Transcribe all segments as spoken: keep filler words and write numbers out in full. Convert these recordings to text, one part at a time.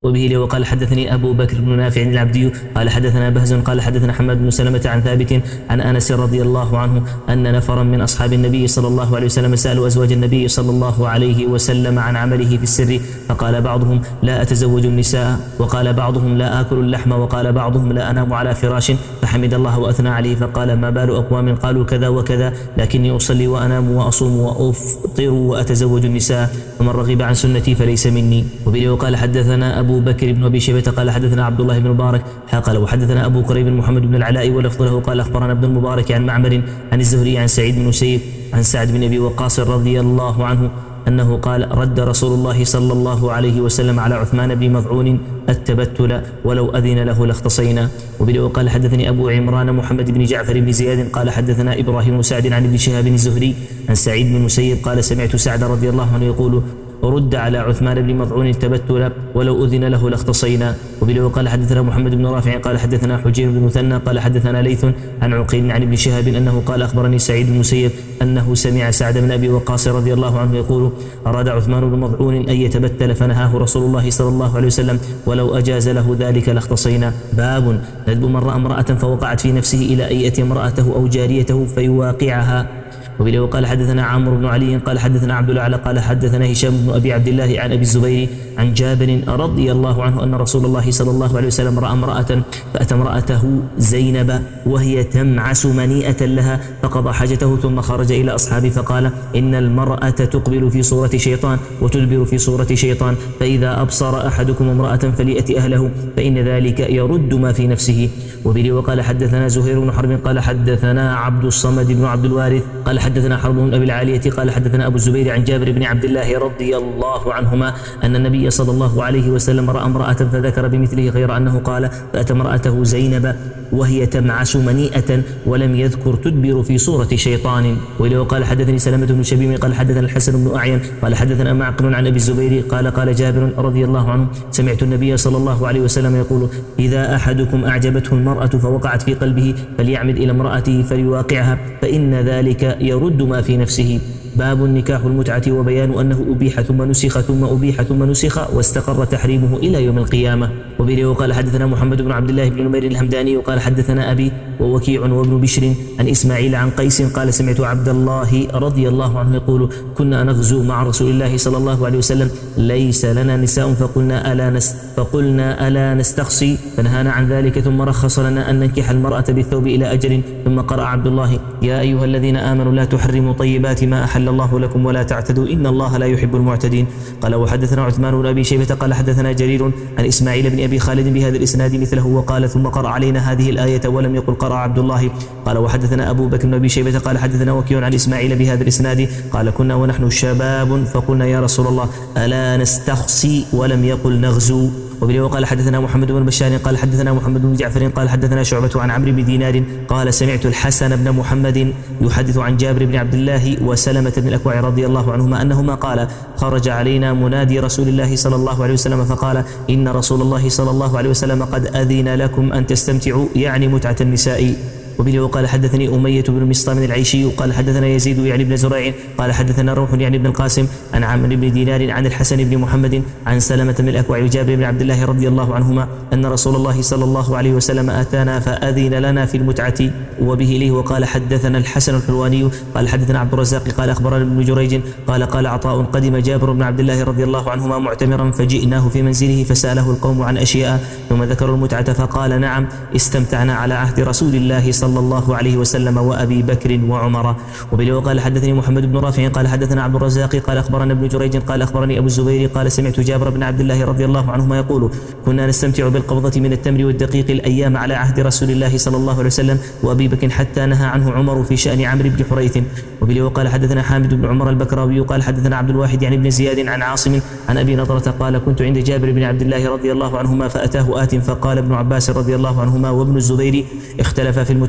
وبه لي وقال حدثني أبو بكر بن نافع العبدي قال حدثنا بهز قال حدثنا حماد بن سلمة عن ثابت عن أنس رضي الله عنه أن نفرا من أصحاب النبي صلى الله عليه وسلم سألوا أزواج النبي صلى الله عليه وسلم عن عمله في السر، فقال بعضهم لا أتزوج النساء، وقال بعضهم لا آكل اللحم، وقال بعضهم لا أنام على فراش، فحمد الله وأثنى عليه فقال ما بال أقوام قالوا كذا وكذا لكني أصلي وأنام وأصوم وأفطر وأتزوج النساء، فمن رغب عن سنتي فليس مني. وبه وقال حدثنا أبو بكر بن أبي شيبة قال حدثنا عبد الله بن مبارك قال وحدثنا أبو قريب محمد بن العلاء ولفظ له قال أخبرنا ابن المبارك عن معمر عن الزهري عن سعيد بن المسيب عن سعد بن أبي وقاص رضي الله عنه أنه قال رد رسول الله صلى الله عليه وسلم على عثمان بن مظعون التبتل ولو أذن له لاختصينا. وبه وقال حدثني أبو عمران محمد بن جعفر بن زياد قال حدثنا إبراهيم بن سعد عن ابن شهاب الزهري عن سعيد بن المسيب قال سمعت سعد رضي الله عنه يقول رد على عثمان بن مظعون التبتل ولو أذن له لاختصينا. وبه وقال حدثنا محمد بن رافع قال حدثنا حجير بن مثنى قال حدثنا ليث عن عقيل عن ابن شهاب أنه قال أخبرني سعيد بن المسيب أنه سمع سعد بن أبي وقاص رضي الله عنه يقول أراد عثمان بن مظعون أن يتبتل فنهاه رسول الله صلى الله عليه وسلم ولو أجاز له ذلك لاختصينا. باب ندب من رأى امرأة فوقعت في نفسه إلى أن يأتي امرأته أو جاريته فيواقعها. وبه وقال حدثنا عمرو بن علي قال حدثنا عبد الأعلى قال حدثنا هشام بن أبي عبد الله عن أبي الزبير عن جابر رضي الله عنه أن رسول الله صلى الله عليه وسلم رأى امرأة فأتى امرأته زينب وهي تمعس منيئة لها فقضى حاجته ثم خرج إلى أصحابه فقال إن المرأة تقبل في صورة شيطان وتدبر في صورة شيطان، فإذا أبصر أحدكم امرأة فليأتي أهله فإن ذلك يرد ما في نفسه. وبه وقال حدثنا زهير بن حرب قال حدثنا عبد الصمد بن عبد الوارث قال حدثنا حرب بن أبي العالية قال حدثنا أبو الزبير عن جابر بن عبد الله رضي الله عنهما أن النبي صلى الله عليه وسلم رأى امرأة فذكر بمثله غير أنه قال فأتى امرأته زينب وهي تمعس منيئة ولم يذكر تدبر في صورة شيطان. وإليه قال حدثني سلمة بن شبيب قال حدثنا الحسن بن أعين قال حدثنا معقل عن أبي الزبير قال قال جابر رضي الله عنه سمعت النبي صلى الله عليه وسلم يقول إذا أحدكم أعجبته المرأة فوقعت في قلبه فليعمد إلى امرأته فليواقعها فإن ذلك يرد ما في نفسه. باب النكاح المتعة وبيان أنه أبيح ثم نسخ ثم أبيح ثم نسخ واستقر تحريمه إلى يوم القيامة. وبه وقال حدثنا محمد بن عبد الله بن نمير الهمداني وقال حدثنا أبي ووكيع وابن بشر عن إسماعيل عن قيس قال سمعت عبد الله رضي الله عنه يقول كنا نغزو مع رسول الله صلى الله عليه وسلم ليس لنا نساء فقلنا ألا نس فقلنا ألا نستخصي فنهانا عن ذلك ثم رخص لنا أن ننكح المرأة بالثوب إلى أجل ثم قرأ عبد الله يا أيها الذين آمنوا لا تحرموا طيبات ما أحل الله لكم ولا تعتدوا إن الله لا يحب المعتدين. قال وحدثنا عثمان بن أبي شيبة قال حدثنا جرير عن إسماعيل بن أبي خالد بهذا الإسناد مثله وقال ثم قرأ علينا هذه الآية ولم يقل قرأ عبد الله. قال وحدثنا أبو بكر بن أبي شيبة قال حدثنا وكيع عن إسماعيل بهذا الإسناد قال كنا ونحن شباب فقلنا يا رسول الله ألا نستخصي ولم يقل نغزو. وبه وقال حدثنا محمد بن بشار قال حدثنا محمد بن جعفر قال حدثنا شعبة عن عمرو بن دينار قال سمعت الحسن بن محمد يحدث عن جابر بن عبد الله وسلمة بن الأكوع رضي الله عنهما أنهما قال خرج علينا منادي رسول الله صلى الله عليه وسلم فقال إن رسول الله صلى الله عليه وسلم قد أذن لكم أن تستمتعوا يعني متعة النساء. وبه وقال حدثني أمية بن مسطام العيشي قال حدثنا يزيد يعني بن زريع قال حدثنا روح يعني بن القاسم عن عمرو بن دينار عن الحسن بن محمد عن سلمة بن الأكوع وجابر بن عبد الله رضي الله عنهما أن رسول الله صلى الله عليه وسلم أتانا فأذن لنا في المتعة. وبه إليه وقال حدثنا الحسن الحلواني قال حدثنا عبد الرزاق قال أخبرنا ابن جريج قال قال عطاء قدم جابر بن عبد الله رضي الله عنهما معتمرا فجئناه في منزله فسأله القوم عن أشياء ثم ذكروا المتعة فقال نعم استمتعنا على عهد رسول الله صلى الله عليه وسلم وأبي بكر وعمر. وبه وقال حدثني محمد بن رافع قال حدثنا عبد الرزاق قال أخبرنا ابن جريج قال أخبرني أبو الزبير قال سمعت جابر بن عبد الله رضي الله عنهما يقول كنا نستمتع بالقبضة من التمر والدقيق الأيام على عهد رسول الله صلى الله عليه وسلم وأبي بكر حتى نهى عنه عمر في شأن عمرو بن حريث. وبه وقال حدثنا حامد بن عمر البكراوي قال حدثنا عبد الواحد يعني بن زياد عن عاصم عن أبي نضرة قال كنت عند جابر بن عبد الله رضي الله عنهما فأتاه آت فقال ابن عباس رضي الله عنهما وابن الزبير اختلفا في المتعة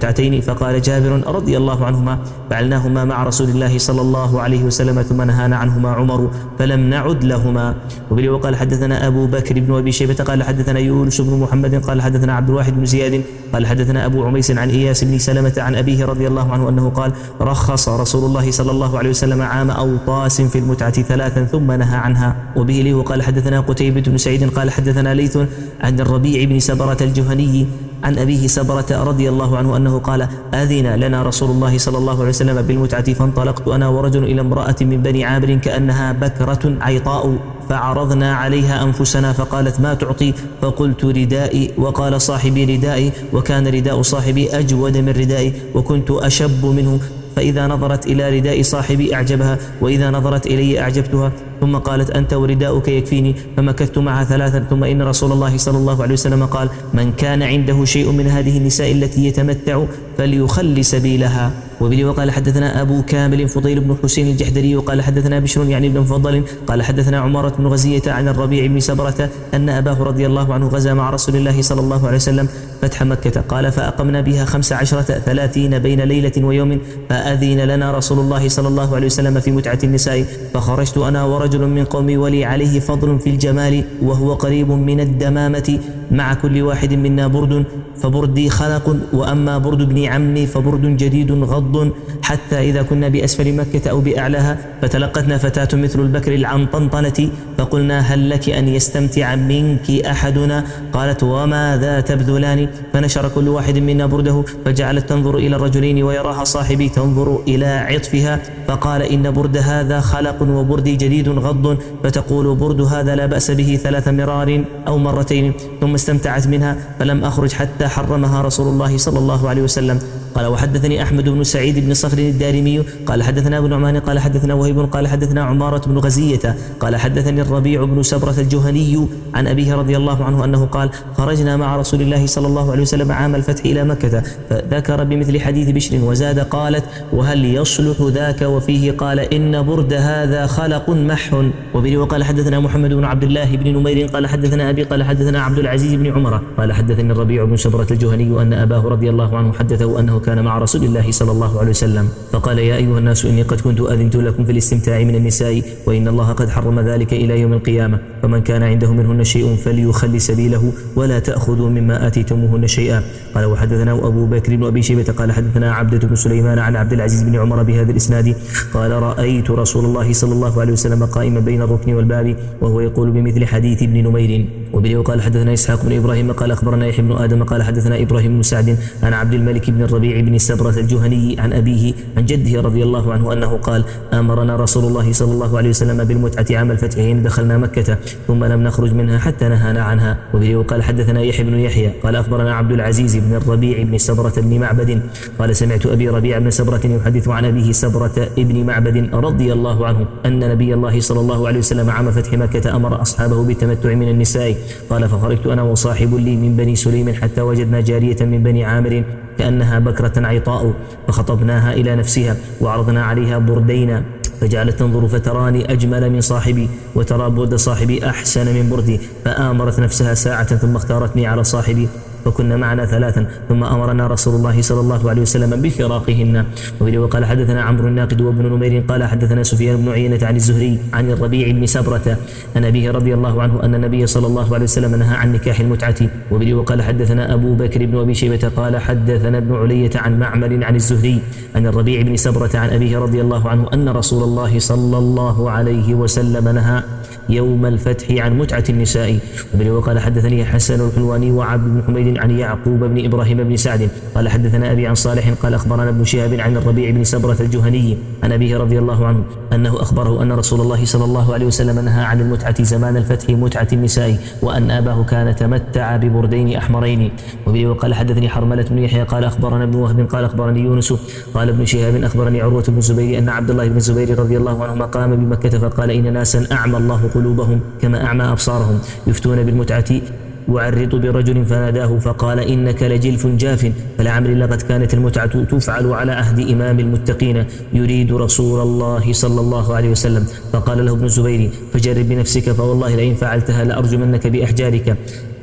المتعتين؟ فقال جابر رضي الله عنهما: فعلناهما مع رسول الله صلى الله عليه وسلم ثم نهانا عنهما عمر فلم نعد لهما. وبه وقال حدثنا أبو بكر بن أبي شيبة قال حدثنا يونس بن محمد قال حدثنا عبد الواحد بن زياد قال حدثنا أبو عميس عن إياس بن سلمة عن أبيه رضي الله عنه أنه قال: رخص رسول الله صلى الله عليه وسلم عام أوطاس في المتعة ثلاثا ثم نهى عنها. وبه له قال حدثنا قتيبة بن سعيد قال حدثنا ليث عن الربيع بن سبرة الجهني عن أبيه سبرة رضي الله عنه أنه قال: أذن لنا رسول الله صلى الله عليه وسلم بالمتعة فانطلقت أنا ورجل إلى امرأة من بني عامر كأنها بكرة عيطاء فعرضنا عليها أنفسنا فقالت: ما تعطي؟ فقلت: ردائي. وقال صاحبي: ردائي. وكان رداء صاحبي أجود من ردائي وكنت أشب منه، فإذا نظرت إلى رداء صاحبي أعجبها وإذا نظرت إلي أعجبتها. ثم قالت: أنت ورداؤك يكفيني. فمكثت معها ثلاثا ثم إن رسول الله صلى الله عليه وسلم قال: من كان عنده شيء من هذه النساء التي يتمتع فليخل سبيلها. وبه وقال حدثنا أبو كامل فضيل بن حسين الجحدري وقال حدثنا بشر يعني بن مفضل قال حدثنا عمارة بن غزية عن الربيع بن سبرة أن أباه رضي الله عنه غزا مع رسول الله صلى الله عليه وسلم فتح مكة. قال: فأقمنا بها خمس عشرة ثلاثين بين ليلة ويوم، فأذن لنا رسول الله صلى الله عليه وسلم في متعة النساء، فخرجت أنا ورجل من قومي ولي عليه فضل في الجمال وهو قريب من الدمامة، مع كل واحد منا برد، فبردي خلق وأما برد ابن عمي فبرد جديد غض، حتى إذا كنا بأسفل مكة أو بأعلاها فتلقتنا فتاة مثل البكر العنطنطنة فقلنا: هل لك أن يستمتع منك أحدنا؟ قالت: وماذا تبذلان؟ فنشر كل واحد منا برده، فجعلت تنظر إلى الرجلين ويراها صاحبي تنظر إلى عطفها، فقال: إن برد هذا خلق وبردي جديد غض، فتقول برد هذا لا بأس به ثلاث مرار أو مرتين، ثم استمتعت منها فلم أخرج حتى حرمها رسول الله صلى الله عليه وسلم. قال: وحدثني أحمد بن سعيد بن صخر الدارمي قال حدثنا ابن نعمان قال حدثنا وهيب قال حدثنا عمارة بن غزية قال حدثني الربيع بن سبرة الجهني عن أبيه رضي الله عنه أنه قال: خرجنا مع رسول الله صلى الله عليه وسلم عام الفتح إلى مكة، فذكر بمثل حديث بشر وزاد قالت: وهل يصلح ذاك؟ وفيه قال: إن برد هذا خلق مح. وبه وقال حدثنا محمد بن عبد الله بن نمير قال حدثنا أبي قال حدثنا عبد العزيز بن عمر قال حدثني الربيع بن سبرة الجهني أن أباه رضي الله عنه حدثه أنه كان مع رسول الله صلى الله عليه وسلم فقال: يا أيها الناس إني قد كنت أذنت لكم في الاستمتاع من النساء، وإن الله قد حرم ذلك إلى يوم القيامة، فمن كان عنده منهن شيء فليخل سبيله ولا تأخذوا مما آتيتموهن شيئا. قال: وحدثنا أبو بكر بن أبي شيبة قال حدثنا عبدة بن سليمان عن عبد العزيز بن عمر بهذا الإسناد قال: رأيت رسول الله صلى الله عليه وسلم قائما بين الركن والباب وهو يقول بمثل حديث ابن نمير. وبه قال حدثنا إسحاق بن إبراهيم قال أخبرنا يحيى بن آدم قال حدثنا إبراهيم بن سعد عن عبد الملك بن الربيع بن سبرة الجهني عن أبيه عن جده رضي الله عنه أنه قال: أمرنا رسول الله صلى الله عليه وسلم بالمتعة عام الفتح حين دخلنا مكة ثم لم نخرج منها حتى نهانا عنها. وبه قال حدثنا يحيى بن يحيى قال أخبرنا عبد العزيز بن الربيع بن سبرة بن معبد قال: سمعت أبي ربيع بن سبرة يحدث عن أبيه سبرة ابن معبد رضي الله عنه أن نبي الله صلى الله عليه وسلم عام فتح مكة أمر أصحابه بالتمتع من النساء. قال: فخرجت أنا وصاحب لي من بني سليم حتى وجدنا جارية من بني عامر كأنها بكرة عيطاء فخطبناها إلى نفسها وعرضنا عليها بردين، فجعلت تنظر فتراني أجمل من صاحبي وترى برد صاحبي أحسن من بردي، فآمرت نفسها ساعة ثم اختارتني على صاحبي، فكنا معنا ثلاثا ثم أمرنا رسول الله صلى الله عليه وسلم بفراقهن. وبه وقال حدثنا عمرو الناقد وابن نمير قال حدثنا سفيان بن عيينة عن الزهري عن الربيع بن سبرة عن أبيه رضي الله عنه أن النبي صلى الله عليه وسلم نهى عن نكاح المتعة. وبه وقال حدثنا أبو بكر بن أبي شيبة قال حدثنا ابن علية عن معمر عن الزهري عن الربيع بن سبرة عن أبيه رضي الله عنه أن رسول الله صلى الله عليه وسلم نهى يوم الفتح عن متعة النساء. وبه وقال حدثني حسن الحلواني وعبد بن حميد عن يعقوب بن إبراهيم بن سعد قال حدثنا أبي عن صالح قال أخبرنا ابن شهاب عن الربيع بن سبرة الجهني عن أبيه رضي الله عنه أنه أخبره أن رسول الله صلى الله عليه وسلم نهى عن المتعة زمان الفتح متعة النساء، وأن أباه كان تمتع ببردين أحمرين. وبه وقال حدثني حرملة بن يحيى قال أخبرنا ابن وهب قال أخبرني يونس قال ابن شهاب أخبرني عروة بن الزبير أن عبد الله بن الزبير رضي الله عنهما قام بمكة فقال: إن ناسا أعمى الله قلوبهم كما أعمى أبصارهم يفتون بالمتعة وعرض برجل فناداه فقال: إنك لجلف جاف، فلعمر لقد كانت المتعة تفعل على عهد إمام المتقين يريد رسول الله صلى الله عليه وسلم. فقال له ابن الزبير: فجرب بنفسك فوالله لئن فعلتها لأرجمنك بأحجارك.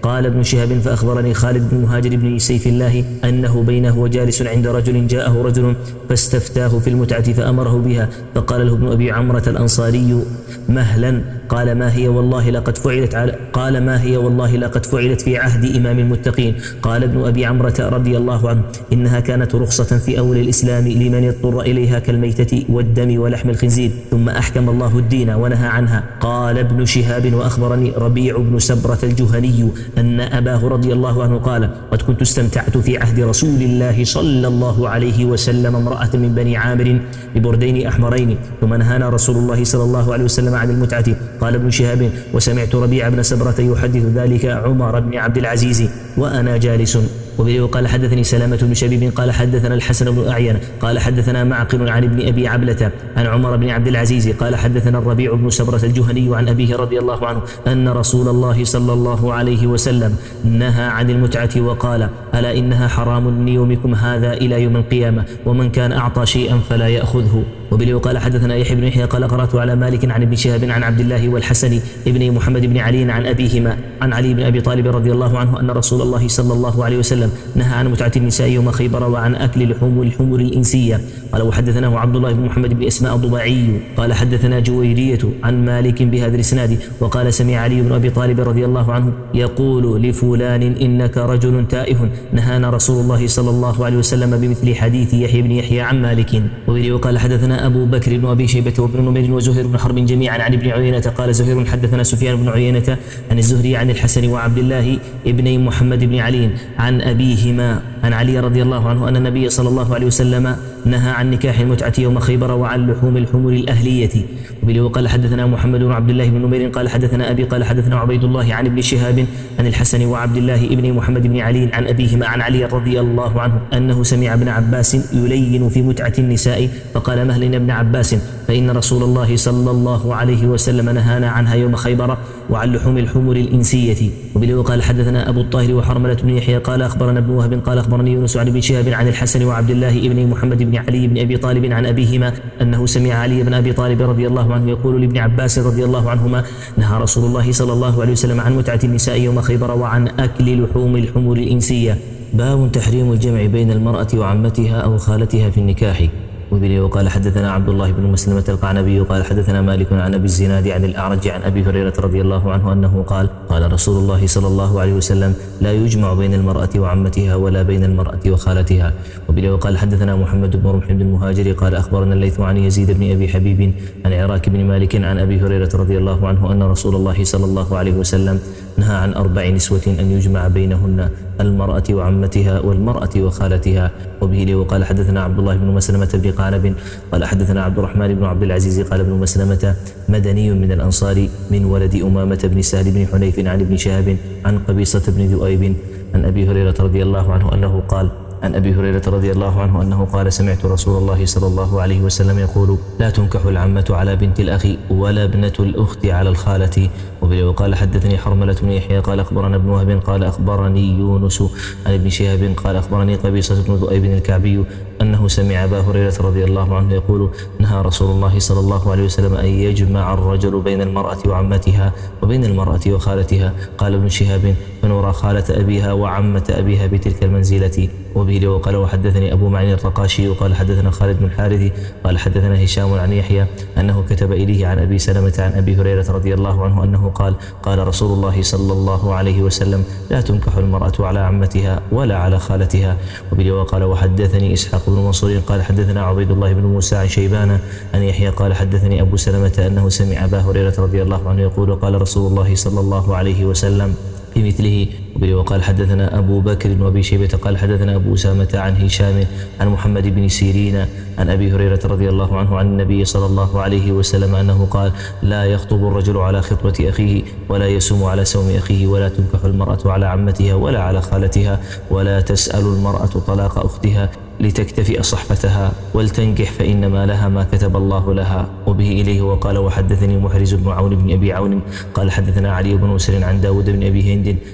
قال ابن شهاب فأخبرني خالد بن مهاجر بن سيف الله أنه بينه وجالس عند رجل جاءه رجل فاستفتاه في المتعة فأمره بها، فقال له ابن أبي عمرة الأنصاري مهلا، قال ما هي والله لقد فعلت على قال ما هي والله لقد فعلت في عهد إمام المتقين. قال ابن أبي عمرة رضي الله عنه إنها كانت رخصة في أول الإسلام لمن اضطر إليها كالميتة والدم ولحم الخنزير، ثم أحكم الله الدين ونهى عنها. قال ابن شهاب وأخبرني ربيع بن سبرة الجهني أن أباه رضي الله عنه قال قد كنت استمتعت في عهد رسول الله صلى الله عليه وسلم امرأة من بني عامر ببردين أحمرين، ثم نهانا رسول الله صلى الله عليه وسلم عن المتعة. قال ابن شهاب وسمعت ربيع بن سبرة يحدث ذلك عمر بن عبد العزيز وأنا جالس. وبه قال حدثني سلامة بن شبيب قال حدثنا الحسن بن أعين قال حدثنا معقل عن ابن أبي عبلة عن عمر بن عبد العزيز قال حدثنا الربيع بن سبرة الجهني عن أبيه رضي الله عنه أن رسول الله صلى الله عليه وسلم نهى عن المتعة وقال ألا إنها حرام ليومكم هذا إلى يوم القيامة، ومن كان أعطى شيئا فلا يأخذه. وبه قال حدثنا يحيى بن يحيى قال قرأت على مالك عن ابن شهاب عن عبد الله والحسن ابن محمد بن علي عن أبيهما عن علي بن أبي طالب رضي الله عنه أن رسول الله صلى الله عليه وسلم نهى عن متعة النساء يوم خيبر وعن أكل لحوم الحمر الإنسية. قال وحدثناه عبد الله بن محمد بن إسماء الضباعي قال حدثنا جويرية عن مالك بهذا الإسناد وقال سمع علي بن أبي طالب رضي الله عنه يقول لفلان إنك رجل تائه، نهانا رسول الله صلى الله عليه وسلم بمثل حديث يحيى بن يحيى عن مالك. وبه قال حدثنا أبو بكر بن أبي شيبة وابن نمير وزهير بن حرب جميعا عن ابن عيينة قال زهير حدثنا سفيان بن عيينة عن الزهري عن الحسن وعبد الله ابن محمد بن علي عن أبيهما عن علي رضي الله عنه أن النبي صلى الله عليه وسلم نهى عن نكاح المتعة يوم خيبر وعن لحوم الحمر الأهلية. وبه قال حدثنا محمد بن عبد الله بن نمير قال حدثنا أبي قال حدثنا عبيد الله عن ابن شهاب عن الحسن وعبد الله ابن محمد بن علي عن أبيهما عن علي رضي الله عنه أنه سمع ابن عباس يلين في متعة النساء فقال مهل ابن عباس فإن رسول الله صلى الله عليه وسلم نهانا عنها يوم خيبر وعن لحوم الحمر الإنسية. وبه قال حدثنا أبو الطاهر وحرملة بن يحيى قال أخبرنا ابن وهب قال أخبرني يونس عن ابن شهاب عن الحسن وعبد الله ابن محمد بن علي بن أبي طالب عن أبيهما أنه سمع علي بن أبي طالب رضي الله عنه يقول لابن عباس رضي الله عنهما نهى رسول الله صلى الله عليه وسلم عن متعة النساء يوم خيبر وعن أكل لحوم الحمر الإنسية. باب تحريم الجمع بين المرأة وعمتها أو خالتها في النكاح. وبه وقال حدثنا عبد الله بن مسلمة القعنبي قال حدثنا مالك عن أبي الزناد عن الأعرج عن أبي هريرة رضي الله عنه أنه قال قال رسول الله صلى الله عليه وسلم لا يجمع بين المرأة وعمتها ولا بين المرأة وخالتها. وبه وقال حدثنا محمد بن رمح بن المهاجر قال أخبرنا الليث عن يزيد بن أبي حبيب عن عراك بن مالك عن أبي هريرة رضي الله عنه أن رسول الله صلى الله عليه وسلم نهى عن أربع نسوة أن يجمع بينهن المرأة وعمتها والمرأة وخالتها. وبه وقال حدثنا عبد الله بن مسلمة بن قعنب قال حدثنا عبد الرحمن بن عبد العزيز قال ابن مسلمة مدني من الأنصار من ولد أمامة بن سهل بن حنيف عن ابن شهاب عن قبيصة بن ذؤيب عن أبي هريرة رضي الله عنه أنه قال عن أبي هريرة رضي الله عنه أنه قال سمعت رسول الله صلى الله عليه وسلم يقول لا تنكح العمة على بنت الأخ ولا ابنة الأخت على الخالة. وبه وقال حدثني حرملة بن يحيى قال أخبرنا ابن وهب قال أخبرني يونس عن ابن شهاب قال أخبرني قبيصة بن ذؤيب الكعبي أنه سمع أبا هريرة رضي الله عنه يقول نهى رسول الله صلى الله عليه وسلم أن يجمع الرجل بين المرأة وعمتها وبين المرأة وخالتها. قال ابن شهاب فنرى خالة أبيها وعمة أبيها بتلك المنزلة. وبه وقال وحدثني أبو معين الرقاشي وقال حدثنا خالد بن الحارث قال حدثنا هشام عن يحيى أنه كتب إليه عن أبي سلمة عن أبي هريرة رضي الله عنه أنه قال قال رسول الله صلى الله عليه وسلم لا تنكح المرأة على عمتها ولا على خالتها. وبه وقال وحدثني إسحاق بن منصور قال حدثنا عبيد الله بن موسى عن شيبان عن يحيى قال حدثني أبو سلمة أنه سمع أبا هريرة رضي الله عنه يقول قال رسول الله صلى الله عليه وسلم بمثله. وبه وقال حدثنا أبو بكر بن أبي شيبة قال حدثنا أبو أسامة عن هشام عن محمد بن سيرين عن أبي هريرة رضي الله عنه عن النبي صلى الله عليه وسلم أنه قال لا يخطب الرجل على خطبة أخيه ولا يسوم على سوم أخيه ولا تنكح المرأة على عمتها ولا على خالتها ولا تسأل المرأة طلاق أختها لتكتفئ صحفتها ولتنكح فإنما لها ما كتب الله لها. وبه إليه وقال وحدثني محرز بن عون بن أبي عون قال حدثنا علي بن مسر عن داود بن أبي هند عن ابن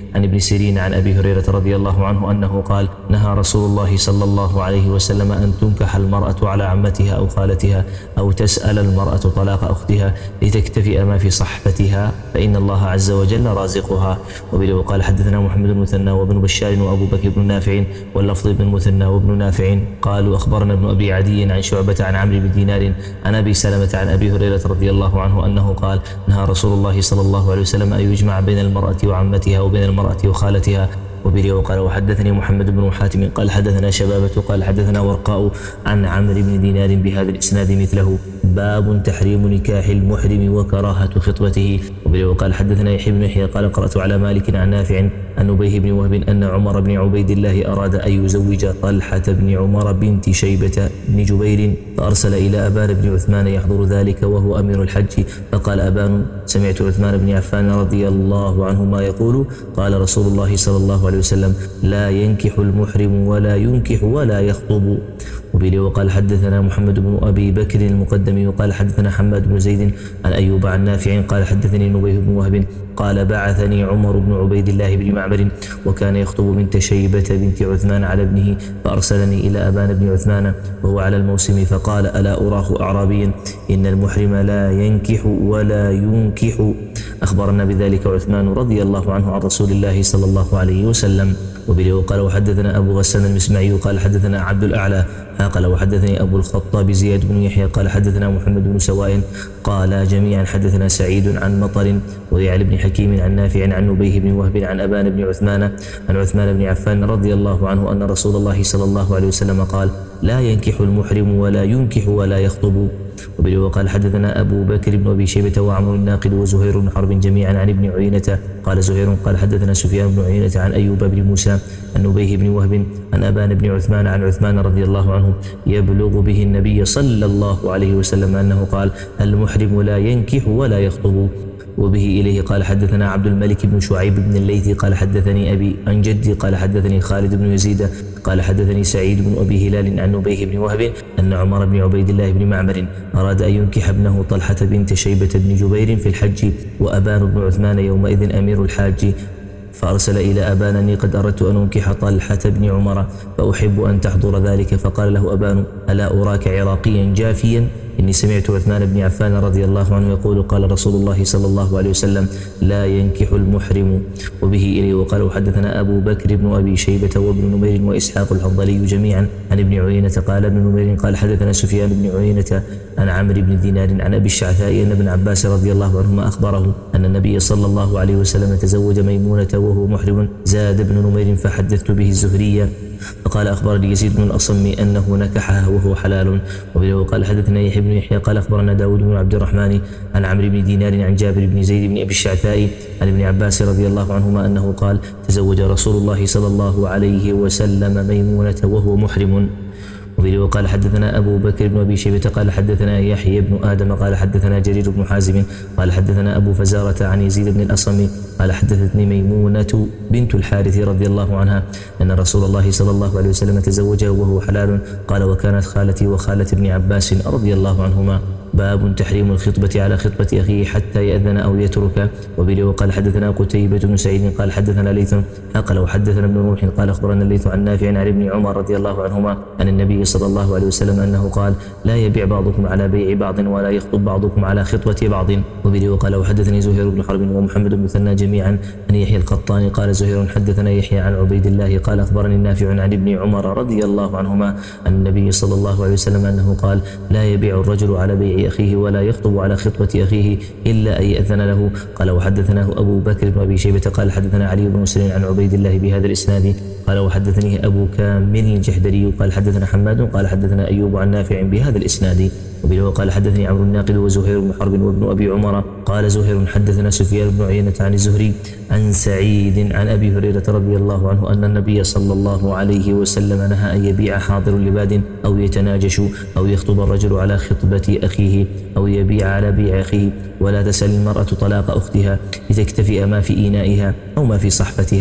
سيرين عن أبي هريرة رضي الله عنه أنه قال نهى رسول الله صلى الله عليه وسلم أن تنكح المرأة على عمتها أو خالتها أو تسأل المرأة طلاق أختها لتكتفئ ما في صحفتها فإن الله عز وجل رازقها. وبه قال حدثنا محمد بن مثنى وابن بشار وأبو بكر بن نافع واللفظ بن مثنى وابن نافع قالوا أخبرنا ابن أبي عدي عن شعبة عن عمرو بن دينار عن أبي سلمة عن أبي هريرة رضي الله عنه أنه قال نهى رسول الله صلى الله عليه وسلم أن يجمع بين المرأة وعمتها وبين المرأة وخالتها. وبه وقال وحدثني محمد بن حاتم قال حدثنا شبابة قال حدثنا ورقاء عن عمرو بن دينار بهذا الإسناد مثله. باب تحريم نكاح المحرم وكراهة خطبته. وبه وقال حدثنا يحيى بن يحيى قال قرأت على مالك عن نافع عن نبيه بن وهب أن عمر بن عبيد الله أراد أن يزوج طلحة بن عمر بنت شيبة بن جبير فأرسل إلى أبان بن عثمان يحضر ذلك وهو أمير الحج فقال أبان سمعت عثمان بن عفان رضي الله عنهما يقول قال رسول الله صلى الله عليه وسلم لا ينكح المحرم ولا ينكح ولا يخطب. وبه وقال حدثنا محمد بن أبي بكر المقدمي وقال حدثنا حماد بن زيد عن أيوب عن نافع قال حدثني نبيه بن وهب قال بعثني عمر بن عبيد الله بن معبر وكان يخطب بنت شيبة بنت عثمان على ابنه فأرسلني إلى أبان بن عثمان وهو على الموسم فقال ألا أراه أعرابيا إن المحرم لا ينكح ولا ينكح. أخبرنا بذلك عثمان رضي الله عنه عن رسول الله صلى الله عليه وسلم. وبه وقال وحدثنا أبو غسان المسمعي قال حدثنا عبد الأعلى قال وحدثني أبو الخطاب زياد بن يحيى قال حدثنا محمد بن سواء قال جميعا حدثنا سعيد عن مطر ويعلى بن حكيم عن نافع عن نبيه بن وهب عن أبان بن عثمان عن عثمان بن عفان رضي الله عنه أن رسول الله صلى الله عليه وسلم قال لا ينكح المحرم ولا ينكح ولا يخطب. وبه وقال حدثنا أبو بكر بن أبي شيبة وعمر الناقد وزهير بن حرب جميعا عن ابن عيينة قال زهير قال حدثنا سفيان بن عيينة عن أيوب بن موسى عن نبيه بن وهب عن أبان بن عثمان عن عثمان رضي الله عنه يبلغ به النبي صلى الله عليه وسلم أنه قال المحرم لا ينكح ولا يخطب. وبه إليه قال حدثنا عبد الملك بن شعيب بن الليثي قال حدثني أبي عن جدي قال حدثني خالد بن يزيد قال حدثني سعيد بن أبي هلال عن نبيه بن وهب أن عمر بن عبيد الله بن معمر أراد أن ينكح ابنه طلحة بنت شيبة بن جبير في الحج وأبان بن عثمان يومئذ أمير الحاج فأرسل إلى أبان أني قد أردت أن أنكح طلحة بن عمر فأحب أن تحضر ذلك فقال له أبان ألا أراك عراقيا جافيا إني سمعت عثمان بن عفان رضي الله عنه يقول قال رسول الله صلى الله عليه وسلم لا ينكح المحرم. وبه إليه وقال وحدثنا أبو بكر بن أبي شيبة وابن نمير وإسحاق الحنظلي جميعا عن ابن عيينة قال ابن نمير قال حدثنا سفيان بن عيينة عن عمرو بن دينار عن أبي الشعثاء أن ابن عباس رضي الله عنهما أخبره أن النبي صلى الله عليه وسلم تزوج ميمونة وهو محرم زاد ابن نمير فحدثت به الزهرية فقال أخبرني يزيد بن الأصم أنه نكحها وهو حلال. وبه قال حدثنا يحيى بن يحيى قال أخبرنا داود بن عبد الرحمن عن عمرو بن دينار عن جابر بن زيد بن أبي الشعثاء عن ابن عباس رضي الله عنهما أنه قال تزوج رسول الله صلى الله عليه وسلم ميمونة وهو محرم. وبه قال حدثنا أبو بكر بن أبي شيبة قال حدثنا يحيى بن آدم قال حدثنا جرير بن حازم قال حدثنا أبو فزارة عن يزيد بن الأصم قال حدثتني ميمونة بنت الحارث رضي الله عنها أن رسول الله صلى الله عليه وسلم تزوجها وهو حلال قال وكانت خالتي وخالة ابن عباس رضي الله عنهما. باب تحريم الخطبة على خطبة أخيه حتى يأذن أو يترك. وبه وقال حدثنا قتيبة بن سعيد قال حدثنا ليث قال وحدثنا ابن روح قال أخبرنا الليث عن نافع عن ابن عمر رضي الله عنهما عن النبي صلى الله عليه وسلم أنه قال لا يبيع بعضكم على بيع بعض ولا يخطب بعضكم على خطبة بعض. وبه وقال وحدثني زهير بن حرب ومحمد بن مثنى جميعا عن يحيى القطان قال زهير حدثنا يحيى عن عبيد الله قال أخبرني نافع عن ابن عمر رضي الله عنهما عن النبي صلى الله عليه وسلم أنه قال لا يبيع الرجل على بيع أخيه ولا يخطب على خطبة أخيه إلا أن يأذن له. قال وحدثناه أبو بكر بن أبي شيبة قال حدثنا علي بن مسلم عن عبيد الله بهذا الإسناد قال وحدثني أبو كامل الجحدري قال حدثنا حماد قال حدثنا أيوب عن نافع بهذا الإسناد. وبه قال حدثني عمرو الناقد وزهير بن حرب وابن أبي عمر قال زهير حدثنا سفيان بن عيينة عن الزهري عن سعيد عن أبي هريرة رضي الله عنه أن النبي صلى الله عليه وسلم نهى أن يبيع حاضر لباد أو يتناجش أو يخطب الرجل على خطبة أخيه أو يبيع على بيع أخيه ولا تسأل المرأة طلاق أختها لتكتفئ ما في إينائها أو ما في صحفتها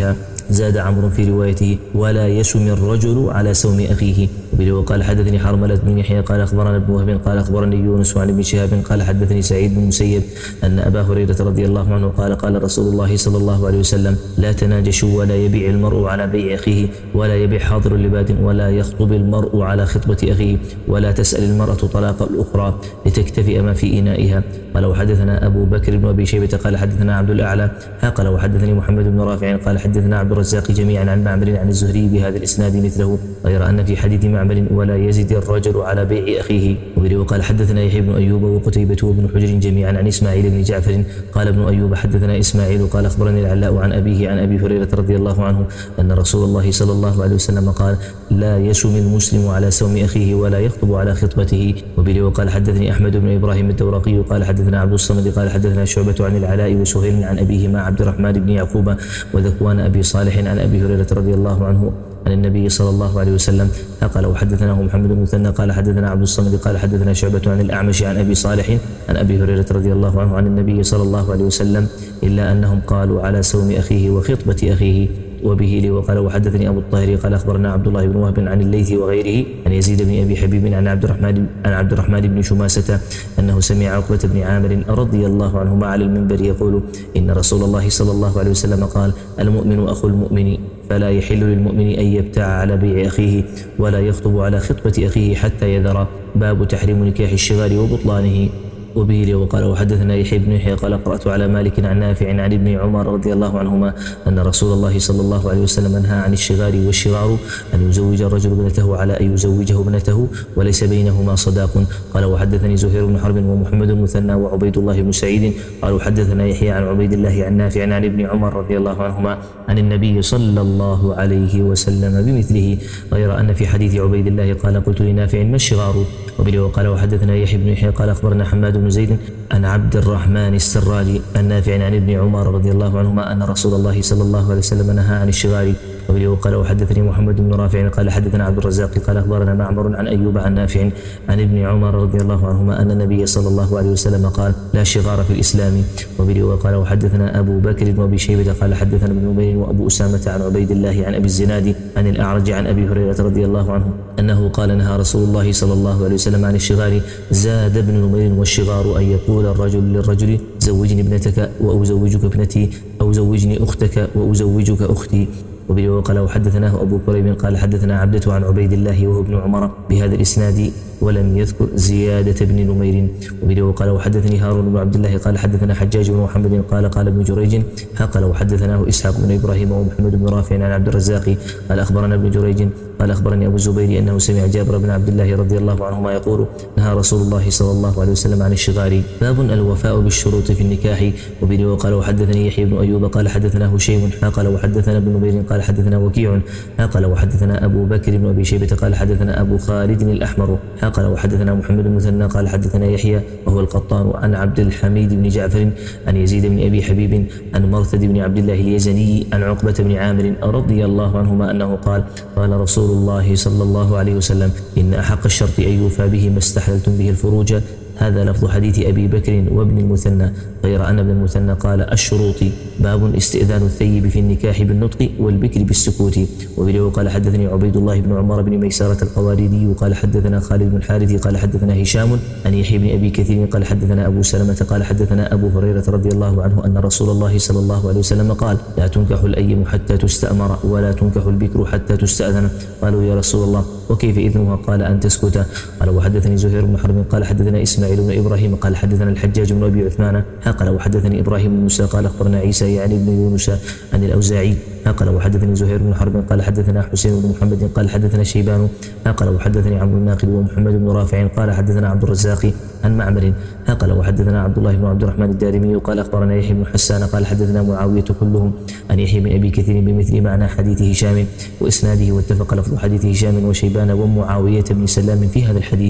زاد عمرو في روايته ولا يسم الرجل على سوم أخيه. وقال حدثني حرملة بن يحيى قال أخبرنا ابن وهب قال أخبرني يونس عن ابن شهاب قال حدثني سعيد بن المسيب أن أبا هريرة رضي الله عنه قال قال رسول الله صلى الله عليه وسلم لا تناجشوا ولا يبيع المرء على بيع أخيه ولا يبيع حاضر لباد ولا يخطب المرء على خطبة أخيه ولا تسأل المرأة طلاق الأخرى لتكتفئ ما في إنائها. قال وحدثنا أبو بكر بن أبي شيبة قال حدثنا عبد الأعلى قال وحدثني محمد بن رافع قال حدثنا عبد الرزاق جميعا عن معمر عن الزهري بهذا الإسناد مثله غير أن في حديث معمر ولا يزد الرجل على بيع أخيه. وقال حدثنا يحيى بن أيوب وقتيبة وابن حجر جميعا عن إسماعيل بن جعفر قال ابن أيوب حدثنا إسماعيل قال أخبرني العلاء عن أبيه عن أبي هريرة رضي الله عنه أن رسول الله صلى الله عليه وسلم قال لا يسم المسلم على سوم أخيه ولا يخطب على خطبته. وقال حدثني أحمد بن إبراهيم الدورقي قال حدثنا عبد الصمد قال حدثنا شعبة عن العلاء وسهيل عن أبيه مع عبد الرحمن بن يعقوب وذكوان أبي صالح عن أبي هريرة رضي الله عنه عن النبي صلى الله عليه وسلم قال وحدثناه محمد بن مثنى قال حدثنا عبد الصمد قال حدثنا شعبة عن الأعمش عن أبي صالح عن أبي هريرة رضي الله عنه عن النبي صلى الله عليه وسلم إلا أنهم قالوا على سوم أخيه وخطبة أخيه. وبه لي وقال وحدثني أبو الطاهر قال أخبرنا عبد الله بن وهب عن الليث وغيره عن يزيد بن أبي حبيب عن عبد الرحمن عن عبد الرحمن بن شماسة أنه سمع عقبة بن عامر رضي الله عنهما على المنبر يقول إن رسول الله صلى الله عليه وسلم قال المؤمن أخو المؤمن فلا يحل للمؤمن أن يبتاع على بيع أخيه ولا يخطب على خطبة أخيه حتى يذر. باب تحريم نكاح الشغار وبطلانه. وبه وقال وحدثنا يحيى بن يحيى قال قرأت على مالك عن نافع عن ابن عمر رضي الله عنهما أن رسول الله صلى الله عليه وسلم نهى عن الشغار والشغار أن يزوج الرجل ابنته على أن يزوجه ابنته وليس بينهما صداق. قال وحدثني زهير بن حرب ومحمد المثنى وعبيد الله بن سعيد قال وحدثنا يحيى عن عبيد الله عن نافع عن ابن عمر رضي الله عنهما عن النبي صلى الله عليه وسلم بمثله غير أن في حديث عبيد الله قال قلت لنافع ما الشغار. وبه وقال وحدثنا يحيى بن يحيى قال أخبرنا حماد بن زيد عن عبد الرحمن السرالي عن نافع عن ابن عمر رضي الله عنهما أن رسول الله صلى الله عليه وسلم نهى عن الشغار. وقال وحدثني محمد بن رافع قال حدثنا عبد الرزاق قال أخبرنا معمر عن أيوب عن نافع عن ابن عمر رضي الله عنهما أن النبي صلى الله عليه وسلم قال لا شغار في الإسلام. وقال وحدثنا أبو بكر بن أبي شيبة قال حدثنا ابن نمير وأبو أسامة عن عبيد الله عن أبي الزناد عن الأعرج عن أبي هريرة رضي الله عنه أنه قال نهى رسول الله صلى الله عليه وسلم عن الشغار. زاد ابن نمير والشغار أن يقول الرجل للرجل زوجني ابنتك وأزوجك ابنتي أو زوجني أختك وأزوجك أختي. وقال وحدثناه أبو كريب قال حدثنا عبدة عن عبيد الله وهو ابن عمر بهذا الإسناد ولم يذكر زيادة بن نمير. وقال وحدثني هارون بن عبد الله قال حدثنا حجاج بن محمد قال قال ابن جريج قال وحدثناه إسحاق بن إبراهيم ومحمد بن رافع عن عبد الرزاق قال أخبرنا ابن جريج قال أخبرني أبو الزبير أنه سمع جابر بن عبد الله رضي الله عنهما يقول نهى رسول الله صلى الله عليه وسلم عن الشغار. باب الوفاء بالشروط في النكاح. وقال وحدثني يحيى بن أيوب قال حدثنا هشيم قال وحدثنا ابن نمير قال حدثنا وكيع قال وحدثنا أبو بكر بن أبي شيبة قال حدثنا أبو خالد الأحمر قال وحدثنا محمد بن مثنى قال حدثنا يحيى وهو القطان عن عبد الحميد بن جعفر عن يزيد بن أبي حبيب عن مرثد بن عبد الله اليزني عن عقبة بن عامر رضي الله عنهما أنه قال قال رسول الله صلى الله عليه وسلم إن أحق الشرط أن يوفى به ما استحللتم به الفروج. هذا لفظ حديث أبي بكر وابن المثنى غير أن ابن المثنى قال الشروط. باب استئذان الثيب في النكاح بالنطق والبكر بالسكوت. وبه قال حدثني عبيد الله بن عمر بن ميسرة القواردي قال حدثنا خالد بن الحارث قال حدثنا هشام عن يحيى بن أبي كثير قال حدثنا أبو سلمة قال حدثنا أبو هريرة رضي الله عنه أن رسول الله صلى الله عليه وسلم قال لا تنكح الأيم حتى تستأمر ولا تنكح البكر حتى تستأذن. قالوا يا رسول الله وكيف إذنها قال أن تسكت. قال وحدثني زهير بن حرب قال حدثنا إسماعيل بن إبراهيم قال حدثنا الحجاج بن أبي عثمان قال وحدثني إبراهيم بن موسى قال أخبرنا عيسى يعني ابن يونس عن الأوزاعي قال وحدثني زهير بن حرب قال حدثنا حسين بن محمد قال حدثنا شيبان قال وحدثني عمرو الناقد ومحمد بن رافع قال حدثنا عبد الرزاق عن معمر قال وحدثنا عبد الله بن عبد الرحمن الدارمي قال أخبرنا يحيى بن حسان قال حدثنا معاوية كلهم عن يحيى بن أبي كثير بمثل معنى حديث هشام وإسناده واتفق لفظ حديث هشام وشيبان ومعاوية بن سلام في هذا الحديث.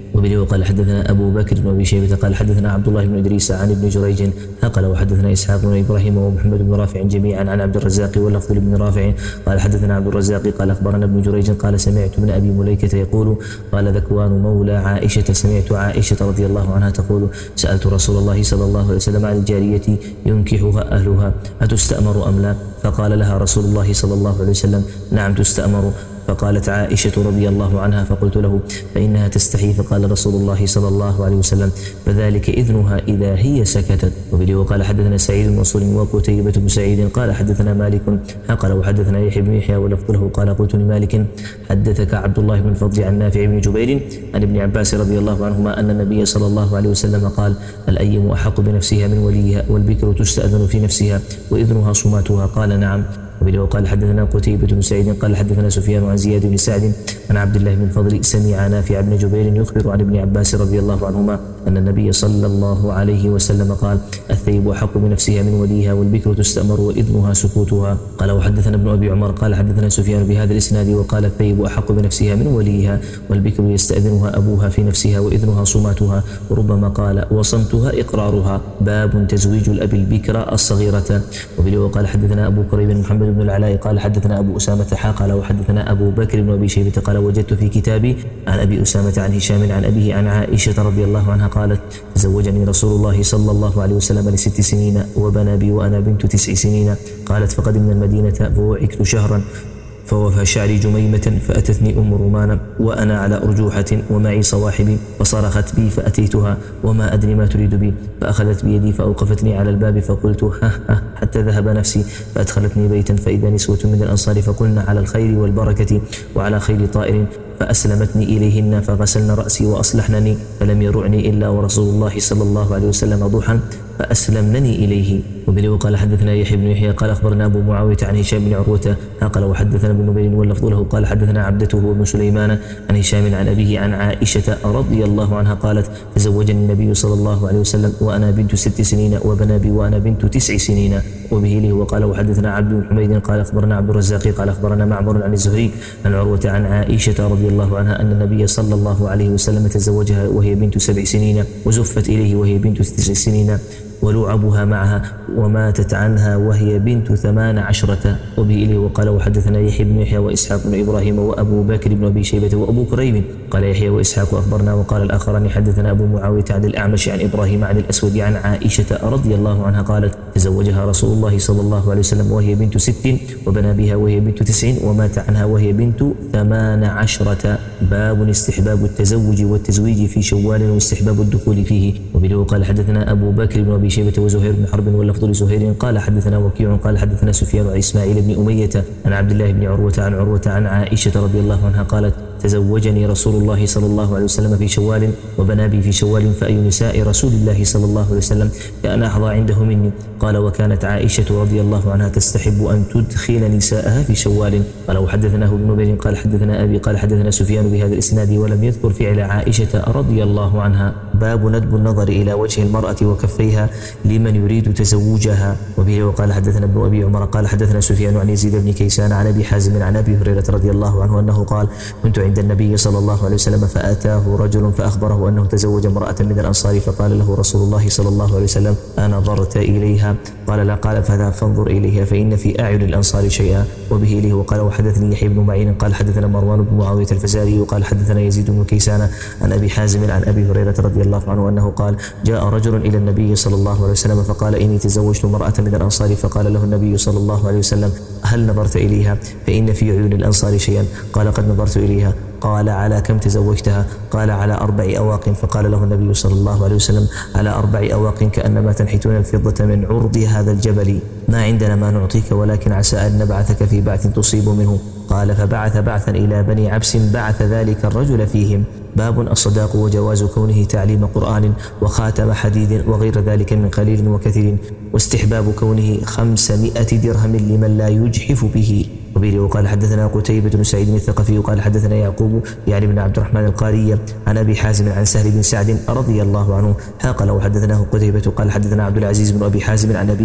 وبه قال حدثنا أبو بكر بن أبي شيبة قال حدثنا عبد الله بن إدريس عن ابن جريج قال وحدثنا إسحاق بن إبراهيم ومحمد بن رافع جميعا عن عبد الرزاق واللفظ لابن رافع قال حدثنا عبد الرزاق قال أخبرنا ابن جريج قال سمعت ابن أبي مليكة يقول قال ذكوان مولى عائشة سمعت عائشة رضي الله عنها تقول سألت رسول الله صلى الله عليه وسلم عن الجارية ينكحها أهلها أتستأمر أم لا؟ فقال لها رسول الله صلى الله عليه وسلم نعم تستأمر. فقالت عائشة رضي الله عنها فقلت له فإنها تستحي فقال رسول الله صلى الله عليه وسلم فذلك إذنها إذا هي سكتت. وبه وقال حدثنا سعيد بن منصور وقتيبة بن سعيد قال حدثنا مالك قال وحدثنا يحيى بن يحيى ولفظ له قال قلت لمالك حدثك عبد الله بن الفضل عن نافع بن جبير عن ابن عباس رضي الله عنهما أن النبي صلى الله عليه وسلم قال الأيم أحق بنفسها من وليها والبكر تستأذن في نفسها وإذنها صماتها قال نعم. وبه وقال حدثنا قتيبة بن سعيد قال حدثنا سفيان عن زياد بن سعد عن عبد الله بن الفضل سمع نافع بن جبير يخبر عن ابن عباس رضي الله عنهما أن النبي صلى الله عليه وسلم قال الثيب أحق بنفسها من وليها والبكر تستأمر وإذنها سكوتها. قال وحدثنا ابن أبي عمر قال حدثنا سفيان بهذا الإسناد وقال الثيب أحق بنفسها من وليها والبكر يستأذنها أبوها في نفسها وإذنها صماتها وربما قال وصمتها إقرارها. باب تزويج الأب البكر الصغيرة. وبه وقال حدثنا أبو كريب محمد بن العلاء قال حدثنا أبو أسامة حا قال وحدثنا أبو بكر بن أبي شيبة قال وجدت في كتابي عن أبي أسامة عن هشام عن أبيه عن عائشة رضي الله عنها قالت تزوجني رسول الله صلى الله عليه وسلم لست سنين وبنى بي وأنا بنت تسع سنين. قالت فقدمنا المدينة فوعكت شهرا فوفى شعري جميمة فأتتني أم رومان وأنا على أرجوحة ومعي صواحبي فصرخت بي فأتيتها وما أدري ما تريد بي فأخذت بيدي فأوقفتني على الباب فقلت ها ها حتى ذهب نفسي فأدخلتني بيتا فإذا نسوة من الأنصار فقلنا على الخير والبركة وعلى خير طائر فأسلمتني إليهن فغسلن رأسي وأصلحنني فلم يرعني إلا ورسول الله صلى الله عليه وسلم ضحى فأسلمنني إليه. وبه وقال حدثنا يحيى بن يحيى قال أخبرنا أبو معاوية عن هشام بن عروة قال وحدثنا ابن نبيل واللفظ له قال حدثنا عبدته وابن سليمان عن هشام عن أبيه عن عائشة رضي الله عنها قالت تزوجني النبي صلى الله عليه وسلم وأنا بنت ست سنين وبنى بي وأنا بنت تسع سنين. وبه له وقال وحدثنا عبد بن حميد قال أخبرنا عبد الرزاق قال أخبرنا معمر عن الزهري عن عروة عن عائشة رضي الله عنها أن النبي صلى الله عليه وسلم تزوجها وهي بنت سبع سنين وزفت إليه وهي بنت تسع سنين ولعبها معها وماتت عنها وهي بنت ثمان عشرة. وبه إليه وقال وحدثنا يحيى بن يحيى وإسحاق بن إبراهيم وأبو بكر بن أبي شيبة وأبو كريب قال يحيى وإسحاق أخبرنا وقال الآخران حدثنا أبو معاوية عن الأعمش عن إبراهيم عن الأسود عن عائشة رضي الله عنها قالت تزوجها رسول الله صلى الله عليه وسلم وهي بنت ست وبنى بها وهي بنت تسع ومات عنها وهي بنت ثمان عشرة. باب استحباب التزوج والتزويج في شوال واستحباب الدخول فيه. وبه وقال حدثنا أبو بكر بن أبي شيبة وزهير بن حرب واللفظ لزهير قال حدثنا وكيع قال حدثنا سفيان عن إسماعيل بن أمية عن عبد الله بن عروة عن عروة عن عائشة رضي الله عنها قالت تزوجني رسول الله صلى الله عليه وسلم في شوال وبنى بي في شوال فأي نساء رسول الله صلى الله عليه وسلم كان أحظى عنده مني. قال وكانت عائشة رضي الله عنها تستحب أن تدخل نساءها في شوال. قال وحدثناه ابن نبيل قال حدثنا أبي قال حدثنا سفيان بهذا الإسناد ولم يذكر فعل عائشة رضي الله عنها. باب ندب النظر إلى وجه المرأة وكفيها لمن يريد تزوجها. وبه وقال حدثنا ابن أبي عمر قال حدثنا سفيان عن يزيد بن كيسان عن أبي حازم عن أبي هريرة رضي الله عنه أنه قال كنت عند النبي صلى الله عليه وسلم فأتاه رجل فأخبره أنه تزوج امرأة من الأنصار فقال له رسول الله صلى الله عليه وسلم أنظرت إليها؟ قال لا. قال فذا فانظر إليها فإن في أعين الأنصار شيئا. وبه إليه وقال وحدثني يحيى بن معين قال حدثنا مروان بن معاوية الفزاري وقال حدثنا يزيد بن كيسان عن أبي حازم عن أبي هريرة رضي الله عنه أنه قال جاء رجل إلى النبي صلى الله عليه وسلم فقال إني تزوجت امرأة من الأنصار فقال له النبي صلى الله عليه وسلم هل نظرت إليها؟ فإن في عيون الأنصار شيئا. قال قد نظرت إليها. قال على كم تزوجتها؟ قال على أربع أواق. فقال له النبي صلى الله عليه وسلم على أربع أواق كأنما تنحتون الفضة من عرض هذا الجبل ما عندنا ما نعطيك ولكن عسى أن نبعثك في بعث تصيب منه. قال فبعث بعثا إلى بني عبس بعث ذلك الرجل فيهم. باب الصداق وجواز كونه تعليم قرآن وخاتم حديد وغير ذلك من قليل وكثير واستحباب كونه خمسمائة درهم لمن لا يجحف به. وبه وقال حدثنا قتيبة بن سعيد الثقفي وقال حدثنا يعقوب يعني بن عبد الرحمن القاري عن أبي حازم عن سهل بن سعد رضي الله عنه قال وحدثناه قتيبة قال حدثنا عبد العزيز بن أبي حازم عن أبيه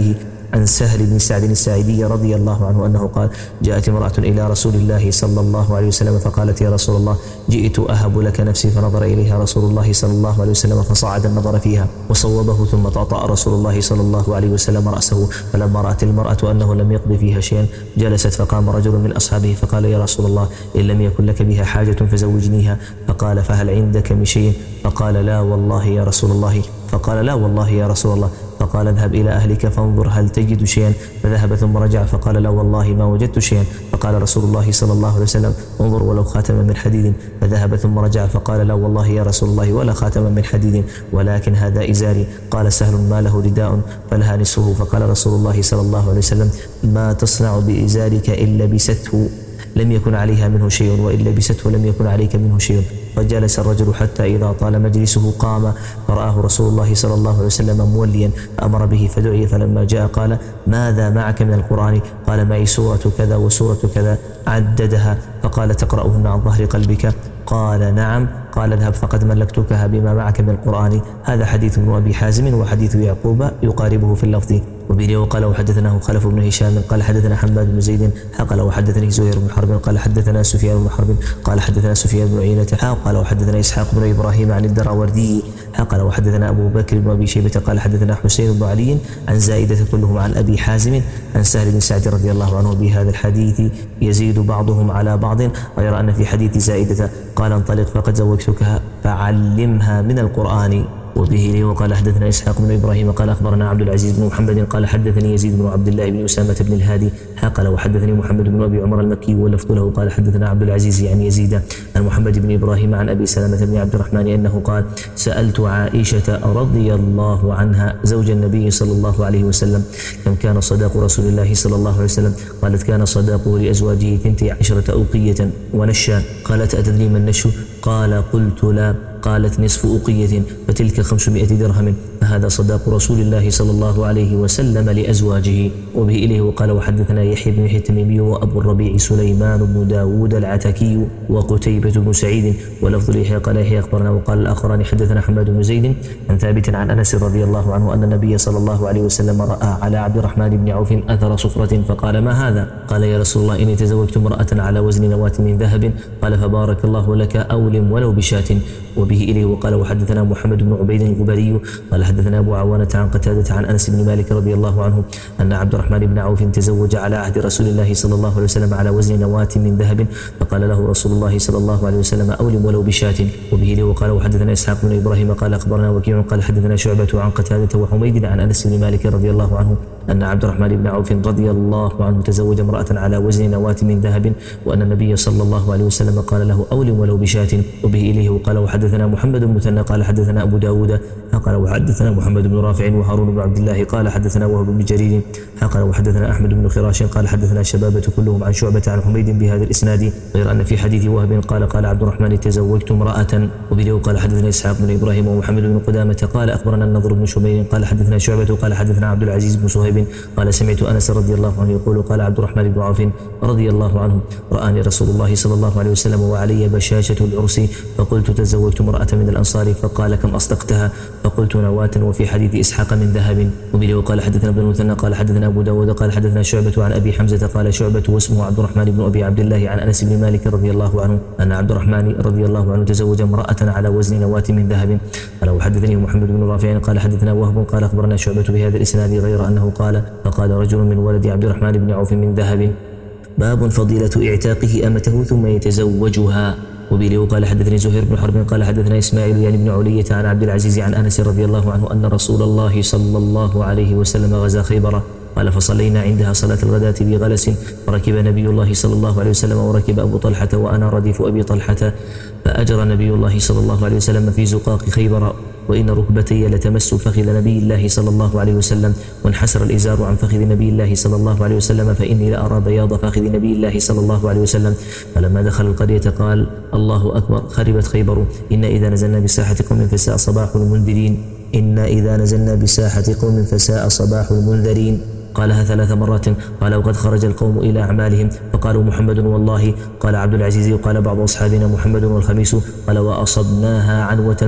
عن سهل بن سعد الساعدي رضي الله عنه أنه قال: جاءت امرأة إلى رسول الله صلى الله عليه وسلم فقالت: يا رسول الله، جئت أهب لك نفسي. فنظر إليها رسول الله صلى الله عليه وسلم فصعد النظر فيها وصوبه، ثم طأطأ رسول الله صلى الله عليه وسلم رأسه. فلما رأت المرأة أنه لم يقض فيها شيئا جلست، فقام رجل من أصحابه فقال: يا رسول الله، إن لم يكن لك بها حاجة فزوجنيها. فقال: فهل عندك من شيء؟ فقال: لا والله يا رسول الله. فقال: لا والله يا رسول الله. فقال: اذهب إلى أهلك فانظر هل تجد شيئا. فذهب ثم رجع فقال: لا والله ما وجدت شيئا. فقال رسول الله صلى الله عليه وسلم: انظر ولو خاتما من حديد. فذهب ثم رجع فقال: لا والله يا رسول الله ولا خاتما من حديد، ولكن هذا إزاري. قال سهل: ما له رداء فلها نصفه. فقال رسول الله صلى الله عليه وسلم: ما تصنع بإزارك إن لبسته لم يكن عليها منه شيء، وإن لبسته لم يكن عليك منه شيء. فجلس الرجل حتى إذا طال مجلسه قام، فرآه رسول الله صلى الله عليه وسلم موليا فأمر به فدعي. فلما جاء قال: ماذا معك من القرآن؟ قال: معي سورة كذا وسورة كذا. عددها فقال: تقرأهن عن ظهر قلبك؟ قال: نعم. قال: اذهب فقد ملكتكها بما معك من القرآن. هذا حديث ابن أبي حازم وحديث يعقوب يقاربه في اللفظ. وبه وقال: وحدثناه خلف بن هشام قال حدثنا حماد بن زيد قال وحدثني زهير بن حرب قال حدثنا سفيان بن حرب قال حدثنا سفيان بن عيينة قال وحدثنا إسحاق بن إبراهيم عن الدراوردي قال وحدثنا أبو بكر بن أبي شيبة قال حدثنا حسين بن علي عن زائدة كلهم عن أبي حازم عن سهل بن سعد رضي الله عنه بهذا الحديث يزيد بعضهم على بعض، غير أن في حديث زائدة قال: انطلق فقد زوجتكها فعلمها من القرآن. وبه لي وقال حدثنا إسحاق بن إبراهيم قال أخبرنا عبد العزيز بن محمد قال حدثني يزيد بن عبد الله بن أسامة بن الهادي قال وحدثني محمد بن أبي عمر المكي واللفظ له قال حدثنا عبد العزيز يعني يزيد عن محمد بن إبراهيم عن أبي سلمة بن عبد الرحمن أنه قال: سألت عائشة رضي الله عنها زوج النبي صلى الله عليه وسلم كم كان صداق رسول الله صلى الله عليه وسلم؟ قالت: كان صداقه لأزواجه ثنتي عشرة أوقية ونشا. قالت: أتدري ما النش؟ قال: قلت: لا. قالت: نصف أوقية فتلك خمسمائة درهم، فهذا صداق رسول الله صلى الله عليه وسلم لأزواجه. وبه إليه وقال وحدثنا يحيى بن يحيى التميمي وأبو الربيع سليمان بن داود العتكي وقتيبة بن سعيد ولفظ يحيى قال يحيى أخبرنا وقال الآخران حدثنا حماد بن زيد عن ثابت عن أنس رضي الله عنه أن النبي صلى الله عليه وسلم رأى على عبد الرحمن بن عوف أثر صفرة فقال: ما هذا؟ قال: يا رسول الله إني تزوجت امرأة على وزن نواة من ذهب. قال: فبارك الله لك، أولم ولو بشاة. وبه إليه وقال وحدثنا محمد بن عبيد الغبري قال حدثنا أبو عوانة عن قتادة عن أنس بن مالك رضي الله عنه أن عبد الرحمن بن عوف تزوج على عهد رسول الله صلى الله عليه وسلم على وزن نواة من ذهب، فقال له رسول الله صلى الله عليه وسلم: أولم ولو بشاة. وبه إليه وقال وحدثنا إسحاق بن إبراهيم قال أخبرنا وكيع قال حدثنا شعبة عن قتادة وحميد عن أنس بن مالك رضي الله عنه أن عبد الرحمن بن عوف رضي الله عنه تزوج امرأة على وزن نواة من ذهب، وأن النبي صلى الله عليه وسلم قال له: أولم ولو بشاة. وبه إليه وقال وحدثنا محمد بن مثنى قال حدثنا أبو داود قال وحدثنا محمد بن رافع وهارون بن عبد الله قال حدثنا وهب بن جرير قال وحدثنا أحمد بن خراش قال حدثنا شبابة كلهم عن شعبة عن حميد بهذا الإسناد، غير أن في حديث وهب قال قال عبد الرحمن تزوجت امرأة. وبه قال حدثنا إسحاق بن إبراهيم ومحمد بن قدامة قال أخبرنا النضر بن شمير قال حدثنا شعبة قال حدثنا عبد العزيز بن صهيب قال سمعت أنس رضي الله عنه يقول قال عبد الرحمن بن عوف رضي الله عنه: رآني رسول الله صلى الله عليه وسلم وعلي بشاشة العرس، فقلت تزوجت امرأة من الأنصار، فقال: كم أصدقتها؟ فقلت: نواة. وفي حديث إسحاق من ذهب. وبه قال حدثنا ابن المثنى قال حدثنا أبو داود قال حدثنا شعبة عن أبي حمزة قال شعبة واسمه عبد الرحمن بن أبي عبد الله عن أنس بن مالك رضي الله عنه أن عبد الرحمن رضي الله عنه تزوج امرأة على وزن نواة من ذهب. قال وحدثني محمد بن رافع قال حدثنا وهب قال أخبرنا شعبة بهذا الإسناد، غير أنه قال: فقال رجل من ولد عبد الرحمن بن عوف من ذهب. باب فضيلة اعتاقه أمته ثم يتزوجها. وبه قال حدثني زهير بن حرب قال حدثنا إسماعيل يعني بن علية عن عبد العزيز عن أنس رضي الله عنه أن رسول الله صلى الله عليه وسلم غزا خيبر قال: فصلينا عندها صلاة الغداة بغلس، فركب نبي الله صلى الله عليه وسلم وركب أبو طلحة وأنا رديف أبي طلحة، فأجرى نبي الله صلى الله عليه وسلم في زقاق خيبر، وإن ركبتي لتمس فخذ نبي الله صلى الله عليه وسلم، وانحسر الإزار عن فخذ نبي الله صلى الله عليه وسلم، فإني لأرى بياض فخذ نبي الله صلى الله عليه وسلم. فلما دخل القرية قال: الله أكبر، خربت خيبر، إن إذا نزلنا بساحة قوم فساء صباح المنذرين إن إذا نزلنا بساحة قوم فساء صباح المنذرين. قالها ثلاث مرات. قال: وقد خرج القوم إلى أعمالهم، فقالوا: محمد والله. قال عبد العزيز: وقال بعض أصحابنا: محمد والخميس. قال: وأصبناها عنوة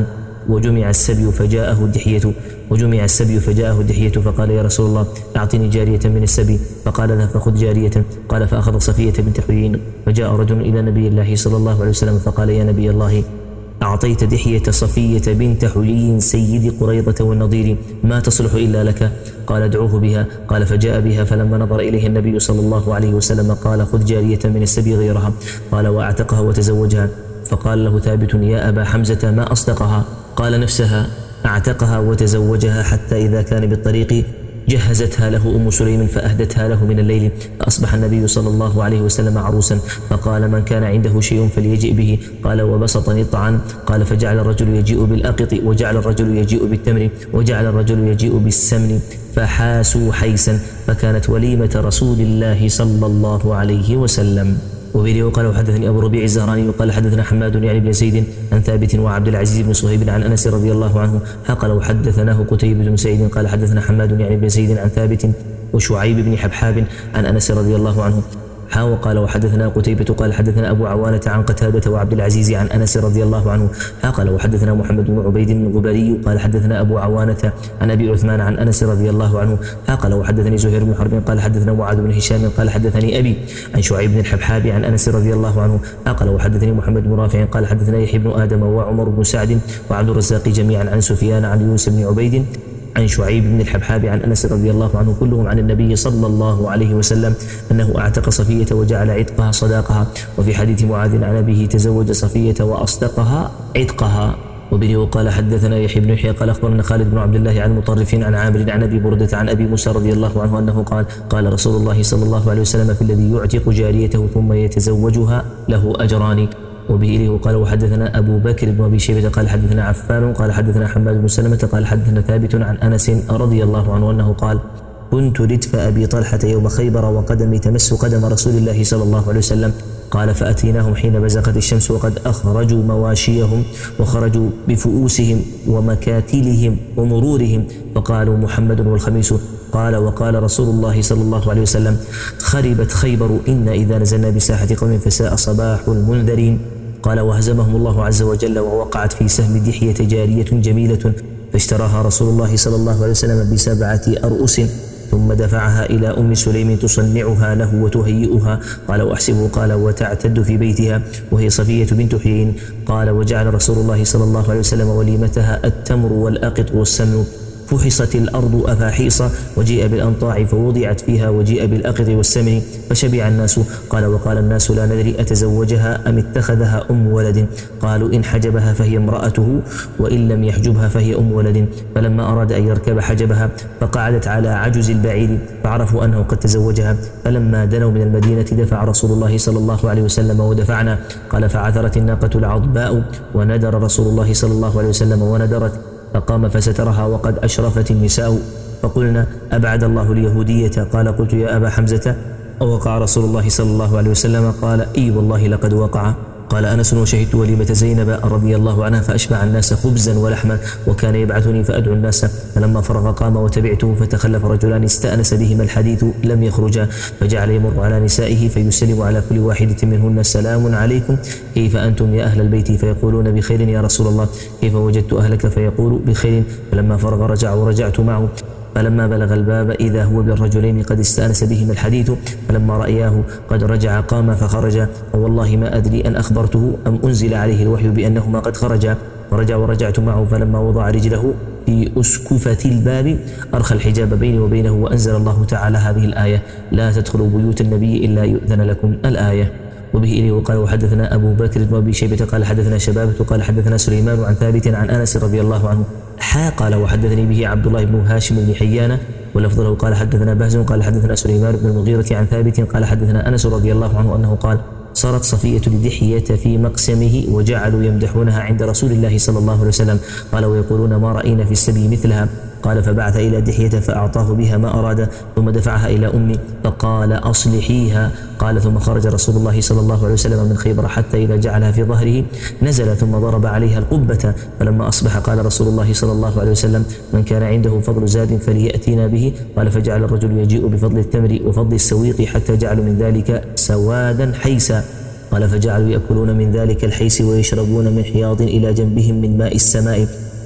وجمع السبي فجاءه دحية وجمع السبي فجاءه دحية فقال يا رسول الله أعطني جارية من السبي، فقال له فخذ جارية. قال فأخذ صفية بنت حيي. فجاء رجل إلى نبي الله صلى الله عليه وسلم فقال يا نبي الله أعطيت دحية صفية بنت حيي سيد قريظة والنضير، ما تصلح إلا لك. قال ادعوه بها. قال فجاء بها، فلما نظر إليه النبي صلى الله عليه وسلم قال خذ جارية من السبي غيرها. قال وأعتقها وتزوجها. فقال له ثابت يا أبا حمزة ما أصدقها؟ قال نفسها، أعتقها وتزوجها، حتى إذا كان بالطريق جهزتها له أم سليم فأهدتها له من الليل. فأصبح النبي صلى الله عليه وسلم عروسا، فقال من كان عنده شيء فليجئ به. قال وبسط نطعا. قال فجعل الرجل يجيء بالأقط، وجعل الرجل يجيء بالتمر، وجعل الرجل يجيء بالسمن، فحاسوا حيسا، فكانت وليمة رسول الله صلى الله عليه وسلم. وبه وقال وحدثني أبو ربيع الزهراني وقال حدثنا حماد يعني بن زيد عن ثابت وعبد العزيز بن صهيب عن أنس رضي الله عنه قال وحدثناه قتيبة بن سعيد قال حدثنا حماد يعني بن زيد عن ثابت وشعيب بن حبحاب عن أنس رضي الله عنه حا وقال وحدثنا قتيبة قال حدثنا أبو عوانة عن قتادة وعبد العزيز عن أنس رضي الله عنه حا قال وحدثنا محمد بن عبيد الغبري قال حدثنا أبو عوانة عن أبي عثمان عن أنس رضي الله عنه حا قال وحدثني زهير بن حرب قال حدثنا معاذ بن هشام قال حدثني أبي عن شعيب بن الحبحاب عن أنس رضي الله عنه حا قال وحدثني محمد بن رافع قال حدثنا يحيى بن آدم وعمر بن سعد وعبد الرزاق جميعا عن سفيان عن يونس بن عبيد عن شعيب بن الحبحاب عن أنس رضي الله عنه كلهم عن النبي صلى الله عليه وسلم أنه أعتق صفية وجعل عتقها صداقها. وفي حديث معاذ عن أبيه تزوج صفية وأصدقها عتقها. وبه قال حدثنا يحيى بن يحيى قال أخبرنا خالد بن عبد الله عن مطرف عن عامر عن أبي بردة عن أبي موسى رضي الله عنه أنه قال قال رسول الله صلى الله عليه وسلم في الذي يعتق جاريته ثم يتزوجها له أجران. وبه إليه وقال وحدثنا أبو بكر بن أبي شيبة قال حدثنا عفان قال حدثنا حماد بن سلمة قال حدثنا ثابت عن أنس رضي الله عنه أنه قال كنت ردف أبي طلحة يوم خيبر وقدمي تمس قدم رسول الله صلى الله عليه وسلم قال فأتيناهم حين بزغت الشمس وقد أخرجوا مواشيهم وخرجوا بفؤوسهم ومكاتلهم ومرورهم فقالوا محمد والخميس. قال وقال رسول الله صلى الله عليه وسلم خربت خيبر إن إذا نزلنا بساحة قوم فساء صباح المنذرين. قال وهزمهم الله عز وجل ووقعت في سهم دحية جارية جميلة فاشتراها رسول الله صلى الله عليه وسلم بسبعة أرؤس ثم دفعها إلى أم سليم تصنعها له وتهيئها. قال وأحسبه قال وتعتد في بيتها وهي صفية بنت حيين. قال وجعل رسول الله صلى الله عليه وسلم وليمتها التمر والأقط والسمن فحصت الأرض أفاحيص وجيء بالأنطاع فوضعت فيها وجيء بالأقط والسمن فشبع الناس. قال وقال الناس لا ندري أتزوجها أم اتخذها أم ولد. قالوا إن حجبها فهي امرأته وإن لم يحجبها فهي أم ولد. فلما أراد أن يركب حجبها فقعدت على عجز البعير فعرفوا أنه قد تزوجها. فلما دنوا من المدينة دفع رسول الله صلى الله عليه وسلم ودفعنا. قال فعثرت الناقة العضباء وندر رسول الله صلى الله عليه وسلم وندرت فقام فسترها وقد أشرفت النساء فقلنا أبعد الله اليهودية. قال قلت يا أبا حمزة أوقع رسول الله صلى الله عليه وسلم؟ قال إي والله لقد وقع. قال أنس وشهدت وليمة زينب رضي الله عنها فأشبع الناس خبزا ولحما وكان يبعثني فأدعو الناس. فلما فرغ قام وتبعته فتخلف رجلان استأنس بهما الحديث لم يخرجا فجعل يمر على نسائه فيسلم على كل واحدة منهن سلام عليكم كيف أنتم يا أهل البيت فيقولون بخير يا رسول الله كيف وجدت أهلك فيقول بخير. فلما فرغ رجع ورجعت معه. فلما بلغ الباب إذا هو بالرجلين قد استأنس بهما الحديث فلما رأياه قد رجع قام فخرج والله ما أدري أن أخبرته أم أنزل عليه الوحي بأنهما قد خرجا. فرجع ورجعت معه فلما وضع رجله في أسكفة الباب أرخى الحجاب بيني وبينه وأنزل الله تعالى هذه الآية لا تدخلوا بيوت النبي إلا يؤذن لكم الآية. وبه إليه وقال وحدثنا أبو بكر بن أبي شيبة قال حدثنا شبابة قال حدثنا سليمان عن ثابت عن أنس رضي الله عنه حا قال وحدثني به عبد الله بن هاشم بن حيان ولفظ له قال حدثنا بهز قال حدثنا سليمان بن المغيرة عن ثابت قال حدثنا أنس رضي الله عنه أنه قال صارت صفية لدحية في مقسمه وجعلوا يمدحونها عند رسول الله صلى الله عليه وسلم. قال ويقولون ما رأينا في السبي مثلها. قال فبعث إلى دحية فأعطاه بها ما أراد ثم دفعها إلى أمي فقال أصلحيها. قال ثم خرج رسول الله صلى الله عليه وسلم من خيبر حتى إذا جعلها في ظهره نزل ثم ضرب عليها القبة. فلما أصبح قال رسول الله صلى الله عليه وسلم من كان عنده فضل زاد فليأتينا به. قال فجعل الرجل يجيء بفضل التمر وفضل السويق حتى جعلوا من ذلك سوادا حيسا. قال فجعلوا يأكلون من ذلك الحيس ويشربون من حياض إلى جنبهم من ماء السماء.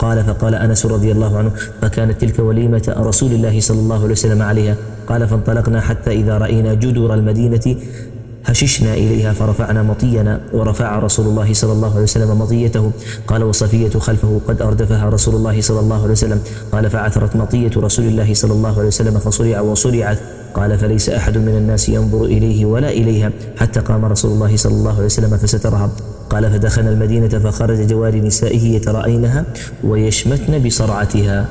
قال فقال أنس رضي الله عنه فكانت تلك وليمة رسول الله صلى الله عليه وسلم عليها. قال فانطلقنا حتى إذا رأينا جدر المدينة هششنا إليها فرفعنا مطينا ورفع رسول الله صلى الله عليه وسلم مطيته. قال وصفية خلفه قد أردفها رسول الله صلى الله عليه وسلم. قال فعثرت مطية رسول الله صلى الله عليه وسلم فصرع وصرعت. قال فليس أحد من الناس ينظر إليه ولا إليها حتى قام رسول الله صلى الله عليه وسلم فسترها. قال فدخلنا المدينة فخرج جواري نسائه يترأينها ويشمتن بصرعتها.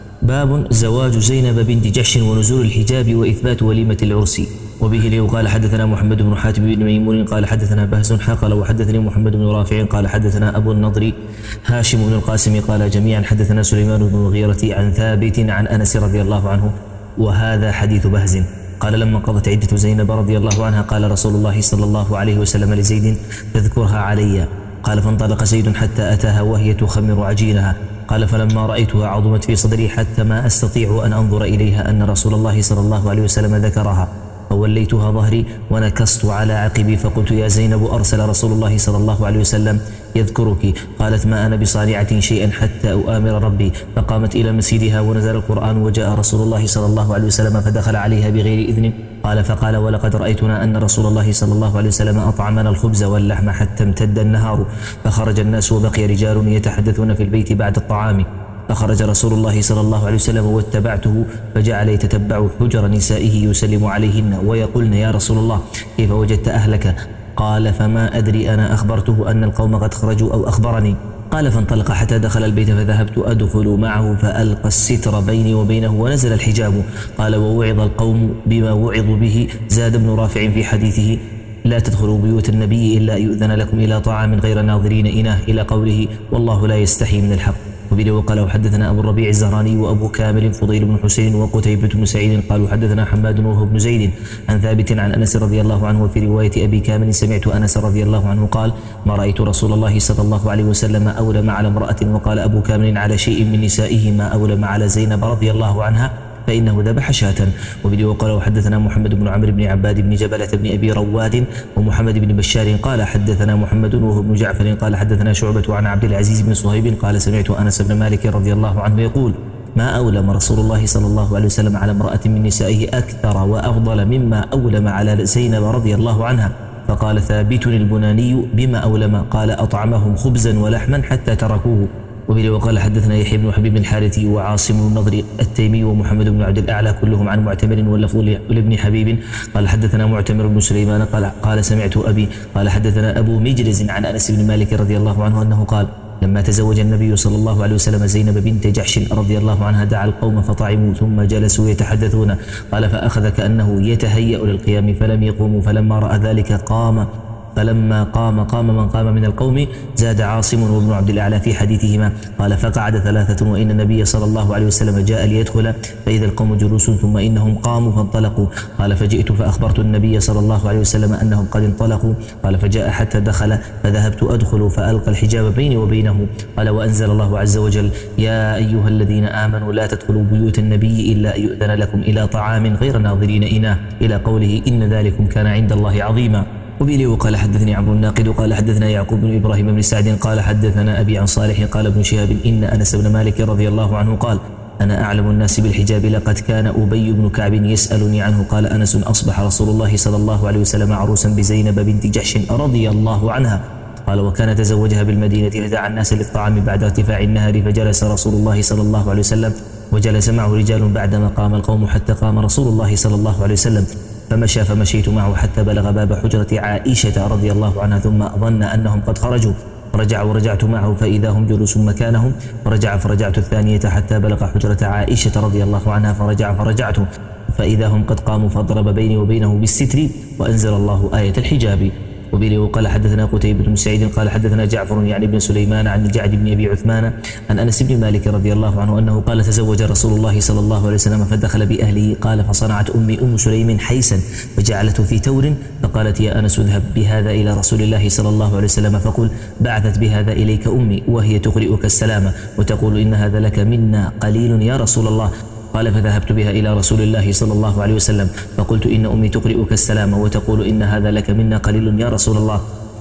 باب زواج زينب بنت جحش ونزول الحجاب وإثبات وليمة العرس. وبه لي قال حدثنا محمد بن حاتم بن ميمون قال حدثنا بهز قال وحدثني محمد بن رافع قال حدثنا أبو النضر هاشم بن القاسم قال جميعا حدثنا سليمان بن المغيرة عن ثابت عن أنس رضي الله عنه وهذا حديث بهز. قال لما قضت عدة زينب رضي الله عنها قال رسول الله صلى الله عليه وسلم لزيد فاذكرها علي. قال فانطلق زيد حتى أتاها وهي تخمر عجينها. قال فلما رأيتها عظمت في صدري حتى ما أستطيع أن أنظر إليها أن رسول الله صلى الله عليه وسلم ذكرها. فوليتها ظهري ونكصت على عقبي فقلت يا زينب أرسل رسول الله صلى الله عليه وسلم يذكرك. قالت ما أنا بصانعة شيئا حتى أؤامر ربي. فقامت إلى مسجدها ونزل القرآن وجاء رسول الله صلى الله عليه وسلم فدخل عليها بغير إذن. قال فقال ولقد رأيتنا أن رسول الله صلى الله عليه وسلم أطعمنا الخبز واللحم حتى امتد النهار. فخرج الناس وبقي رجال يتحدثون في البيت بعد الطعام. فخرج رسول الله صلى الله عليه وسلم واتبعته فجعل يتتبع حجر نسائه يسلم عليهن ويقولن يا رسول الله كيف وجدت أهلك؟ قال فما أدري أنا أخبرته أن القوم قد خرجوا أو أخبرني. قال فانطلق حتى دخل البيت فذهبت أدخل معه فألقى الستر بيني وبينه ونزل الحجاب. قال ووعظ القوم بما وعظوا به. زاد ابن رافع في حديثه لا تدخلوا بيوت النبي إلا يؤذن لكم إلى طعام غير ناظرين إناه إلى قوله والله لا يستحي من الحق. وبه وقال حدثنا أبو الربيع الزهراني وأبو كامل فضيل بن حسين وقتيبة بن سعيد قالوا حدثنا حماد وهو بن زيد عن ثابت عن أنس رضي الله عنه. وفي رواية أبي كامل سمعت أنس رضي الله عنه قال ما رأيت رسول الله صلى الله عليه وسلم أولم على امرأة. وقال أبو كامل على شيء من نسائه ما أولم على زينب رضي الله عنها فإنه ذبح شاة. وبه وقال وحدثنا محمد بن عمرو بن عباد بن جبلة بن أبي رواد ومحمد بن بشار قال حدثنا محمد وهو بن جعفر قال حدثنا شعبة عن عبد العزيز بن صهيب قال سمعت أنس بن مالك رضي الله عنه يقول ما أولم رسول الله صلى الله عليه وسلم على امرأة من نسائه أكثر وأفضل مما أولم على زينب رضي الله عنها. فقال ثابت البناني بما أولم؟ قال أطعمهم خبزا ولحما حتى تركوه. وبه وقال حدثنا يحيى بن حبيب الحارثي وعاصم بن النضر التيمي ومحمد بن عبد الأعلى كلهم عن معتمر واللفظ لابن حبيب قال حدثنا معتمر بن سليمان قال قال سمعت أبي قال حدثنا أبو مجلز عن أنس بن مالك رضي الله عنه أنه قال لما تزوج النبي صلى الله عليه وسلم زينب بنت جحش رضي الله عنها دعا القوم فطعموا ثم جلسوا يتحدثون. قال فأخذ كأنه يتهيأ للقيام فلم يقوموا فلما رأى ذلك قام فلما قام قام من قام من القوم. زاد عاصم وابن عبد الأعلى في حديثهما قال فقعد ثلاثة وإن النبي صلى الله عليه وسلم جاء ليدخل فإذا القوم جلوس ثم إنهم قاموا فانطلقوا. قال فجئت فأخبرت النبي صلى الله عليه وسلم أنهم قد انطلقوا. قال فجاء حتى دخل فذهبت أدخل فألقى الحجاب بيني وبينه. قال وأنزل الله عز وجل يا أيها الذين آمنوا لا تدخلوا بيوت النبي إلا أن يؤذن لكم إلى طعام غير ناظرين إناه إلى قوله إن ذلكم كان عند الله عظيما. وبه وقال حدثني عمرو الناقد قال حدثنا يعقوب بن إبراهيم بن سعد قال حدثنا أبي عن صالح قال ابن شهاب إن أنس بن مالك رضي الله عنه قال أنا أعلم الناس بالحجاب لقد كان أبي بن كعب يسألني عنه. قال أنس أصبح رسول الله صلى الله عليه وسلم عروسا بزينب بنت جحش رضي الله عنها. قال وكان تزوجها بالمدينة فدعا الناس للطعام بعد ارتفاع النهر فجلس رسول الله صلى الله عليه وسلم وجلس معه رجال بعدما قام القوم حتى قام رسول الله صلى الله عليه وسلم فمشى فمشيت معه حتى بلغ باب حجرة عائشة رضي الله عنها ثم ظن أنهم قد خرجوا رجع ورجعت معه فإذا هم جلوس مكانهم فرجع فرجعت الثانية حتى بلغ حجرة عائشة رضي الله عنها فرجع فرجعت فإذا هم قد قاموا فضرب بيني وبينه بالستر وأنزل الله آية الحجاب. وبه وقال حدثنا قتيبة بن سعيد قال حدثنا جعفر يعني بن سليمان عن الجعد بن أبي عثمان عن أنس بن مالك رضي الله عنه أنه قال تزوج رسول الله صلى الله عليه وسلم فدخل بأهله. قال فصنعت أمي أم سليم حيسا فجعلته في تور فقالت يا أنس اذهب بهذا إلى رسول الله صلى الله عليه وسلم فقل بعثت بهذا إليك أمي وهي تقرئك السلام وتقول إن هذا لك منا قليل يا رسول الله. قال فذهبت بها إلى رسول الله صلى الله عليه وسلم فقلت إن أمي تقرئك السلام وتقول إن هذا لك منا قليل يا رسول الله.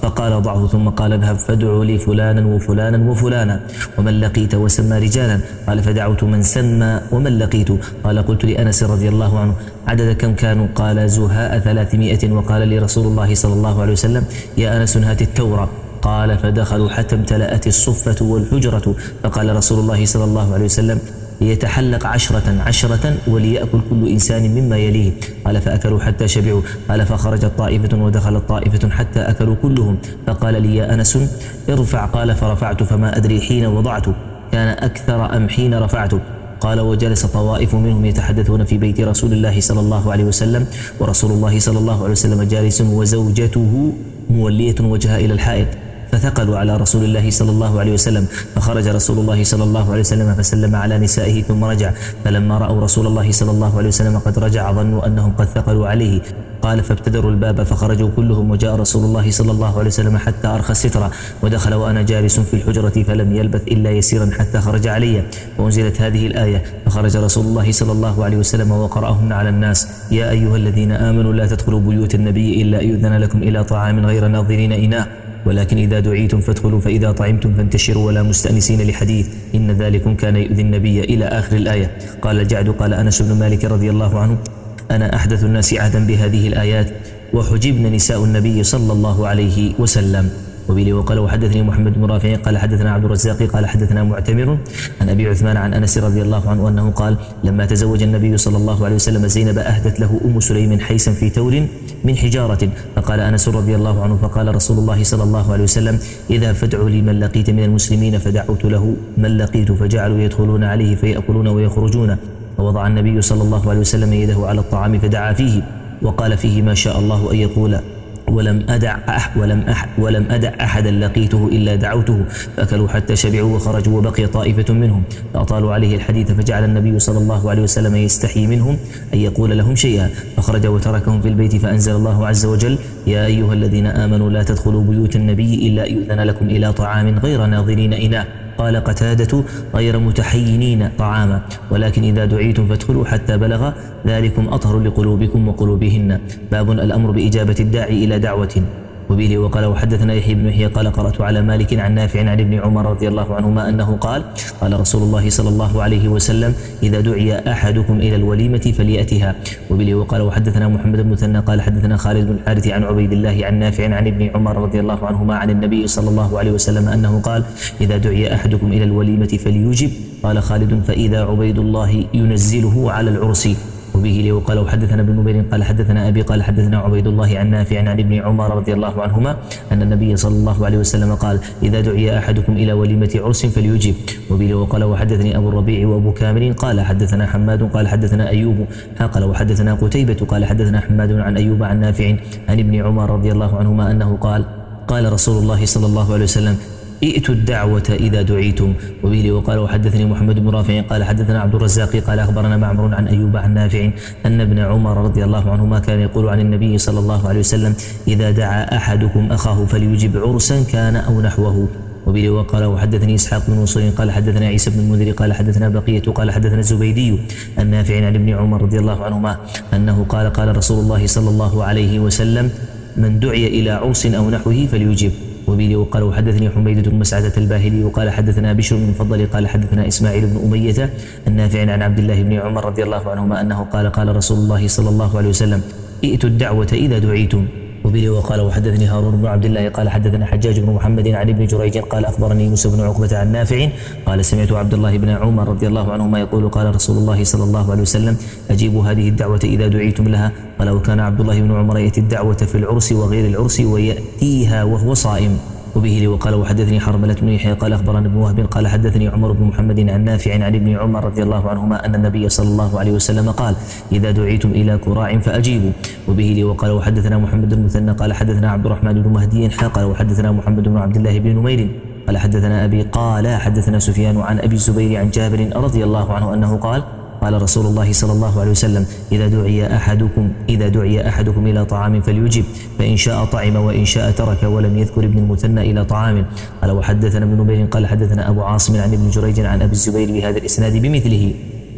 فقال ضعه، ثم قال اذهب فادع لي فلانا وفلانا وفلانا ومن لقيت، وسمى رجالا. قال فدعوت من سمى ومن لقيت. قال قلت لأنس رضي الله عنه عدد كم كانوا؟ قال زهاء ثلاثمائة. وقال لي رسول الله صلى الله عليه وسلم يا أنس هات التوراة. قال فدخلوا حتى امتلأت الصفة والحجرة. فقال رسول الله صلى الله عليه وسلم ليتحلق عشرة عشرة وليأكل كل إنسان مما يليه. قال فأكلوا حتى شبعوا. قال فخرجت طائفة ودخلت طائفة حتى أكلوا كلهم. فقال لي يا أنس ارفع. قال فرفعت فما أدري حين وضعت كان أكثر أم حين رفعت. قال وجلس طوائف منهم يتحدثون في بيت رسول الله صلى الله عليه وسلم ورسول الله صلى الله عليه وسلم جالس وزوجته مولية وجهها إلى الحائط، فثقلوا على رسول الله صلى الله عليه وسلم. فخرج رسول الله صلى الله عليه وسلم فسلم على نسائه ثم رجع. فلما رأوا رسول الله صلى الله عليه وسلم قد رجع ظنوا أنهم قد ثقلوا عليه. قال فابتدروا الباب فخرجوا كلهم، وجاء رسول الله صلى الله عليه وسلم حتى أرخى السترة ودخل وأنا جالس في الحجرة، فلم يلبث إلا يسيرا حتى خرج علي. وأنزلت هذه الآية فخرج رسول الله صلى الله عليه وسلم وقرأهن على الناس يا أيها الذين آمنوا لا تدخلوا بيوت النبي إلا يؤذن لكم إلى طعام غير ناظرين إناء ولكن إذا دعيتم فادخلوا فإذا طعمتم فانتشروا ولا مستأنسين لحديث إن ذلكم كان يؤذي النبي إلى آخر الآية. قال الجعد قال أنس بن مالك رضي الله عنه أنا أحدث الناس عهدا بهذه الآيات وحجبن نساء النبي صلى الله عليه وسلم. وبه وقال وحدثني محمد بن رافع قال حدثنا عبد الرزاق قال حدثنا معتمر عن أبي عثمان عن أنس رضي الله عنه أنه قال لما تزوج النبي صلى الله عليه وسلم زينب أهدت له أم سليم حيسا في تور من حجارة. فقال أنس رضي الله عنه فقال رسول الله صلى الله عليه وسلم إذا فادعوا لي من لقيت من المسلمين، فدعوت له من لقيت فجعلوا يدخلون عليه فيأكلون ويخرجون. فوضع النبي صلى الله عليه وسلم يده على الطعام فدعا فيه وقال فيه ما شاء الله أن يقول ولم أدع أح ولم أح ولم أدع أحدا لقيته إلا دعوته. فأكلوا حتى شبعوا وخرجوا وبقي طائفة منهم فأطالوا عليه الحديث، فجعل النبي صلى الله عليه وسلم يستحي منهم أن يقول لهم شيئا، فخرج وتركهم في البيت. فأنزل الله عز وجل يا أيها الذين آمنوا لا تدخلوا بيوت النبي إلا يؤذن لكم إلى طعام غير ناظرين إناء. قال قتادة غير متحينين طعاما ولكن إذا دعيتم فادخلوا حتى بلغ ذلكم أطهر لقلوبكم وقلوبهن. باب الأمر بإجابة الداعي إلى دعوة. وبه وقال وحدثنا يحيى بن يحيى قال قرأت على مالك عن نافع عن ابن عمر رضي الله عنهما أنه قال قال رسول الله صلى الله عليه وسلم إذا دعي أحدكم إلى الوليمة فليأتها. وبه وقال وحدثنا محمد بن مثنى قال حدثنا خالد بن الحارث عن عبيد الله عن نافع عن ابن عمر رضي الله عنهما عن النبي صلى الله عليه وسلم أنه قال إذا دعي أحدكم إلى الوليمة فليجب. قال خالد فإذا عبيد الله ينزله على العرس. وبه وقال وحدثنا ابن نمير قال حدثنا أبي قال حدثنا عبيد الله عن نافع عن ابن عمر رضي الله عنهما أن النبي صلى الله عليه وسلم قال إذا دعي أحدكم إلى وليمة عرس فليجب. وبه وقال وحدثني أبو الربيع وأبو كامل قال حدثنا حماد قال حدثنا أيوب قال وحدثنا قتيبة قال حدثنا حماد عن أيوب عن نافع عن ابن عمر رضي الله عنهما أنه قال قال رسول الله صلى الله عليه وسلم ائتوا الدعوة إذا دعيتم. وبه وقال وحدثني محمد بن رافع قال حدثنا عبد الرزاق قال أخبرنا معمر عن أيوب عن نافع أن ابن عمر رضي الله عنهما كان يقول عن النبي صلى الله عليه وسلم إذا دعا أحدكم أخاه فليجب عرسا كان أو نحوه. وبه وقال وحدثني إسحاق بن منصور قال حدثنا عيسى بن المنذر قال حدثنا بقية قال حدثنا الزبيدي النافع عن ابن عمر رضي الله عنهما أنه قال قال رسول الله صلى الله عليه وسلم من دعي إلى عرس أو نحوه فليجب. وبه وقال وحدثني حميد بن مسعدة الباهلي وقال حدثنا بشر بن المفضل قال حدثنا إسماعيل بن أمية النافع عن عبد الله بن عمر رضي الله عنهما أنه قال قال رسول الله صلى الله عليه وسلم ائتوا الدعوة إذا دعيتم. وبه وقال وحدثني هارون بن عبد الله قال حدثنا حجاج بن محمد عن ابن جريج قال أخبرني موسى بن عقبة عن نافع قال سمعت عبد الله بن عمر رضي الله عنهما يقول قال رسول الله صلى الله عليه وسلم أجيبوا هذه الدعوة إذا دعيتم لها. قال وكان عبد الله بن عمر يأتي الدعوة في العرس وغير العرس ويأتيها وهو صائم. وبه وقال وحدثني حرملة بن يحيى قال أخبرنا ابن وهب قال حدثني عمر بن محمد عن نافع عن ابن عمر رضي الله عنهما أن النبي صلى الله عليه وسلم قال إذا دعيتم إلى كراع فأجيبوا. وبه وقال وحدثنا محمد بن المثنى قال حدثنا عبد الرحمن بن مهدي قال وحدثنا محمد بن عبد الله بن نمير قال حدثنا أبي قال حدثنا سفيان عن أبي الزبير عن جابر رضي الله عنه أنه قال قال رسول الله صلى الله عليه وسلم إذا دعي أحدكم إذا دعي أحدكم إلى طعام فليجب فإن شاء طعم وإن شاء ترك. ولم يذكر ابن المثنى إلى طعام. قال وحدثنا ابن نمير قال حدثنا أبو عاصم عن ابن جريج عن أبي الزبير بهذا الإسناد بمثله.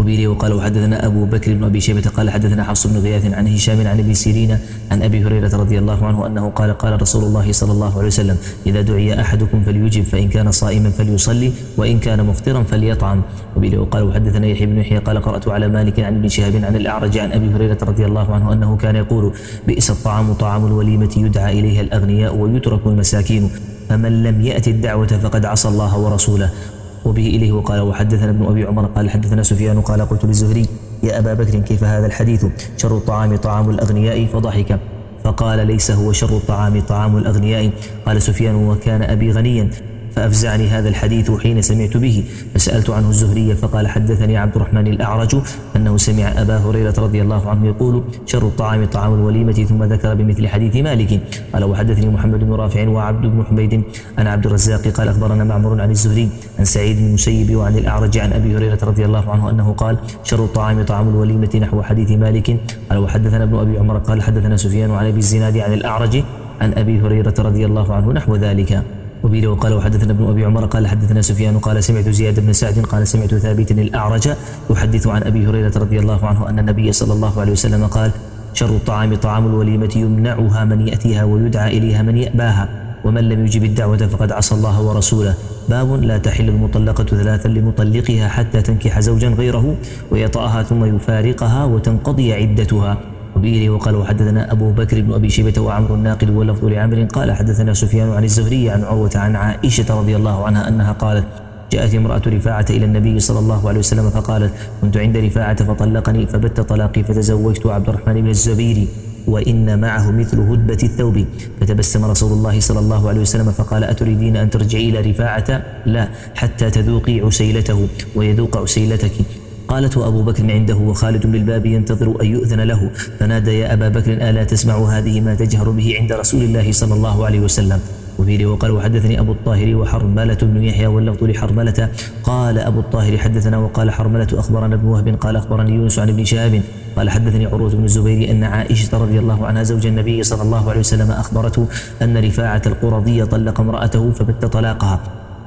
وبه وقال وحدثنا أبو بكر بن أبي شيبة قال حدثنا حفص بن غياث عن هشام عن ابن سيرين عن أبي هريرة رضي الله عنه أنه قال قال رسول الله صلى الله عليه وسلم إذا دعي أحدكم فليجب فإن كان صائما فليصلي وإن كان مفطرا فليطعم. وبه وقال وحدثنا يحيى بن يحيى قال قرأت على مالك عن ابن شهاب عن الأعرج عن أبي هريرة رضي الله عنه أنه كان يقول بئس الطعام طعام الوليمة يدعى إليها الأغنياء ويترك المساكين فمن لم يأت الدعوة فقد عصى الله ورسوله. وبه إليه وقال وحدثنا ابن أبي عمر قال حدثنا سفيان قال قلت للزهري يا أبا بكر كيف هذا الحديث شر الطعام طعام الأغنياء فضحك فقال ليس هو شر الطعام طعام الأغنياء. قال سفيان وكان أبي غنيا فأفزعني هذا الحديث حين سمعت به فسألت عنه الزهري فقال حدثني عبد الرحمن الأعرج أنه سمع أبا هريرة رضي الله عنه يقول شر الطعام طعام الوليمة ثم ذكر بمثل حديث مالك. قال وحدثني محمد بن رافع وعبد بن حميد عن عبد الرزاق قال أخبرنا معمر عن الزهري عن سعيد بن المسيب وعن الأعرج عن أبي هريرة رضي الله عنه أنه قال شر الطعام طعام الوليمة نحو حديث مالك. قال وحدثنا ابن أبي عمر قال حدثنا سفيان عن أبي الزناد عن الأعرج عن أبي هريرة رضي الله عنه نحو ذلك. وبه وقال وحدثنا ابن أبي عمر قال حدثنا سفيان قال سمعت زياد بن سعد قال سمعت ثابت الأعرج يحدث عن أبي هريرة رضي الله عنه أن النبي صلى الله عليه وسلم قال شر الطعام طعام الوليمة يمنعها من يأتيها ويدعى إليها من يأباها ومن لم يجب الدعوة فقد عصى الله ورسوله. باب لا تحل المطلقة ثلاثا لمطلقها حتى تنكح زوجا غيره ويطأها ثم يفارقها وتنقضي عدتها. وبه وقال وحدثنا أبو بكر بن أبي شيبة وعمر الناقد واللفظ لعمر قال حدثنا سفيان عن الزهري عن عروة عن عائشة رضي الله عنها أنها قالت جاءت امرأة رفاعة إلى النبي صلى الله عليه وسلم فقالت كنت عند رفاعة فطلقني فبت طلاقي فتزوجت عبد الرحمن بن الزبير وإن معه مثل هدبة الثوب فتبسم رسول الله صلى الله عليه وسلم فقال أتريدين أن ترجعي إلى رفاعة؟ لا حتى تذوقي عسيلته ويذوق عسيلتك. قالت وأبو بكر عنده وخالد بالباب ينتظر أن يؤذن له فنادى يا أبا بكر ألا تسمع هذه ما تجهر به عند رسول الله صلى الله عليه وسلم. وفيه وقال وحدثني أبو الطاهر وحرملة بن يحيى واللفظ لحرملة قال أبو الطاهر حدثنا وقال حرملة أخبرنا ابن وهب قال أخبرني يونس عن ابن شهاب قال حدثني عروة بن الزبير أن عائشة رضي الله عنها زوج النبي صلى الله عليه وسلم أخبرته أن رفاعة القرظي طلق امرأته فبت طلاقها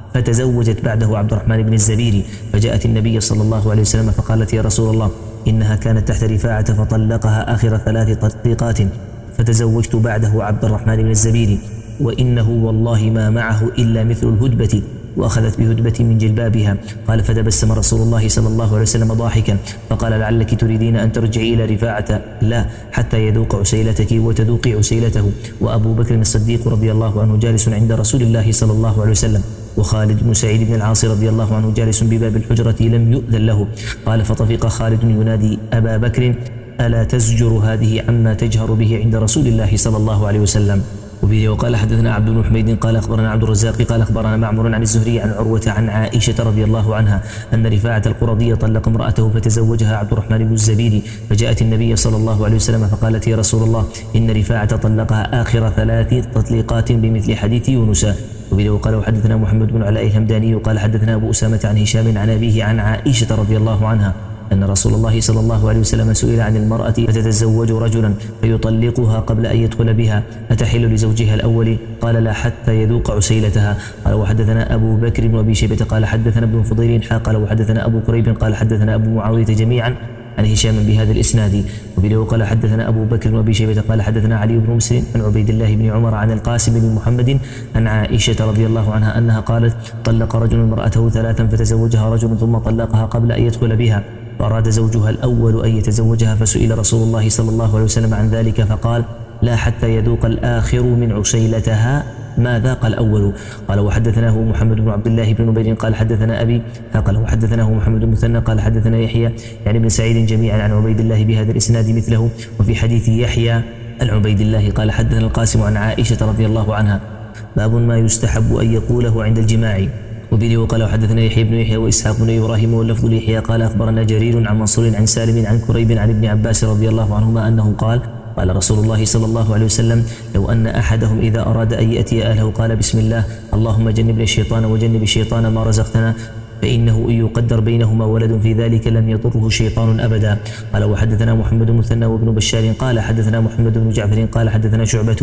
فتزوجت بعده عبد الرحمن بن الزبير فجاءت النبي صلى الله عليه وسلم فقالت يا رسول الله إنها كانت تحت رفاعة فطلقها آخر ثلاث تطليقات فتزوجت بعده عبد الرحمن بن الزبير وإنه والله ما معه إلا مثل الهدبة وأخذت بهدبة من جلبابها. قال فتبسم رسول الله صلى الله عليه وسلم ضاحكا فقال لعلك تريدين أن ترجعي إلى رفاعة؟ لا حتى يذوق عسيلتك وتذوقي عسيلته. وأبو بكر الصديق رضي الله عنه جالس عند رسول الله صلى الله عليه وسلم وخالد بن سعيد بن العاص رضي الله عنه جالس بباب الحجرة لم يؤذن له. قال فطفق خالد ينادي أبا بكر ألا تزجر هذه عما تجهر به عند رسول الله صلى الله عليه وسلم. وبه وقال حدثنا عبد بن حميد قال أخبرنا عبد الرزاق قال أخبرنا معمر عن الزهري عن عروة عن عائشة رضي الله عنها أن رفاعة القرظي طلق امرأته فتزوجها عبد الرحمن بن الزبير فجاءت النبي صلى الله عليه وسلم فقالت يا رسول الله إن رفاعة طلقها آخر ثلاث تطليقات بمثل حديث يونس. وبه وقال وحدثنا محمد بن علاء الهمداني قال حدثنا أبو أسامة عن هشام عن أبيه عن عائشة رضي الله عنها أن رسول الله صلى الله عليه وسلم سئل عن المرأة فتتزوج رجلا فيطلقها قبل أن يدخل بها أتحل لزوجها الأول؟ قال لا حتى يذوق عسيلتها. قال وحدثنا أبو بكر بن أبي شيبة قال حدثنا ابن فضيل قال وحدثنا أبو كريب قال حدثنا أبو معاوية جميعا عن هشام بهذا الإسناد. وبه قال حدثنا أبو بكر بن أبي شيبة قال حدثنا علي بن مسلم عن عبيد الله بن عمر عن القاسم بن محمد عن عائشة رضي الله عنها أنها قالت طلق رجل امرأته ثلاثا فتزوجها رجل ثم طلقها قبل أن يدخل بها فأراد زوجها الأول أن يتزوجها فسئل رسول الله صلى الله عليه وسلم عن ذلك فقال لا حتى يذوق الآخر من عسيلتها ما ذاق الأول. قال وحدثناه محمد بن عبد الله بن نبيل قال حدثنا أبي قال وحدثناه محمد بن مثنى قال حدثنا يحيى يعني ابن سعيد جميعا عن عبيد الله بهذا الإسناد مثله. وفي حديث يحيى عن عبيد الله قال حدثنا القاسم عن عائشة رضي الله عنها باب ما يستحب أن يقوله عند الجماع. وبه وقال وحدثنا يحيى بن يحيى وإسحاق بن إبراهيم واللفظ ليحيى قال أخبرنا جرير عن منصور عن سالم عن كريب عن ابن عباس رضي الله عنهما أنه قال قال رسول الله صلى الله عليه وسلم لو أن أحدهم إذا أراد أن يأتي أهله قال بسم الله اللهم جنبنا الشيطان وجنب الشيطان ما رزقتنا فإنه إن يقدر بينهما ولد في ذلك لم يضره شيطان أبدا. قال وحدثنا محمد مثنى وابن بشار قال حدثنا محمد بن جعفر قال حدثنا شعبة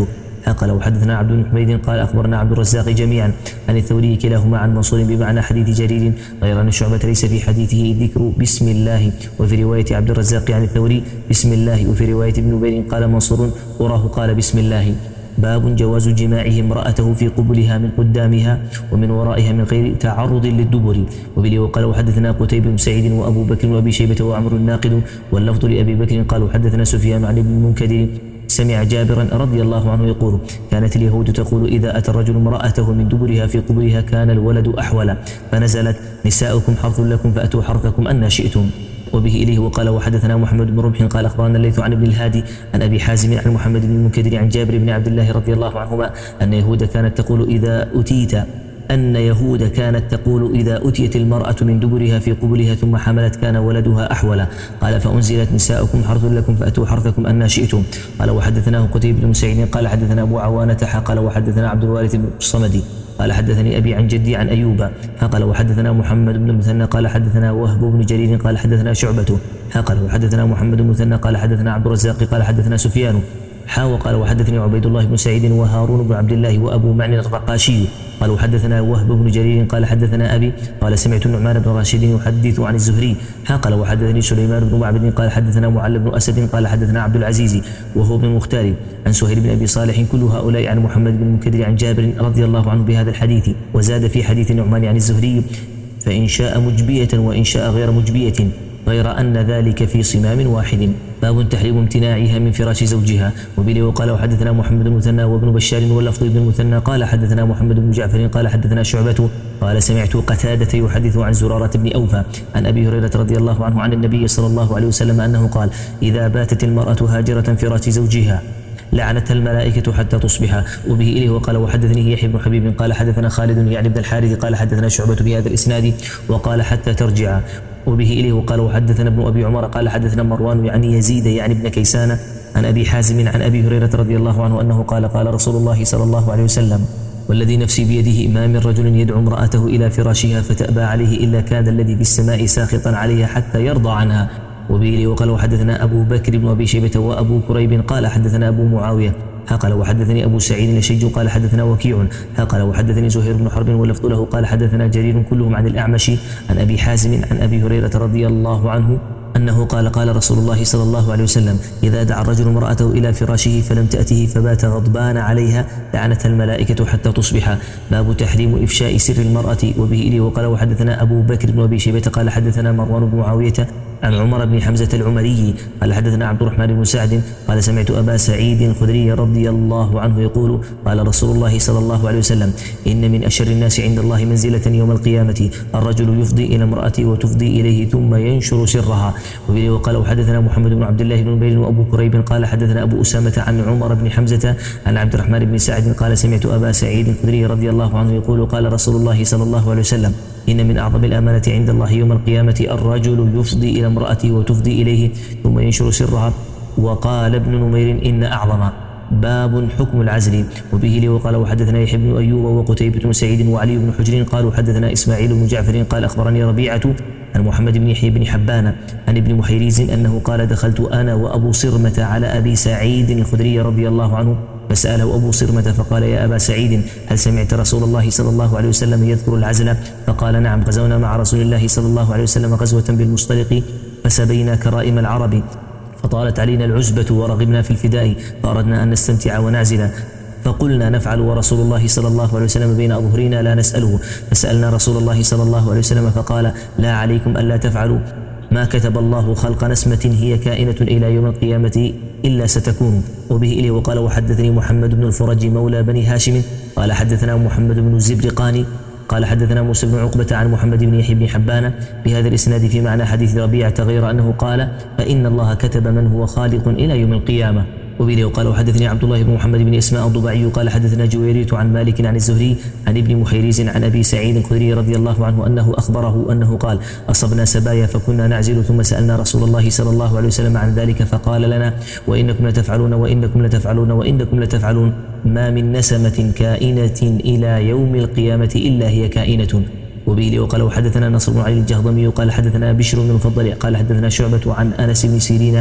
قال وحدثنا عبد بن حميد قال أخبرنا عبد الرزاق جميعا عن الثوري كلاهما عن منصور بمعنى حديث جرير، غير أن شعبة ليس في حديثه ذكر بسم الله، وفي رواية عبد الرزاق عن الثوري بسم الله، وفي رواية ابن نبير قال منصور وراه قال بسم الله. باب جواز جماعه امرأته في قبلها من قدامها ومن ورائها من غير تعرض للدبر. وبه وقال وحدثنا قتيبة بن سعيد وأبو بكر وأبي شيبة وعمر الناقد، واللفظ لأبي بكر قال وحدثنا سفيان عن ابن المنكدر سمع جابرا رضي الله عنه يقول كانت اليهود تقول إذا أتى الرجل امرأته من دبرها في قبلها كان الولد أحولا، فنزلت نساؤكم حرث لكم فأتوا حرثكم أن شئتم. وبه إليه وقال وحدثنا محمد بن رمح قال أخبرنا الليث عن ابن الهادي عن أبي حازم عن محمد بن المنكدر عن جابر بن عبد الله رضي الله عنهما أن يهود كانت تقول إذا أتيت أن يهود كانت تقول إذا أتيت المرأة من دبرها في قبلها ثم حملت كان ولدها أحولا، قال فأنزلت نساؤكم حرث لكم فأتوا حرثكم أن شئتم. قال وحدثناه قتيبة بن سعيد قال حدثنا أبو عوانة قال وحدثنا عبد الوارث بن الصمدي قال حدثني أبي عن جدي عن أيوب قال وحدثنا محمد بن المثنى قال حدثنا وهب بن جرير قال حدثنا شعبة قال وحدثنا محمد بن المثنى قال حدثنا عبد الرزاق قال حدثنا سفيان حا وقال وحدثني عبيد الله بن سعيد وهارون بن عبد الله وأبو معن الرقاشي قال وحدثنا وهب بن جرير قال حدثنا أبي قال سمعت النعمان بن راشد يحدث عن الزهري قال وحدثني سليمان بن معبد قال حدثنا معل بن أسد قال حدثنا عبد العزيز وهو بن المختار عن سهيل بن أبي صالح كل هؤلاء عن محمد بن المنكدر عن جابر رضي الله عنه بهذا الحديث. وزاد في حديث النعمان عن الزهري فإن شاء مجبية وإن شاء غير مجبية، غير أن ذلك في صمام واحد. باب تحريم امتناعها من فراش زوجها. وبه وقال وحدثنا محمد بن المثنى وابن بشار واللفظ بن المثنى قال حدثنا محمد بن جعفر قال حدثنا شعبة قال سمعت قتادة يحدث عن زرارة بن أوفى عن أبي هريرة رضي الله عنه عن النبي صلى الله عليه وسلم أنه قال إذا باتت المرأة هاجرة فراش زوجها لعنتها الملائكة حتى تصبح. وبه إليه وقال وحدثني يحيى بن حبيب قال حدثنا خالد يعني بن الحارث قال حدثنا شعبة بهذا الإسناد وقال حتى ترجع. وبه إليه وقال وحدثنا ابن أبي عمر قال حدثنا مروان يعني يزيد يعني ابن كيسان عن أبي حازم عن أبي هريرة رضي الله عنه أنه قال قال رسول الله صلى الله عليه وسلم والذي نفسي بيده ما من رجل يدعو امرأته إلى فراشها فتأبى عليه إلا كان الذي في السماء ساخطا عليها حتى يرضى عنها. وبه وقال وحدثنا أبو بكر بن أبي شيبة وأبو كريب قال حدثنا أبو معاوية قال وحدثني أبو سعيد الأشج قال حدثنا وكيع قال وحدثني زهير بن حرب واللفظ له قال حدثنا جرير كلهم عن الأعمش عن أبي حازم عن أبي هريرة رضي الله عنه أنه قال قال رسول الله صلى الله عليه وسلم إذا دعا الرجل امرأته إلى فراشه فلم تأته فبات غضبان عليها لعنتها الملائكة حتى تصبح. باب تحريم إفشاء سر المرأة. وبه إليه وقال وحدثنا أبو بكر بن أبي شيبة قال حدثنا مروان بن معاوية عن عمر بن حمزة العمري قال حدثنا عبد الرحمن بن سعد قال سمعت أبا سعيد الخدري رضي الله عنه يقول قال رسول الله صلى الله عليه وسلم إن من أشر الناس عند الله منزلة يوم القيامة الرجل يفضي إلى امرأته وتفضي إليه ثم ينشر سرها. وبه وقال وحدثنا محمد بن عبد الله بن بيل وأبو كريب قال حدثنا أبو أسامة عن عمر بن حمزة عن عبد الرحمن بن سعد قال سمعت أبا سعيد الخدري رضي الله عنه يقول قال رسول الله صلى الله عليه وسلم إن من أعظم الأمانة عند الله يوم القيامة الرجل يفضي إلى امرأته وتفضي إليه ثم ينشر سرها. وقال ابن نمير إن أعظم. باب حكم العزل. وبه لي وقال وحدثنا يحيى بن أيوب وقتيبة بن سعيد وعلي بن حجر قالوا حدثنا إسماعيل بن جعفر قال أخبرني ربيعة عن محمد بن يحيى بن حبان عن ابن محيريز أنه قال دخلت أنا وأبو صرمة على أبي سعيد الخدري رضي الله عنه فسأله أبو صرمة فقال يا أبا سعيد هل سمعت رسول الله صلى الله عليه وسلم يذكر العزل؟ فقال نعم غزونا مع رسول الله صلى الله عليه وسلم غزوة بالمصطلق فسبينا كرائم العرب فطالت علينا العزبة ورغبنا في الفداء فأردنا أن نستمتع ونعزل فقلنا نفعل ورسول الله صلى الله عليه وسلم بين أظهرنا لا نسأله فسألنا رسول الله صلى الله عليه وسلم فقال لا عليكم ألا تفعلوا ما كتب الله خلق نسمة هي كائنة إلى يوم القيامة إلا ستكون. وبه إليه وقال وحدثني محمد بن الفرج مولى بني هاشم قال حدثنا محمد بن الزبرقاني قال حدثنا موسى بن عقبة عن محمد بن يحيى بن حبان بهذا الإسناد في معنى حديث ربيعة غير أنه قال فإن الله كتب من هو خالق إلى يوم القيامة. وبه وقال وحدثني عبد الله بن محمد بن اسماء الضبعي قال حدثنا جويرية عن مالك عن الزهري عن ابن محيريز عن أبي سعيد الخدري رضي الله عنه أنه أخبره أنه قال أصبنا سبايا فكنا نعزل ثم سألنا رسول الله صلى الله عليه وسلم عن ذلك فقال لنا وإنكم لتفعلون وإنكم لتفعلون وإنكم لتفعلون ما من نسمة كائنة إلى يوم القيامة إلا هي كائنة. وبه وقال وحدثنا نصر بن علي الجهضمي قال حدثنا بشر بن المفضل قال حدثنا شعبة عن أنس بن سيرين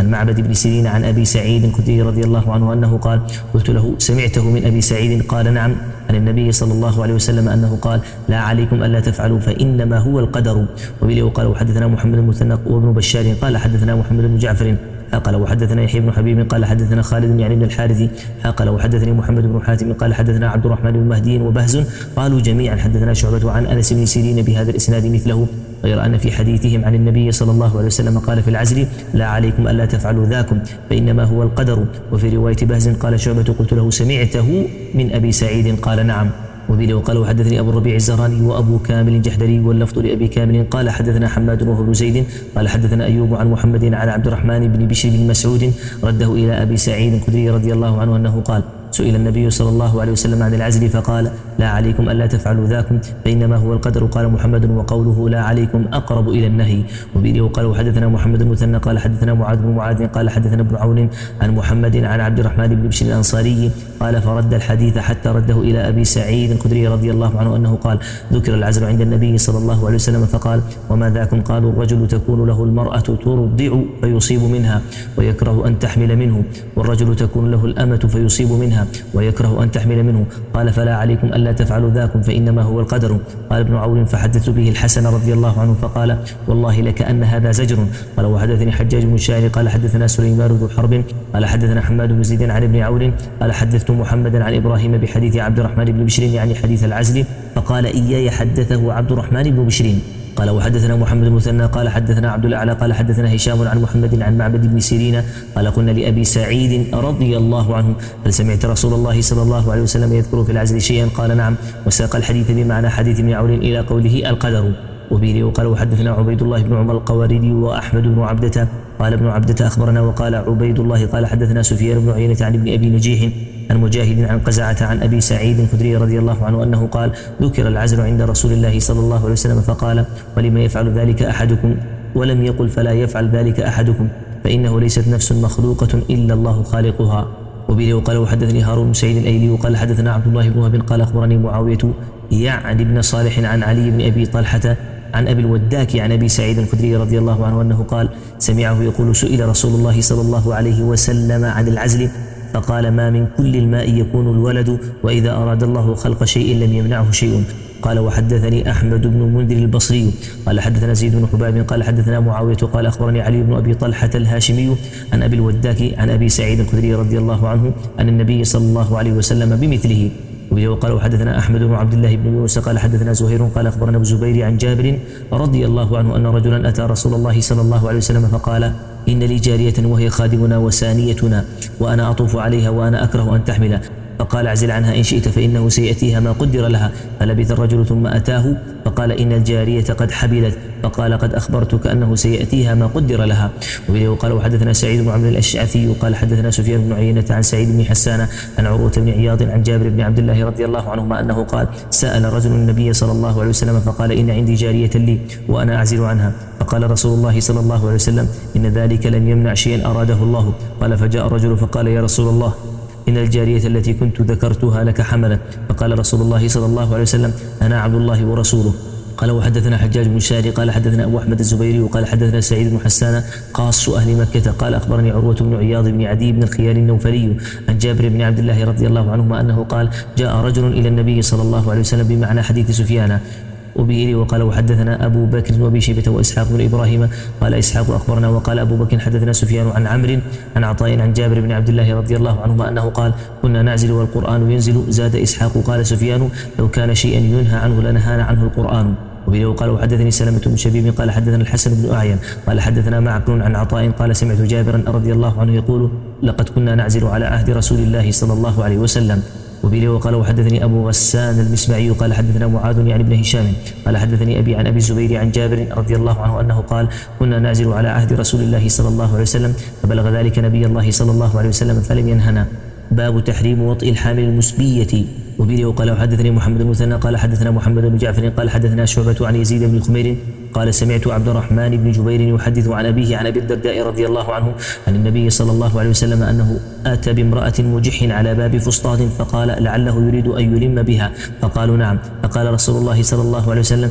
عن معبد بن سيرين عن أبي سعيد الخدري رضي الله عنه أنه قال قلت له سمعته من أبي سعيد؟ قال نعم، عن النبي صلى الله عليه وسلم أنه قال لا عليكم ألا تفعلوا فإنما هو القدر. وبه قال وحدثنا محمد بن المثنى وابن بشار قال حدثنا محمد بن جعفر قال وحدثنا يحيى بن حبيب قال حدثنا خالد يعني بن الحارث قال وحدثني محمد بن حاتم قال حدثنا عبد الرحمن بن مهدي وبهز قالوا جميعا حدثنا شعبة عن أنس بن سيرين بهذا الإسناد مثله، غير أن في حديثهم عن النبي صلى الله عليه وسلم قال في العزل لا عليكم ألا تفعلوا ذاكم فإنما هو القدر. وفي رواية بهز قال شعبة قلت له سمعته من أبي سعيد؟ قال نعم. وبه وقال وحدثني أبو الربيع الزهراني وأبو كامل الجحدري واللفظ لأبي كامل قال حدثنا حماد وهو بن زيد قال حدثنا أيوب عن محمد عن عبد الرحمن بن بشر بن مسعود رده إلى أبي سعيد الخدري رضي الله عنه أنه قال سئل النبي صلى الله عليه وسلم عن العزل فقال لا عليكم ألا تفعلوا ذاكم فإنما هو القدر. قال محمد وقوله لا عليكم أقرب إلى النهي. وبه وقال وحدثنا محمد المثنى قال حدثنا معاذ بن معاذ قال حدثنا ابن عون عن محمد عن عبد الرحمن بن بشر الأنصاري قال فرد الحديث حتى رده إلى أبي سعيد الخدري رضي الله عنه أنه قال ذكر العزل عند النبي صلى الله عليه وسلم فقال وما ذاكم؟ قالوا الرجل تكون له المرأة ترضع فيصيب منها ويكره أن تحمل منه، والرجل تكون له الأمة فيصيب منها ويكره أن تحمل منه. قال فلا عليكم ألا تفعلوا ذاكم فإنما هو القدر. قال ابن عون فحدثت به الحسن رضي الله عنه فقال والله لكأن هذا زجر. قال وحدثني حجاج بن الشاعر قال حدثنا سليمان بن حرب قال حدثنا حماد بن زيد عن ابن عون قال حدثت محمدا عن إبراهيم بحديث عبد الرحمن بن بشر يعني حديث العزل فقال إياي حدثه عبد الرحمن بن بشر. قال وحدثنا محمد المثنى قال حدثنا عبد الأعلى قال حدثنا هشام عن محمد عن معبد بن سيرين قال قلنا لأبي سعيد رضي الله عنه هل سمعت رسول الله صلى الله عليه وسلم يذكر في العزل شيئا؟ قال نعم، وساق الحديث بمعنى حديث ابن عون إلى قوله القدر. وبه وقال وحدثنا عبيد الله بن عمر القواردي وأحمد بن عبدة قال ابن عبدة أخبرنا وقال عبيد الله قال حدثنا سفيان بن عيينة عن ابن أبي نجيح عن مجاهد عن قزعة عن أبي سعيد الخدري رضي الله عنه أنه قال ذكر العزل عند رسول الله صلى الله عليه وسلم فقال ولما يفعل ذلك أحدكم؟ ولم يقل فلا يفعل ذلك أحدكم فإنه ليست نفس مخلوقة إلا الله خالقها. وبه وقال وحدثني هارون بن سعيد الأيلي وقال حدثنا عبد الله بن وهب قال أخبرني معاوية يعني ابن صالح عن علي بن أبي طلحة عن أبي الوداك عن أبي سعيد الخدري رضي الله عنه أنه قال سمعه يقول سئل رسول الله صلى الله عليه وسلم عن العزل فقال ما من كل الماء يكون الولد وإذا أراد الله خلق شيء لم يمنعه شيء. قال وحدثني أحمد بن المنذر البصري قال حدثنا زيد بن حباب قال حدثنا معاوية قال أخبرني علي بن أبي طلحة الهاشمي عن أبي الوداك عن أبي سعيد الخدري رضي الله عنه عن النبي صلى الله عليه وسلم بمثله. وبه وقال وحدثنا أحمد بن عبد الله بن يونس قال حدثنا زهير قال أخبرنا ابو الزبير عن جابر رضي الله عنه أن رجلا أتى رسول الله صلى الله عليه وسلم فقال إن لي جارية وهي خادمنا وسانيتنا وأنا أطوف عليها وأنا أكره أن تحمل، فقال اعزل عنها إن شئت فإنه سيأتيها ما قدر لها. فلبث الرجل ثم أتاه فقال إن الجارية قد حبلت، فقال قد أخبرتك أنه سيأتيها ما قدر لها. وبه وقال وحدثنا سعيد بن عمرو الأشعثي قال حدثنا سفيان بن عيينة عن سعيد بن حسان عن عروة بن عياض عن جابر بن عبد الله رضي الله عنهما أنه قال سأل رجل النبي صلى الله عليه وسلم فقال إن عندي جارية لي وأنا أعزل عنها، فقال رسول الله صلى الله عليه وسلم إن ذلك لم يمنع شيئا أراده الله. قال فجاء الرجل فقال يا رسول الله إن الجارية التي كنت ذكرتها لك حملت، فقال رسول الله صلى الله عليه وسلم أنا عبد الله ورسوله. قال وحدثنا حجاج بن شاري قال حدثنا أبو أحمد الزبيري وقال حدثنا سعيد بن حسان قاص أهل مكة قال أخبرني عروة بن عياض بن عدي بن الخيار النوفلي عن جابر بن عبد الله رضي الله عنهما أنه قال جاء رجل إلى النبي صلى الله عليه وسلم بمعنى حديث سفيان. وبه وقال وحدثنا أبو بكر وأبي شيبة وإسحاق بن إبراهيم قال إسحاق أخبرنا وقال أبو بكر حدثنا سفيان عن عمرو عن عطاء عن جابر بن عبد الله رضي الله عنهما أنه قال كنا نعزل والقرآن ينزل. زاد إسحاق قال سفيان لو كان شيئا ينهى عنه لنهانا عنه القرآن. وبه وقال وحدثني سلمة بن شبيب قال حدثنا الحسن بن أعين قال حدثنا معقل عن عطاء قال سمعت جابرا رضي الله عنه يقول لقد كنا نعزل على عهد رسول الله صلى الله عليه وسلم. وبه وقال وحدثني أبو غسان المسمعي قال حدثنا معاذ يعني بن هشام قال حدثني أبي عن أبي الزبير عن جابر رضي الله عنه أنه قال كنا نعزل على عهد رسول الله صلى الله عليه وسلم فبلغ ذلك نبي الله صلى الله عليه وسلم فلم ينهنا. باب تحريم وطئ الحامل المسبية. وبه وقال وحدثني محمد المثنى قال حدثنا محمد بن جعفر قال حدثنا شعبة عن يزيد بن خمير قال سمعت عبد الرحمن بن جبير يحدث عن أبيه عن أبي الدرداء رضي الله عنه عن النبي صلى الله عليه وسلم أنه أتى بامرأة مجح على باب فسطاط فقال لعله يريد أن يلم بها، فقالوا نعم، فقال رسول الله صلى الله عليه وسلم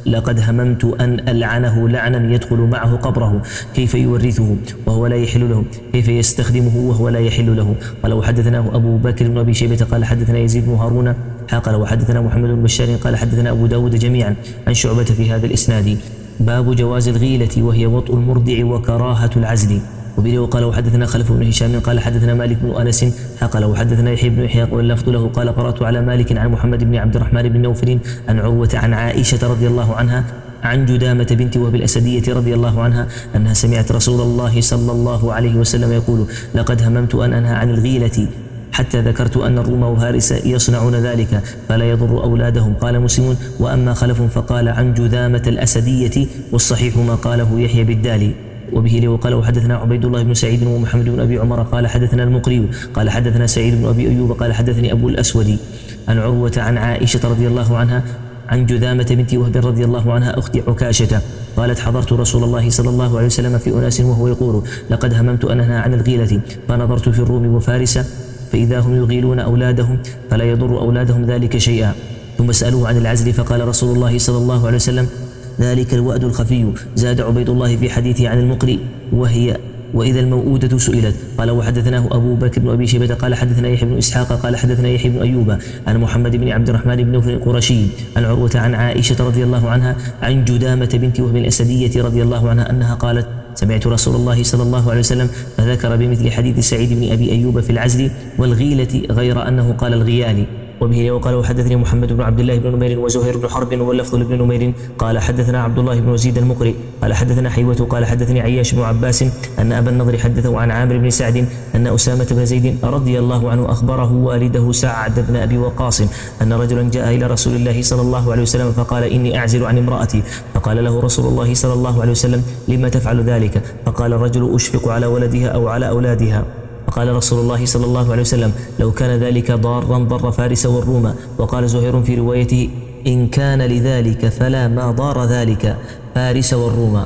لقد هممت أن ألعنه لعنا يدخل معه قبره، كيف يورثه وهو لا يحل له، كيف يستخدمه وهو لا يحل له. قال وحدثناه أبو بكر بن أبي شيبة قال حدثنا يزيد بن هارون قال وحدثنا محمد بن بشار قال حدثنا أبو داود جميعا عن شعبة في هذا الإسناد. باب جواز الغيلة وهي وطء المرضع وكراهة العزل. وبه وقال وحدثنا خلف بن هشام قال حدثنا مالك بن أنس قال وحدثنا يحيى بن يحيى واللفظ له قال قرأت على مالك عن محمد بن عبد الرحمن بن نوفل عن عروة عن عائشة رضي الله عنها عن جدامة بنت وهب الأسدية رضي الله عنها أنها سمعت رسول الله صلى الله عليه وسلم يقول لقد هممت أن أنهى عن الغيلة حتى ذكرت أن الروم وفارس يصنعون ذلك فلا يضر أولادهم. قال مسلم وأما خلف فقال عن جذامة الأسدية والصحيح ما قاله يحيى بالدالي. وبه لي وقال وحدثنا عبيد الله بن سعيد ومحمد بن أبي عمر قال حدثنا المقري قال حدثنا سعيد بن أبي أيوب قال حدثني أبو الأسود عن عروة عن عائشة رضي الله عنها عن جذامة بنت وهب رضي الله عنها أخت عكاشة قالت حضرت رسول الله صلى الله عليه وسلم في أناس وهو يقول لقد هممت أن أنهى عن الغيلة فنظرت في الروم وفارس فإذا هم يغيلون أولادهم فلا يضر أولادهم ذلك شيئا. ثم سألوه عن العزل فقال رسول الله صلى الله عليه وسلم ذلك الوأد الخفي. زاد عبيد الله في حديثه عن المقري وهي وإذا الموؤودة سئلت. قال وحدثناه أبو بكر بن أبي شيبة قال حدثنا يحيى بن إسحاق قال حدثنا يحيى بن أيوب عن محمد بن عبد الرحمن بن نوفل القرشي عن عروة عن عائشة رضي الله عنها عن جدامة بنت وهب الأسدية رضي الله عنها أنها قالت سمعت رسول الله صلى الله عليه وسلم فذكر بمثل حديث سعيد بن أبي أيوب في العزل والغيلة غير أنه قال الغيال. وبه وقال وحدثني محمد بن عبد الله بن نمير وزهير بن حرب واللفظ لابن نمير قال حدثنا عبد الله بن وزيد المقري قال حدثنا حيوة قال حدثني عياش بن عباس أن أبا النضر حدثه عن عامر بن سعد أن أسامة بن زيد رضي الله عنه أخبره والده سعد بن أبي وقاص أن رجلا جاء إلى رسول الله صلى الله عليه وسلم فقال إني أعزل عن امرأتي فقال له رسول الله صلى الله عليه وسلم لما تفعل ذلك؟ فقال الرجل أشفق على ولدها أو على أولادها. فقال رسول الله صلى الله عليه وسلم لو كان ذلك ضارا ضر فارس والروم. وقال زهير في روايته إن كان لذلك فلا ما ضار ذلك فارس والروم.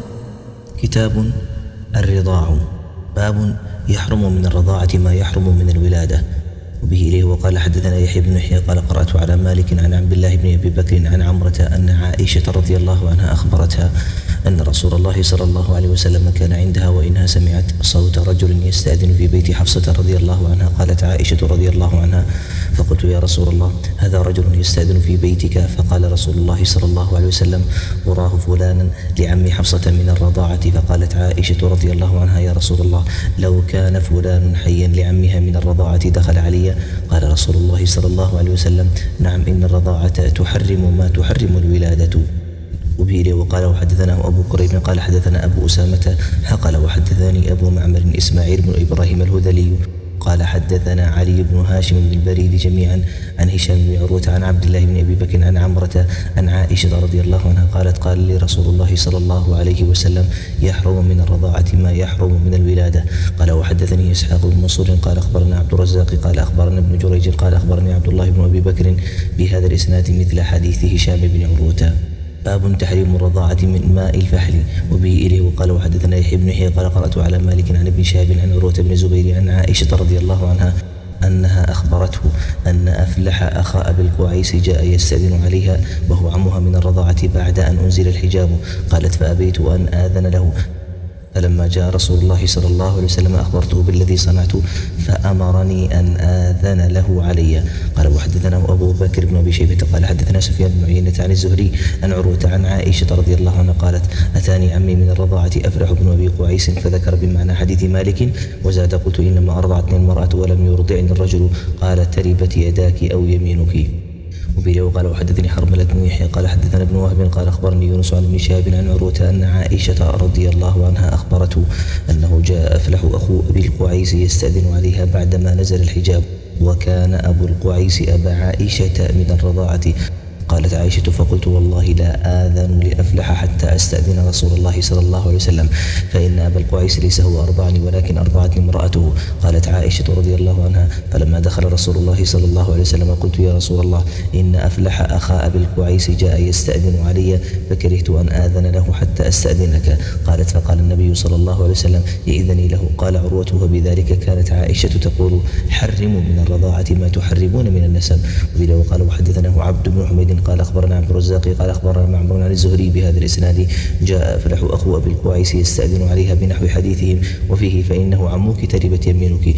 كتاب الرضاع. باب يحرم من الرضاعة ما يحرم من الولادة. وبه إليه وقال حدثنا يحيى بن يحيى قال قرأت على مالك عن عبد الله بن أبي بكر عن عمرة أن عائشة رضي الله عنها أخبرتها أن رسول الله صلى الله عليه وسلم كان عندها وإنها سمعت صوت رجل يستأذن في بيت حفصة رضي الله عنها. قالت عائشة رضي الله عنها فقلت يا رسول الله هذا رجل يستأذن في بيتك؟ فقال رسول الله صلى الله عليه وسلم وراه فلانا لعم حفصة من الرضاعة. فقالت عائشة رضي الله عنها يا رسول الله لو كان فلان حيا لعمها من الرضاعة دخل علي؟ قال رسول الله صلى الله عليه وسلم نعم إن الرضاعة تحرم ما تحرم الولادة. وبه وقال وحدثنا أبو كريب قال حدثنا أبو أسامة قال وحدثني أبو معمر إسماعيل بن إبراهيم الهذلي قال حدثنا علي بن هاشم بن البريد جميعا عن هشام بن عروة عن عبد الله بن أبي بكر عن عمرة عن عائشة رضي الله عنها قالت قال لي رسول الله صلى الله عليه وسلم يحرم من الرضاعة ما يحرم من الولادة. قال وحدثني إسحاق بن منصور قال أخبرنا عبد الرزاق قال أخبرنا ابن جريج قال أخبرني عبد الله بن أبي بكر بهذا الإسناد مثل حديث هشام بن عروة. باب تحريم الرضاعة من ماء الفحل. وبه إليه وقال وحدثنا يحيى بن يحيى قال قرأت على مالك عن ابن شهاب عن عروة بن زبير عن عائشة رضي الله عنها أنها أخبرته أن أفلح أخا أبي القعيس جاء يستأذن عليها وهو عمها من الرضاعة بعد أن أنزل الحجاب. قالت فأبيت أن آذن له فلما جاء رسول الله صلى الله عليه وسلم أخبرته بالذي صنعت فأمرني أن آذن له علي. قال وحدثنا أبو بكر بن أبي شيبة قال حدثنا سفيان بن عيينة عن الزهري عن عروة عن عائشة رضي الله عنها قالت أتاني عمي من الرضاعة أفلح بن أبي قعيس فذكر بمعنى حديث مالك وزاد قلت إنما أرضعتني المرأة ولم يرضعني الرجل قال تربت يداك أو يمينك. وبه وقال وحدثني حرملة بن يحيى قال حدثنا ابن وهب قال أخبرني يونس عن ابن شهاب عن عروة أن عائشة رضي الله عنها أخبرته أنه جاء أفلح أخو أبي القعيس يستأذن عليها بعدما نزل الحجاب وكان أبو القعيس أبا عائشة من الرضاعة. قالت عائشة فقلت والله لا آذن لأفلح حتى أستأذن رسول الله صلى الله عليه وسلم فإن أبا القعيس ليس هو أرضعني ولكن أرضعتني امرأته. قالت عائشة رضي الله عنها فلما دخل رسول الله صلى الله عليه وسلم قلت يا رسول الله إن أفلح أخا أبي القعيس جاء يستأذن علي فكرهت أن آذن له حتى أستأذنك. قالت فقال النبي صلى الله عليه وسلم إذني له. قال عروة وبذلك كانت عائشة تقول حرموا من الرضاعة ما تحرمون من النسب. وقال وحدثناه عبد بن حميد قال أخبرنا عبد الرزاق قال أخبرنا معمر عن الزهري بهذا الإسناد جاء أفلح أخو أبي القعيس يستأذن عليها بنحو حديثهم وفيه فإنه عمك تربت يمينك.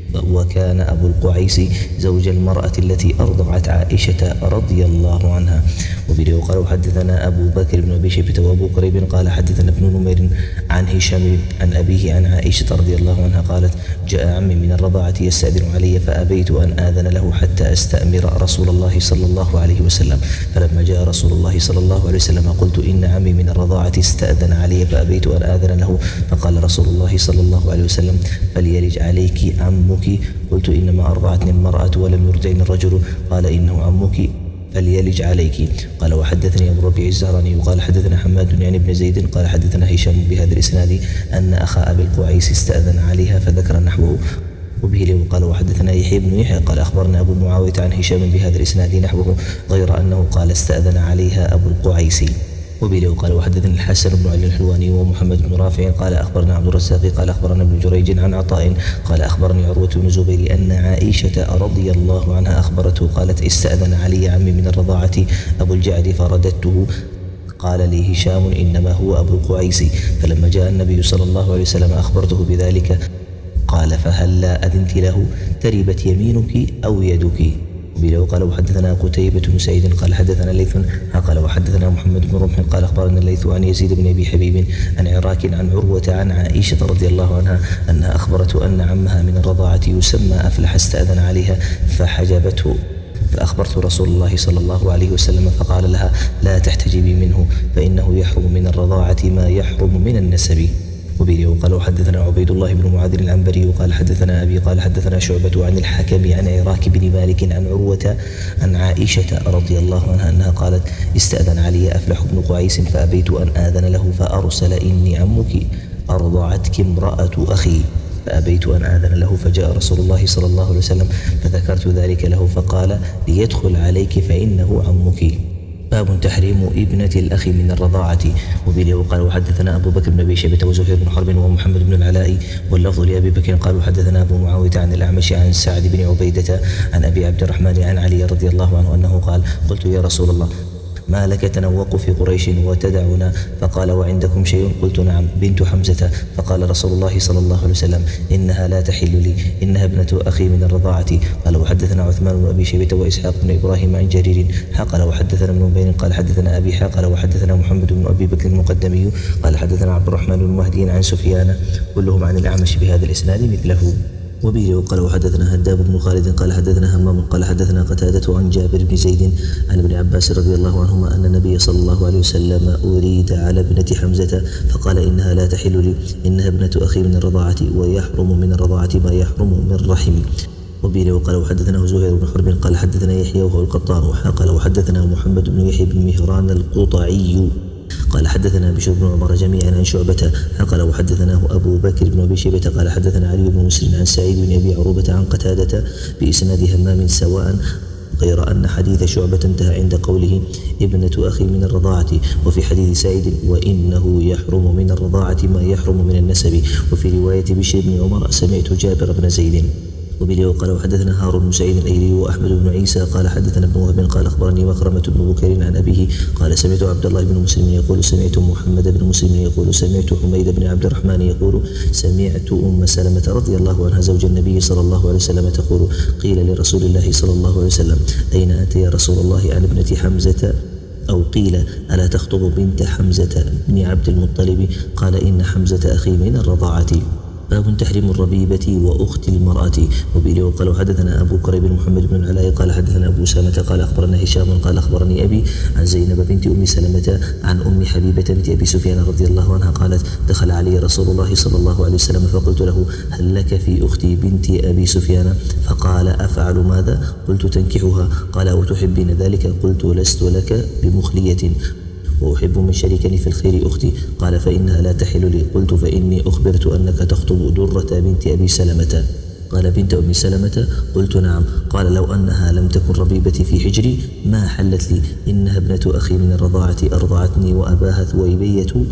وكان أبو القعيس زوج المرأة التي أرضعت عائشة رضي الله عنها. وبه قال وحدثنا أبو بكر بن أبي شيبة وأبو قريب قال حدثنا ابن نمير عن هشام عن أبيه عن عائشة رضي الله عنها قالت جاء عمي من الرضاعة يستأذن علي فأبيت أن آذن له حتى أستأمر رسول الله صلى الله عليه وسلم. فلما جاء رسول الله صلى الله عليه وسلم قلت إن عمي من الرضاعة استأذن علي فأبيت أن آذن له فقال رسول الله صلى الله عليه وسلم فليلج عليك عمك. قلت إنما أرضعتني المرأة ولم يرضعني الرجل. قال إنه عمك فليلج عليك. قال وحدثني أبو الربيع الزهراني قال حدثنا حماد يعني بن زيد قال حدثنا هشام بهذا الإسناد أن أخا أبي القعيس استأذن عليها فذكر نحوه. وبه له قال وحدثنا يحيى بن يحيى قال أخبرنا أبو معاوية عن هشام بهذا الإسناد نحوه غير أنه قال استأذن عليها أبو القعيس. وبه قال وحدثني الحسن بن علي الحلواني ومحمد بن رافع قال أخبرنا عبد الرزاق قال أخبرنا ابن جريج عن عطاء قال أخبرني عروة بن زبير أن عائشة رضي الله عنها أخبرته قالت استأذن علي عمي من الرضاعة أبو الجعد فرددته. قال لي هشام إنما هو أبو القعيس. فلما جاء النبي صلى الله عليه وسلم أخبرته بذلك قال فهلا أذنت له تربت يمينك أو يدك. وبه قال وحدثنا قتيبة بن سعيد قال حدثنا ليث قال وحدثنا محمد بن رمح قال أخبرنا الليث عن يزيد بن أبي حبيب عن عراك عن عروة عن عائشة رضي الله عنها أنها أخبرته أن عمها من الرضاعة يسمى أفلح استأذن عليها فحجبته فأخبرت رسول الله صلى الله عليه وسلم فقال لها لا تحتجبي منه فإنه يحرم من الرضاعة ما يحرم من النسب. وبه قال وحدثنا عبيد الله بن معاذ العنبري قال حدثنا أبي قال حدثنا شعبة عن الحكم عن عراك بن مالك عن عروة عن عائشة رضي الله عنها أنها قالت استأذن علي أفلح بن قعيس فأبيت أن آذن له فأرسل إني عمك أرضعتك امرأة أخي فأبيت أن آذن له فجاء رسول الله صلى الله عليه وسلم فذكرت ذلك له فقال ليدخل عليك فإنه عمك. باب تحريم ابنة الأخ من الرضاعة. وبه قال وحدثنا أبو بكر بن أبي شيبة وزهير بن حرب ومحمد بن العلاء واللفظ لأبي بكر قال وحدثنا أبو معاوية عن الأعمش عن سعد بن عبيدة عن أبي عبد الرحمن عن علي رضي الله عنه أنه قال قلت يا رسول الله ما لك تنوق في قريش وتدعنا فقال وعندكم شيء قلت نعم بنت حمزة فقال رسول الله صلى الله عليه وسلم إنها لا تحل لي إنها ابنة أخي من الرضاعة. قال وحدثنا عثمان بن أبي شيبة وإسحاق بن إبراهيم عن جرير قال وحدثنا ابن بين قال حدثنا أبي قال وحدثنا محمد بن أبي بكر المقدمي قال حدثنا عبد الرحمن بن مهدي عن سفيان كلهم عن الأعمش بهذا الإسناد مثله. وبه قال وحدثنا هداب بن خالد قال حدثنا همام قال حدثنا قتادة عن جابر بن زيد عن ابن عباس رضي الله عنهما أن النبي صلى الله عليه وسلم أريد على ابنة حمزة فقال إنها لا تحل لي إنها ابنة أخي من الرضاعة ويحرم من الرضاعة ما يحرم من رحمي. وبه قال وحدثنا زهير بن حرب قال حدثنا يحيى وهو القطان قال وحدثنا محمد بن يحيى بن مهران القطعي قال حدثنا بشر بن عمر جميعا عن شعبة قال وحدثناه أبو بكر بن أبي شيبة قال حدثنا علي بن مسلم عن سعيد بن أبي عروبة عن قتادة بإسناد همام سواء غير أن حديث شعبة انتهى عند قوله ابنة أخي من الرضاعة وفي حديث سعيد وإنه يحرم من الرضاعة ما يحرم من النسب وفي رواية بشر بن عمر سمعت جابر بن زيد. وبه قال وحدثنا هارون بن سعيد الأيلي وأحمد بن عيسى قال حدثنا ابن وهب قال أخبرني مخرمة بن بكير عن أبيه قال سمعت عبد الله بن مسلم يقول سمعت محمد بن مسلم يقول سمعت حميد بن عبد الرحمن يقول سمعت أم سلمة رضي الله عنها زوج النبي صلى الله عليه وسلم تقول قيل لرسول الله صلى الله عليه وسلم أين أنت يا رسول الله عن ابنة حمزة أو قيل ألا تخطب بنت حمزة بن عبد المطلب قال إن حمزة أخي من الرضاعة. باب تحريم الربيبة وأخت المرأة. وبه قال حدثنا أبو كريب محمد بن العلاء قال حدثنا أبو سلمة قال أخبرنا هشام قال أخبرني أبي عن زينب بنت أم سلمة عن أم حبيبة بنت أبي سفيان رضي الله عنها قالت دخل علي رسول الله صلى الله عليه وسلم فقلت له هل لك في أختي بنت أبي سفيان فقال أفعل ماذا قلت تنكحها قال وتحبين ذلك قلت لست لك بمخلية وأحب من شريكني في الخير أختي قال فإنها لا تحل لي قلت فإني أخبرت أنك تخطب درة بنت أبي سلمة قال بنت أم سلمة قلت نعم قال لو أنها لم تكن ربيبتي في حجري ما حلت لي إنها ابنة أخي من الرضاعة أرضعتني وأباها ثويبية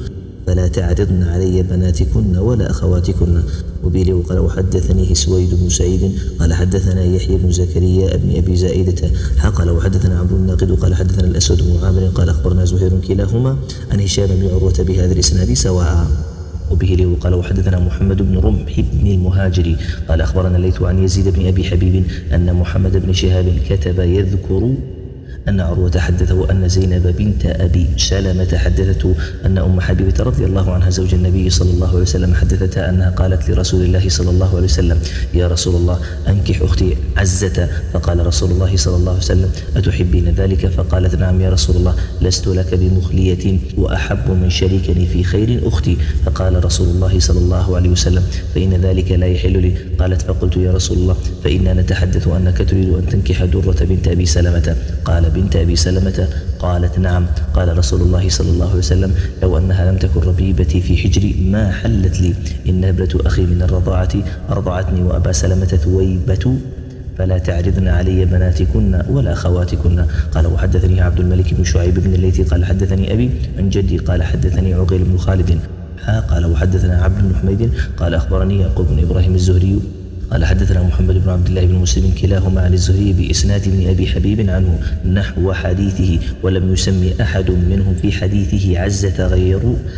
فلا تعرضن علي بناتكن ولا أخواتكن. وبه وقال وحدثني سويد بن سعيد قال حدثنا يحيى بن زكريا بن أبي زائدة قال وحدثنا عمرو الناقد قال حدثنا الأسود بن عامر قال أخبرنا زهير كلاهما عن هشام بن عروة بهذا الإسناد سواء. وبه وقال وحدثنا محمد بن رمح بن المهاجري قال أخبرنا الليث عن يزيد بن أبي حبيب أن محمد بن شهاب كتب يذكر أن عروة حدثه أن زينب بنت أبي سلمة حدثته أن أم حبيبة رضي الله عنها زوج النبي صلى الله عليه وسلم حدثتها أنها قالت لرسول الله صلى الله عليه وسلم يا رسول الله أنكح أختي عزة. فقال رسول الله صلى الله عليه وسلم أتحبين ذلك؟ فقالت نعم يا رسول الله لست لك بمخلية وأحب من شريكني في خير أختي. فقال رسول الله صلى الله عليه وسلم فإن ذلك لا يحل لي. قالت فقلت يا رسول الله فإنا نتحدث أنك تريد أن تنكح درة بنت أبي سلمة. قال بنت أبي سلمة؟ قالت نعم. قال رسول الله صلى الله عليه وسلم لو أنها لم تكن ربيبتي في حجري ما حلت لي، إن ابنة أخي من الرضاعة أرضعتني وأبا سلمة ثويبة فلا تعرضن علي بناتكن ولا أخواتكن. قال وحدثني عبد الملك بن شعيب بن الليثي قال حدثني أبي عن جدي قال حدثني عقيل بن خالد قال وحدثنا عبد بن حميد قال أخبرني يعقوب بن إبراهيم الزهري قال حدثنا محمد بن عبد الله بن مسلم كلاهما عن الزهري بإسناد بن أبي حبيب عنه نحو حديثه ولم يسمي أحد منهم في حديثه عزة غير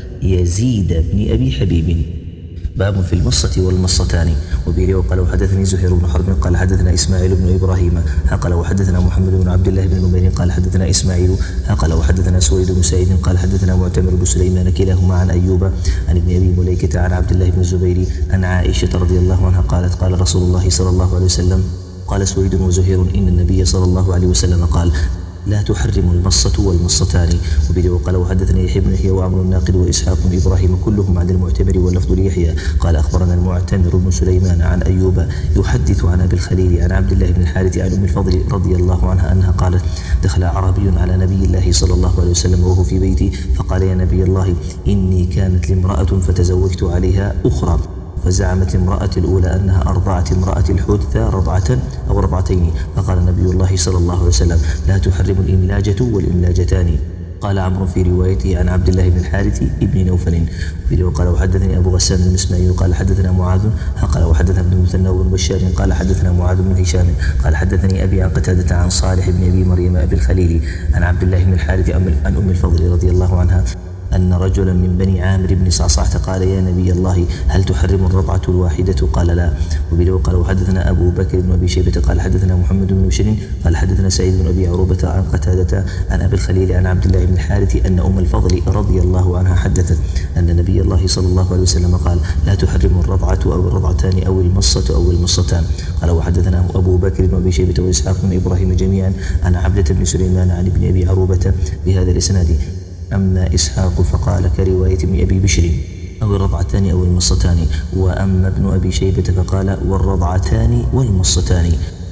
يزيد بن أبي حبيب. باب في المصة والمصتان. وبه وقال وحدثني زهير بن حرب قال حدثنا إسماعيل بن إبراهيم قال وحدثنا محمد بن عبد الله بن نمير قال حدثنا إسماعيل قال وحدثنا سويد بن سعيد قال حدثنا معتمر بن سليمان كلاهما عن أيوب عن ابن أبي مليكة عن عبد الله بن الزبير عن عائشة رضي الله عنها قالت قال رسول الله صلى الله عليه وسلم قال سويد وزهير إن النبي صلى الله عليه وسلم قال لا تحرم المصة والمصتان. وبه وقال وحدثني يحيى بن يحيى وعمرو الناقد وإسحاق بن إبراهيم كلهم عن المعتمر واللفظ ليحيى قال أخبرنا المعتمر بن سليمان عن أيوب يحدث عن أبي الخليل عن عبد الله بن الحارث عن أم الفضل رضي الله عنها أنها قالت دخل أعرابي على نبي الله صلى الله عليه وسلم وهو في بيتي فقال يا نبي الله إني كانت لي امرأة فتزوجت عليها أخرى فزعمت امرأة الأولى أنها أرضعت امرأة الحدثى رضعة أو رضعتين. فقال نبي الله صلى الله عليه وسلم لا تحرم الإملاجة والإملاجتان. قال عمرو في روايته عن عبد الله بن الحارث ابن نوفل. وقال وحدثني أبو غسان المسمعي قال حدثنا معاذ قال وحدثنا ابن المثنى بن بشار قال حدثنا معاذ بن هشام قال حدثني أبي عن قتادة عن صالح بن أبي مريم أبي الخليل عن عبد الله بن الحارث عن أم الفضل رضي الله عنها أن رجلا من بني عامر بن صعصعة قال يا نبي الله هل تحرم الرضعة الواحدة؟ قال لا. وبه قال وحدثنا أبو بكر بن أبي شيبة قال حدثنا محمد بن بشر قال حدثنا سعيد بن أبي عروبة عن قتادة عن أبي الخليل عن عبد الله بن الحارث أن أم الفضل رضي الله عنها حدثت أن نبي الله صلى الله عليه وسلم قال لا تحرم الرضعة أو الرضعتان أو المصة أو المصتان. قال وحدثنا أبو بكر بن أبي شيبة وإسحاق بن إبراهيم جميعا عن عبدة بن سليمان عن ابن أبي عروبة بهذا الإسناد. أما إسحاق فقال كرواية ابن أبي بشر أو الرضعتان أو المصتان. وأما ابن أبي شيبة فقال والرضعتان والمصتان.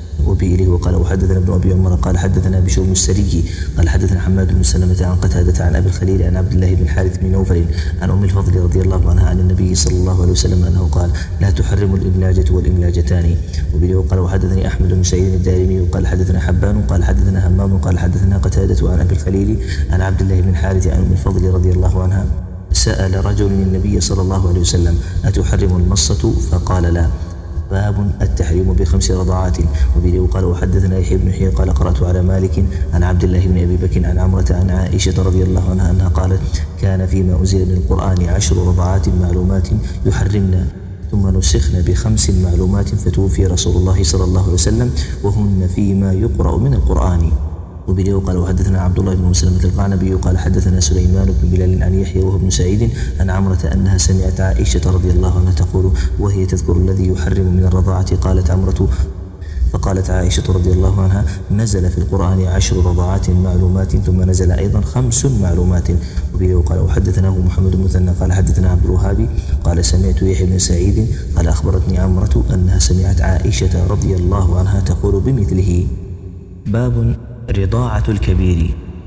وبه وقال وحدثنا ابن أبي عمر قال حدثنا بشر بن السري قال حدثنا حماد بن سلمة عن قتادة عن أبي الخليل عن عبد الله بن الحارث بن نوفل عن أم الفضل رضي الله عنها عن النبي صلى الله عليه وسلم أنه قال لا تحرم الإملاجة والإملاجتان. وبه وقال وحدثني أحمد بن سعيد الدارمي قال حدثنا حبان قال حدثنا همام قال حدثنا قتادة عن أبي الخليل عن عبد الله بن الحارث عن أم الفضل رضي الله عنها سأل رجل النبي صلى الله عليه وسلم أتحرم المصة؟ فقال لا. باب التحريم بخمس رضعات. وبه وقال وحدثنا يحيى بن يحيى قال قرأت على مالك عن عبد الله بن أبي بكر عن عمرة عن عائشة رضي الله عنها أنها قالت كان فيما أنزل من القرآن عشر رضعات معلومات يحرمنا ثم نسخن بخمس معلومات فتوفي رسول الله صلى الله عليه وسلم وهن فيما يقرأ من القرآن. وبه قال وحدثنا عبد الله بن مسلمة القعنبي قال حدثنا سليمان بن بلال عن يحيى وهو ابن سعيد عن عمرة أنها سمعت عائشة رضي الله عنها تقول وهي تذكر الذي يحرم من الرضاعة قالت عمرة فقالت عائشة رضي الله عنها نزل في القرآن عشر رضعات معلومات ثم نزل أيضا خمس معلومات. وبه قال وحدثناه محمد بن مثنى قال حدثنا عبد الوهاب قال سمعت يحيى بن سعيد قال أخبرتني عمرة أنها سمعت عائشة رضي الله عنها تقول بمثله. باب رضاعة الكبير.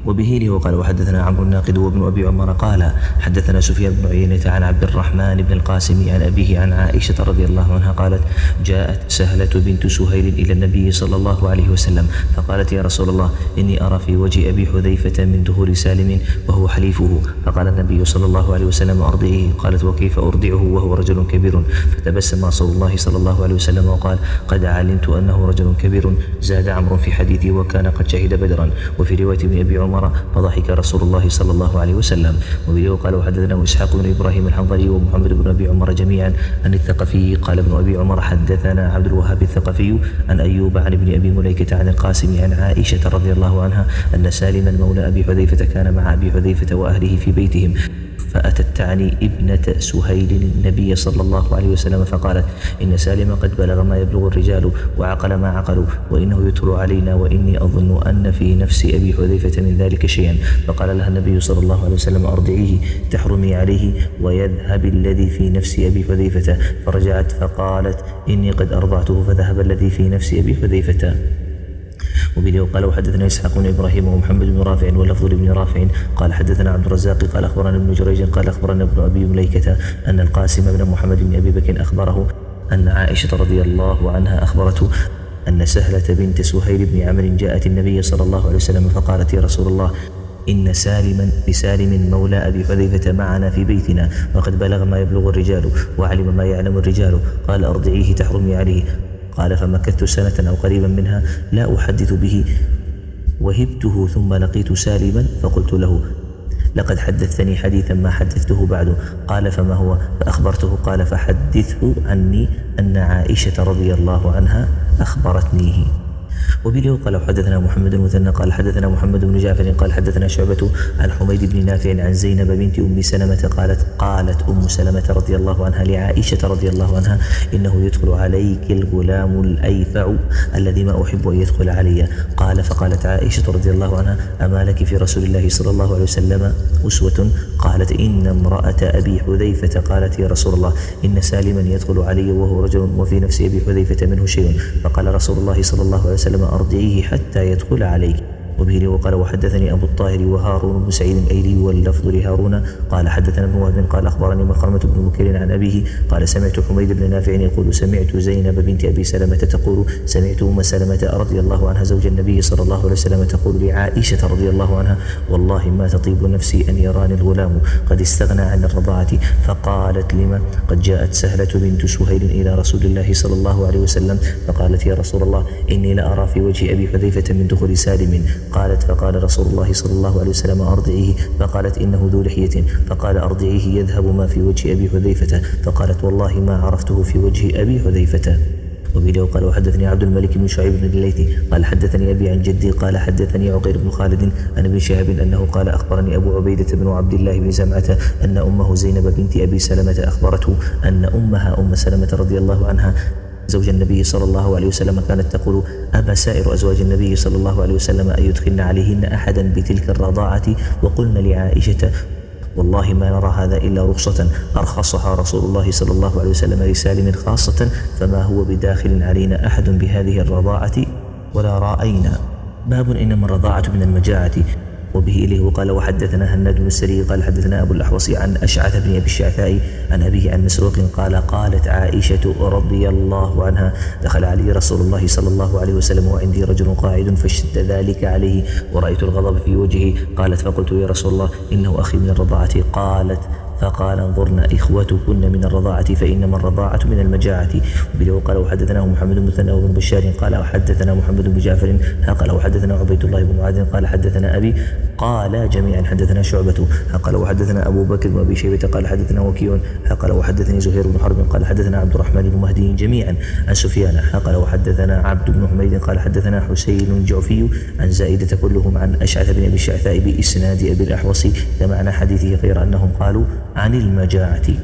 وبه له قال وحدثنا عمرو الناقد وابن أبي عمر قال حدثنا سفيان بن عيينة عن عبد الرحمن بن القاسم عن أبيه عن عائشة رضي الله عنها قالت جاءت سهلة بنت سهيل إلى النبي صلى الله عليه وسلم فقالت يا رسول الله إني أرى في وجه أبي حذيفة من دهور سالم وهو حليفه. فقال النبي صلى الله عليه وسلم أرضعيه. قالت وكيف أرضعه وهو رجل كبير؟ فتبسم رسول الله صلى الله عليه وسلم وقال قد علمت أنه رجل كبير. زاد عمرو في حديثه وكان قد شهد بدرا. وفي رواية ابن أبي عمر فضحك رسول الله صلى الله عليه وسلم. وبه قال وحدثنا إسحاق بن إبراهيم الحنظلي ومحمد بن أبي عمر جميعا عن الثقفي قال ابن أبي عمر حدثنا عبد الوهاب الثقفي عن أيوب عن ابن أبي مليكة عن القاسم عن عائشة رضي الله عنها أن سالما مولى أبي حذيفة كان مع أبي حذيفة وأهله في بيتهم فأتت تعني ابنة سهيل النبي صلى الله عليه وسلم فقالت إن سالم قد بلغ ما يبلغ الرجال وعقل ما عقلوا وإنه يتلو علينا وإني أظن أن في نفس أبي حذيفة من ذلك شيئا. فقال لها النبي صلى الله عليه وسلم أرضعيه تحرمي عليه ويذهب الذي في نفس أبي حذيفة. فرجعت فقالت إني قد أرضعته فذهب الذي في نفس أبي حذيفة. وبه قال وحدثنا إسحاق بن إبراهيم ومحمد بن رافع واللفظ لابن رافع قال حدثنا عبد الرزاق قال أخبرنا ابن جريج قال أخبرنا ابن أبي مليكة أن القاسم بن محمد بن أبي بكر أخبره أن عائشة رضي الله عنها أخبرته أن سهلة بنت سهيل بن عمرو جاءت النبي صلى الله عليه وسلم فقالت يا رسول الله إن سالما بسالم مولى أبي حذيفة معنا في بيتنا وقد بلغ ما يبلغ الرجال وعلم ما يعلم الرجال. قال أرضعيه تحرمي عليه. قال فمكثت سنة أو قريبا منها لا أحدث به وهبته ثم لقيت سالما فقلت له لقد حدثتني حديثا ما حدثته بعد. قال فما هو؟ فأخبرته. قال فحدثه عني أن عائشة رضي الله عنها أخبرتنيه. وبه قال حدثنا محمد المثنى قال حدثنا محمد بن جعفر قال حدثنا شعبة عن حميد بن نافع عن زينب بنت أم سلمة قالت قالت أم سلمة رضي الله عنها لعائشة رضي الله عنها إنه يدخل عليك الغلام الأيفع الذي ما أحب أن يدخل علي. قال فقالت عائشة رضي الله عنها أما لك في رسول الله صلى الله عليه وسلم أسوة؟ قالت إن امرأة أبي حذيفة قالت يا رسول الله إن سالما يدخل علي وهو رجل وفي نفس أبي حذيفة منه شيء. فقال رسول الله صلى الله عليه وسلم أرضعيه حتى يدخل عليك. وبه وقال وحدثني أبو الطاهر وهارون بن سعيد الأيلي واللفظ لهارون قال حدثنا ابن وهب قال أخبرني مخرمة بن بكير عن أبيه قال سمعت حميد بن نافع يقول سمعت زينب بنت أبي سلمة تقول سمعت أم سلمة رضي الله عنها زوج النبي صلى الله عليه وسلم تقول لعائشة رضي الله عنها والله ما تطيب نفسي أن يراني الغلام قد استغنى عن الرضاعة. فقالت لما؟ قد جاءت سهلة بنت سهيل إلى رسول الله صلى الله عليه وسلم فقالت يا رسول الله إني لأرى في وجه أبي حذيفة من دخول سالم. قالت فقال رسول الله صلى الله عليه وسلم أرضعيه. فقالت إنه ذو لحية. فقال أرضعيه يذهب ما في وجه أبي حذيفة. فقالت والله ما عرفته في وجه أبي حذيفة. وبه قال وحدثني عبد الملك بن شعيب بن الليثي قال حدثني أبي عن جدي قال حدثني عقيل بن خالد عن ابن شهاب أنه قال أخبرني أبو عبيدة بن عبد الله بن زمعة أن أمه زينب بنت أبي سلمة أخبرته أن أمها أم سلمة رضي الله عنها زوج النبي صلى الله عليه وسلم كانت تقول أبى سائر أزواج النبي صلى الله عليه وسلم أن يدخلن عليهن أحدا بتلك الرضاعة وقلن لعائشة والله ما نرى هذا إلا رخصة أرخصها رسول الله صلى الله عليه وسلم لسالم خاصة فما هو بداخل علينا أحد بهذه الرضاعة ولا رأينا. باب إنما الرضاعة من المجاعة. وبه إليه وقال وحدثنا هناد بن السري قال حدثنا أبو الأحوص عن أشعث بن أبي الشعثاء عن أبيه عن مسروق قال قالت عائشة رضي الله عنها دخل علي رسول الله صلى الله عليه وسلم وعندي رجل قاعد فاشتد ذلك عليه ورأيت الغضب في وجهه. قالت فقلت يا رسول الله إنه أخي من الرضاعة. قالت فقال انظرنا إخوتكن من الرضاعة فإنما الرضاعة من المجاعة. وبه قال وحدثناه محمد بن مثنى وابن بشار قال وحدثنا محمد بن جعفر قال وحدثنا عبيد الله بن معاذ قال حدثنا أبي قال جميعا حدثنا شعبة قال وحدثنا أبو بكر بن أبي شيبة قال حدثنا وكيع قال وحدثني زهير بن حرب قال حدثنا عبد الرحمن بن مهدي جميعا عن سفيان قال وحدثنا عبد بن حميد قال حدثنا حسين الجعفي عن زائدة كلهم عن أشعث بن أبي الشعثاء بإسناد أبي الأحوص كمعنى حديثه غير أنهم قالوا عن المجاعة.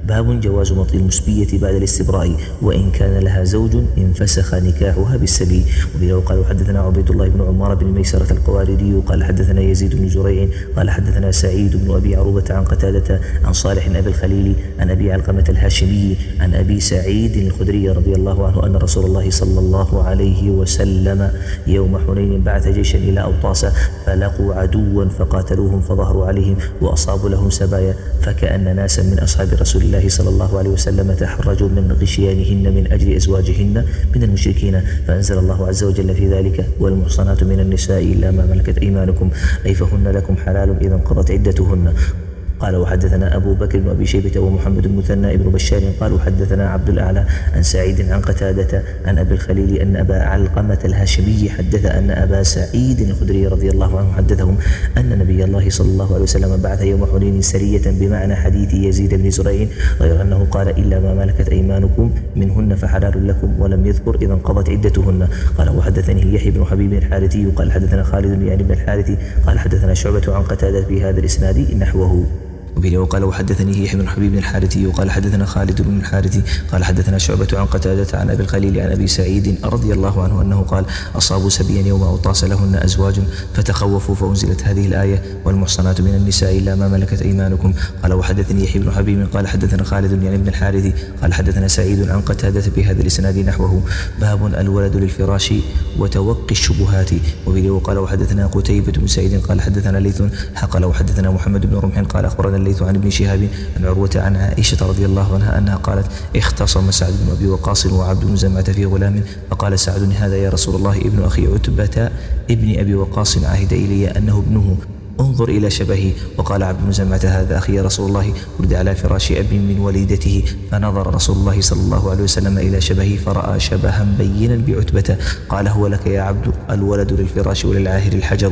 باب جواز مطي المسبية بعد الاستبراء وإن كان لها زوج انفسخ نكاحها بالسبي. وبه قال حدثنا عبيد الله بن عمار بن ميسرة القواردي قال حدثنا يزيد بن زريع قال حدثنا سعيد بن أبي عروبة عن قتادة عن صالح أبي الخليل عن أبي علقمة الهاشمي عن أبي سعيد الخدري رضي الله عنه أن رسول الله صلى الله عليه وسلم يوم حنين بعث جيشا إلى أوطاس فلقوا عدوا فقاتلوهم فظهروا عليهم وأصابوا لهم سبايا، فكأن ناسا من أصحاب رسول الله صلى الله عليه وسلم تحرجوا من غشيانهن من أجل أزواجهن من المشركين، فأنزل الله عز وجل في ذلك والمحصنات من النساء إلا ما ملكت أيمانكم أي فهن لكم حلال إذا انقضت عدتهن. قال وحدثنا أبو بكر بن أبي شيبة ومحمد المثنى بن بشار قال حدثنا عبد الأعلى عن سعيد عن قتادة عن أبي الخليل أن أبا علقمة الهاشمي حدث أن أبا سعيد الخدري رضي الله عنه حدثهم أن نبي الله صلى الله عليه وسلم بعث يوم حنين سرية بمعنى حديث يزيد بن زريع، غير أنه قال إلا ما ملكت أيمانكم منهن فحلال لكم، ولم يذكر إذا انقضت عدتهن. قال وحدثني يحيى بن حبيب الحارثي قال حدثنا خالد يعني بن الحارث قال حدثنا شعبة عن قتادة بهذا الإسناد نحوه. وبه وقال وحدثني يحيى بن حبيب الحارثي وقال حدثنا خالد بن الحارثي قال حدثنا شعبة عن قتادة عن أبي الخليل عن أبي سعيد رضي الله عنه أنه قال أصابوا سبيا يوم أوطاس لهن أزواج فتخوفوا فأنزلت هذه الآية والمحصنات من النساء إلا ما ملكت أيمانكم. قال وحدثني يحيى بن حبيب قال حدثنا خالد يعني بن الحارثي قال حدثنا سعيد عن قتادة بهذا الإسناد نحوه. باب الولد للفراش وتوقي الشبهات. وبه وقال وحدثنا قتيبة بن سعيد قال حدثنا ليث قال وحدثنا محمد بن رمح قال أخبرنا الليث عن ابن شهاب عن عروة عن عائشة رضي الله عنها أنها قالت اختصم سعد بن أبي وقاص وعبد بن زمعة في غلام فقال سعد هذا يا رسول الله ابن أخي عتبة ابن أبي وقاص عهد إلي أنه ابنه انظر إلى شبهه. وقال عبد بن زمعة هذا أخي يا رسول الله ولد على فراش أب من وليدته، فنظر رسول الله صلى الله عليه وسلم إلى شبهه فرأى شبها بينا بعتبة، قال هو لك يا عبد الولد للفراش وللعاهر الحجر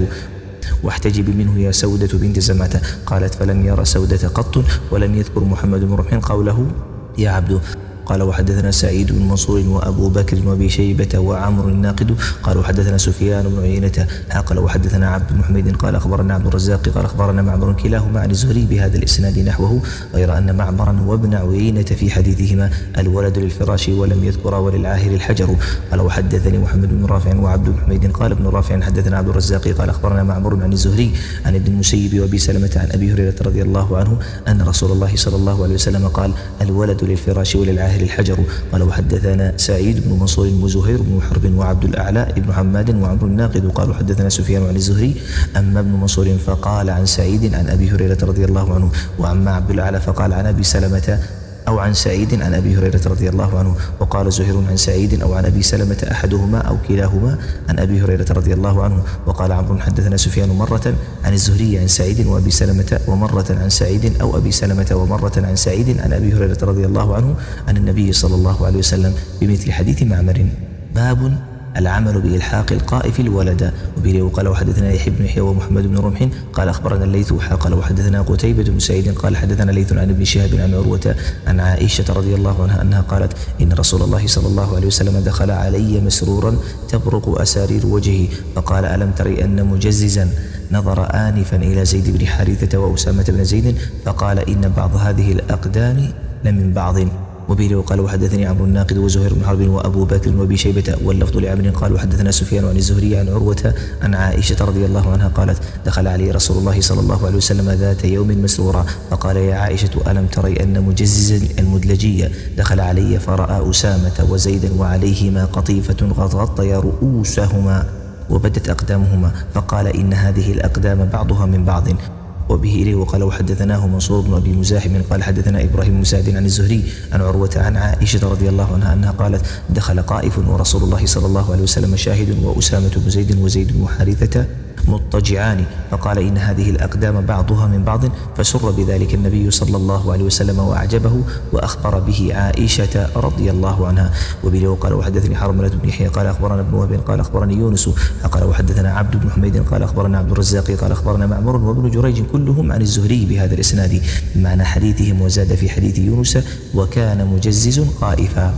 واحتجب منه يا سودة بنت زمعة. قالت فلم ير سودة قط ولم يذكر محمد بن رمح قوله يا عبد. قال وحدثنا سعيد بن منصور وأبو بكر وأبي شيبة وعمر الناقد قالوا حدثنا سفيان بن عيينة قال وحدثنا عبد بن حميد قال أخبرنا عبد الرزاق قال أخبرنا معمر كلاهما عن الزهري بهذا الإسناد نحوه، غير أن معمرا وابن عيينة في حديثهما الولد للفراش ولم يذكر وللعاهر الحجر. قال وحدثني محمد بن رافع وعبد بن حميد قال ابن رافع حدثنا عبد الرزاق قال أخبرنا معمر عن الزهري عن ابن المسيب وأبي سلمة عن أبي هريرة رضي الله عنه أن رسول الله صلى الله عليه وسلم قال الولد للفراش وللعاهر الحجر. قال وحدثنا سعيد بن منصور وزهير بن حرب وعبد الأعلى بن حماد وعمر الناقد قالوا حدثنا سفيان عن الزهري أما ابن منصور فقال عن سعيد عن أبي هريرة رضي الله عنه، وأما عبد الأعلى فقال عن أبي سلمة أو عن سعيد عن أبي هريرة رضي الله عنه، وقال زهير عن سعيد أو عن أبي سلمة أحدهما أو كلاهما عن أبي هريرة رضي الله عنه. وقال عمرو حدثنا سفيان مرة عن الزهري عن سعيد وأبي سلمة ومرة عن سعيد أو أبي سلمة ومرة عن سعيد عن أبي هريرة رضي الله عنه عن النبي صلى الله عليه وسلم بمثل حديث معمر. باب العمل بإلحاق القائف الولد. وبه وقال وحدثنا يحيى بن يحيى ومحمد بن رمح قال أخبرنا الليث قال وحدثنا قتيبة بن سعيد قال حدثنا ليث عن ابن شهاب عن عروة عن عائشة رضي الله عنها أنها قالت إن رسول الله صلى الله عليه وسلم دخل علي مسرورا تبرق أسارير وجهه فقال ألم تري أن مجززا نظر آنفا إلى زيد بن حارثة وأسامة بن زيد فقال إن بعض هذه الأقدام لمن بعض. وبه وقال وحدثني عمرو الناقد وزهير بن حرب وأبو بكر وأبي شيبة واللفظ لعمر قال وحدثنا سفيان عن الزهري عن عروة عن عائشة رضي الله عنها قالت دخل علي رسول الله صلى الله عليه وسلم ذات يوم مسرورا فقال يا عائشة ألم تري أن مجزز المدلجي دخل علي فرأى أسامة وزيدا وعليهما قطيفة غطيا رؤوسهما وبدت أقدامهما فقال إن هذه الأقدام بعضها من بعض. وبه إليه وقال وحدثناه منصور بن أبي مزاحم قال حدثنا إبراهيم بن سعد عن الزهري عن عروة عن عائشة رضي الله عنها أنها قالت دخل قائف ورسول الله صلى الله عليه وسلم شاهد وأسامة بن زيد وزيد بن حارثة مضطجعان فقال إن هذه الأقدام بعضها من بعض فسر بذلك النبي صلى الله عليه وسلم وأعجبه وأخبر به عائشة رضي الله عنها. وبه وقال وحدثني حرملة بن يحيى قال أخبرنا ابن وهب قال أخبرني يونس قال وحدثنا عبد بن حميد قال أخبرنا عبد الرزاق قال أخبرنا معمر وابن جريج كلهم عن الزهري بهذا الإسناد بمعنى حديثهم وزاد في حديث يونس وكان مجزز قائفا.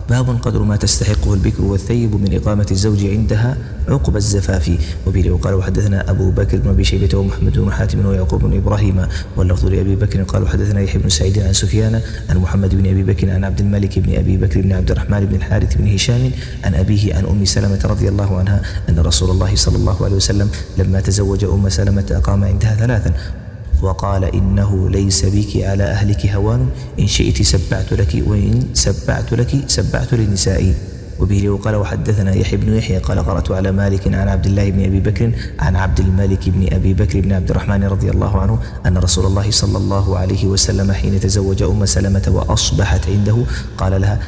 باب قدر ما تستحقه البكر والثيب من إقامة الزوج عندها عقب الزفاف. وبه قال وحدثنا أبو بكر بن أبي شيبة ومحمد بن حاتم ويعقوب بن إبراهيم واللفظ لأبي بكر قال وحدثنا يحيى بن سعيد عن سفيان عن محمد بن أبي بكر عن عبد الملك بن أبي بكر بن عبد الرحمن بن الحارث بن هشام عن أبيه عن أم سلمة رضي الله عنها أن رسول الله صلى الله عليه وسلم لما تزوج أم سلمة أقام عندها ثلاثا وقال إنه ليس بك على أهلك هوان، إن شئت سبعت لك وإن سبعت لك سبعت لنسائي. وبه قال وحدثنا يحيى بن يحيى قال قرأت على مالك عن عبد الله بن أبي بكر عن عبد الملك بن أبي بكر بن عبد الرحمن رضي الله عنه أن رسول الله صلى الله عليه وسلم حين تزوج أم سلمة وأصبحت عنده قال لها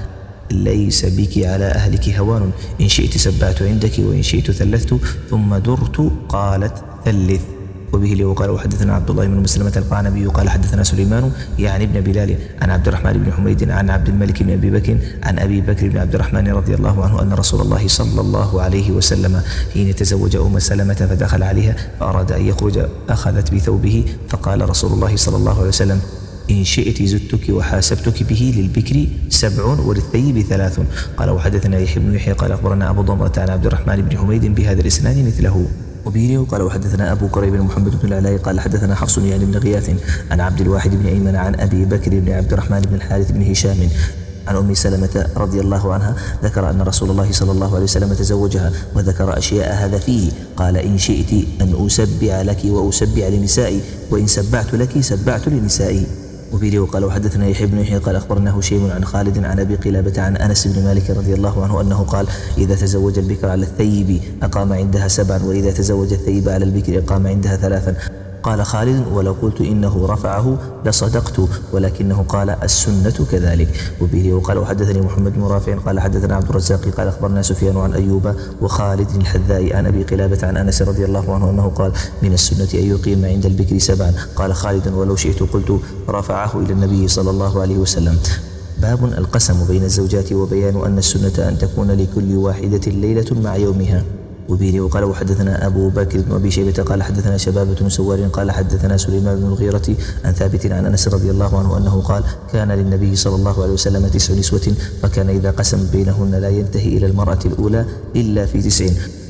ليس بك على أهلك هوان، إن شئت سبعت عندك وإن شئت ثلثت، ثم درت قالت ثلث. وبه وقال وحدثنا عبد الله بن مسلمة القعنبي قال حدثنا سليمان يعني ابن بلال عن عبد الرحمن بن حميد عن عبد الملك بن أبي بكر عن أبي بكر بن عبد الرحمن رضي الله عنه أن رسول الله صلى الله عليه وسلم حين تزوج أم سلمة فدخل عليها فأراد أن يخرج أخذت بثوبه فقال رسول الله صلى الله عليه وسلم إن شئت زدتك وحاسبتك به للبكر سبع وللثيب ثلاث. قال وحدثنا يحيى بن يحيى قال أخبرنا أبو ضمرة عن عبد الرحمن بن حميد بهذا الإسناد مثله. وبه قال وحدثنا أبو كريب محمد بن العلاء قال حدثنا حفص يعني بن غياث عن عبد الواحد بن أيمن عن أبي بكر بن عبد الرحمن بن الحارث بن هشام عن أم سلمة رضي الله عنها ذكر أن رسول الله صلى الله عليه وسلم تزوجها وذكر أشياء هذا فيه. قال إن شئت أن أسبع لك وأسبع لنسائي وإن سبعت لك سبعت لنسائي. وبه قال وحدثنا يحيى بن يحيى قال أخبرنا هشيم عن خالد عن أبي قلابة عن أنس بن مالك رضي الله عنه أنه قال إذا تزوج البكر على الثيب أقام عندها سبعا وإذا تزوج الثيب على البكر أقام عندها ثلاثا. قال خالد ولو قلت إنه رفعه لصدقت ولكنه قال السنة كذلك. وبه وقال وحدثني محمد بن رافع قال حدثنا عبد الرزاق قال أخبرنا سفيان عن أيوب وخالد الحذاء عن أبي قلابة عن أنس رضي الله عنه أنه قال من السنة أن يقيم عند البكر سبعا. قال خالد ولو شئت قلت رفعه إلى النبي صلى الله عليه وسلم. باب القسم بين الزوجات وبيان أن السنة أن تكون لكل واحدة ليلة مع يومها. وبه وقال وحدثنا أبو بكر بن أبي شيبة قال حدثنا شبابة بن سوار قال حدثنا سليمان بن الغيرة عن ثابت عن أنس رضي الله عنه أنه قال كان للنبي صلى الله عليه وسلم تسع نسوة فكان إذا قسم بينهن لا ينتهي إلى المرأة الأولى إلا في تسع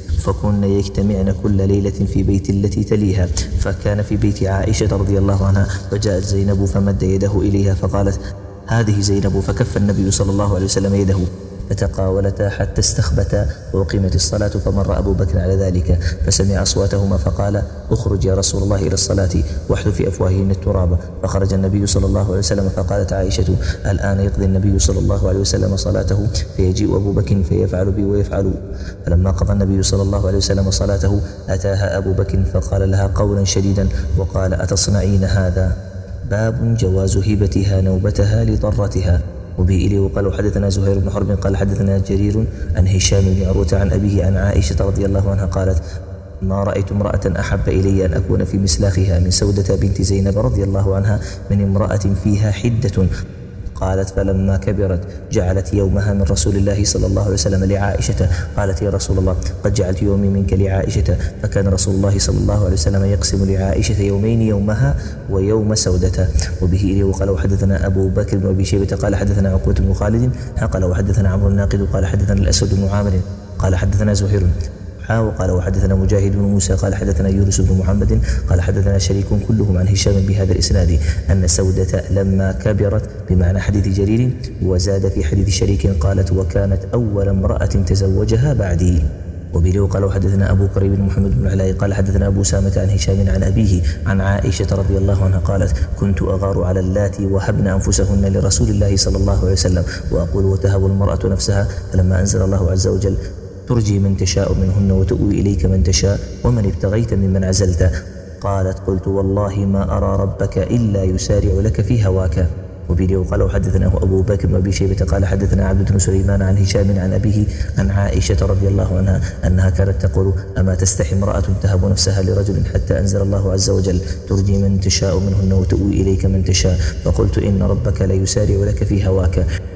فكن يجتمعن كل ليلة في بيت التي تليها. فكان في بيت عائشة رضي الله عنها فجاءت زينب فمد يده إليها فقالت هذه زينب فكف النبي صلى الله عليه وسلم يده فتقاولتا حتى استخبتا وأقيمت الصلاة فمر أبو بكر على ذلك فسمع أصواتهما فقال اخرج يا رسول الله إلى الصلاة واحذف في أفواههن التراب. فخرج النبي صلى الله عليه وسلم فقالت عائشة الآن يقضي النبي صلى الله عليه وسلم صلاته فيجيء أبو بكر فيفعل بي ويفعل. فلما قضى النبي صلى الله عليه وسلم صلاته أتاها أبو بكر فقال لها قولا شديدا وقال أتصنعين هذا؟ باب جواز هبتها نوبتها لضرتها. وبه إليه وقال حدثنا زهير بن حرب قال حدثنا جرير عن هشام بن عروة عن أبيه عن عائشة رضي الله عنها قالت ما رأيت امرأة أحب إلي أن أكون في مسلاخها من سودة بنت زينب رضي الله عنها من امرأة فيها حدة. قالت فلما كبرت جعلت يومها من رسول الله صلى الله عليه وسلم لعائشة. قالت يا رسول الله قد جعلت يومي منك لعائشة. فكان رسول الله صلى الله عليه وسلم يقسم لعائشة يومين يومها ويوم سودة. وبه إليه وقال وحدثنا أبو بكر بن أبي شيبة قال حدثنا عقبة بن خالد قال وحدثنا عمرو الناقد قال حدثنا الأسود بن عامر قال حدثنا زهير وقال وحدثنا مجاهد بن موسى قال حدثنا يونس بن محمد قال حدثنا شريك كلهم عن هشام بهذا الإسناد أن سودة لما كبرت بمعنى حديث جرير وزاد في حديث شريك قالت وكانت أول امرأة تزوجها بعدي. وبه قال وحدثنا أبو كريب محمد بن العلاء قال حدثنا أبو سامة عن هشام عن أبيه عن عائشة رضي الله عنها قالت كنت أغار على اللاتي وهبن أنفسهن لرسول الله صلى الله عليه وسلم وأقول وتهب المرأة نفسها. فلما أنزل الله عز وجل ترجي من تشاء منهن وتؤوي إليك من تشاء ومن ابتغيت ممن عزلت قالت قلت والله ما أرى ربك إلا يسارع لك في هواك. وبه قال وحدثنا أبو بكر بن أبي شيبة قال حدثنا عبد بن سليمان عن هشام عن أبيه عن عائشة رضي الله عنها أنها كانت تقول أما تستحي امرأة تهب نفسها لرجل حتى أنزل الله عز وجل ترجي من تشاء منهن وتؤوي إليك من تشاء فقلت إن ربك لا يسارع لك في هواك.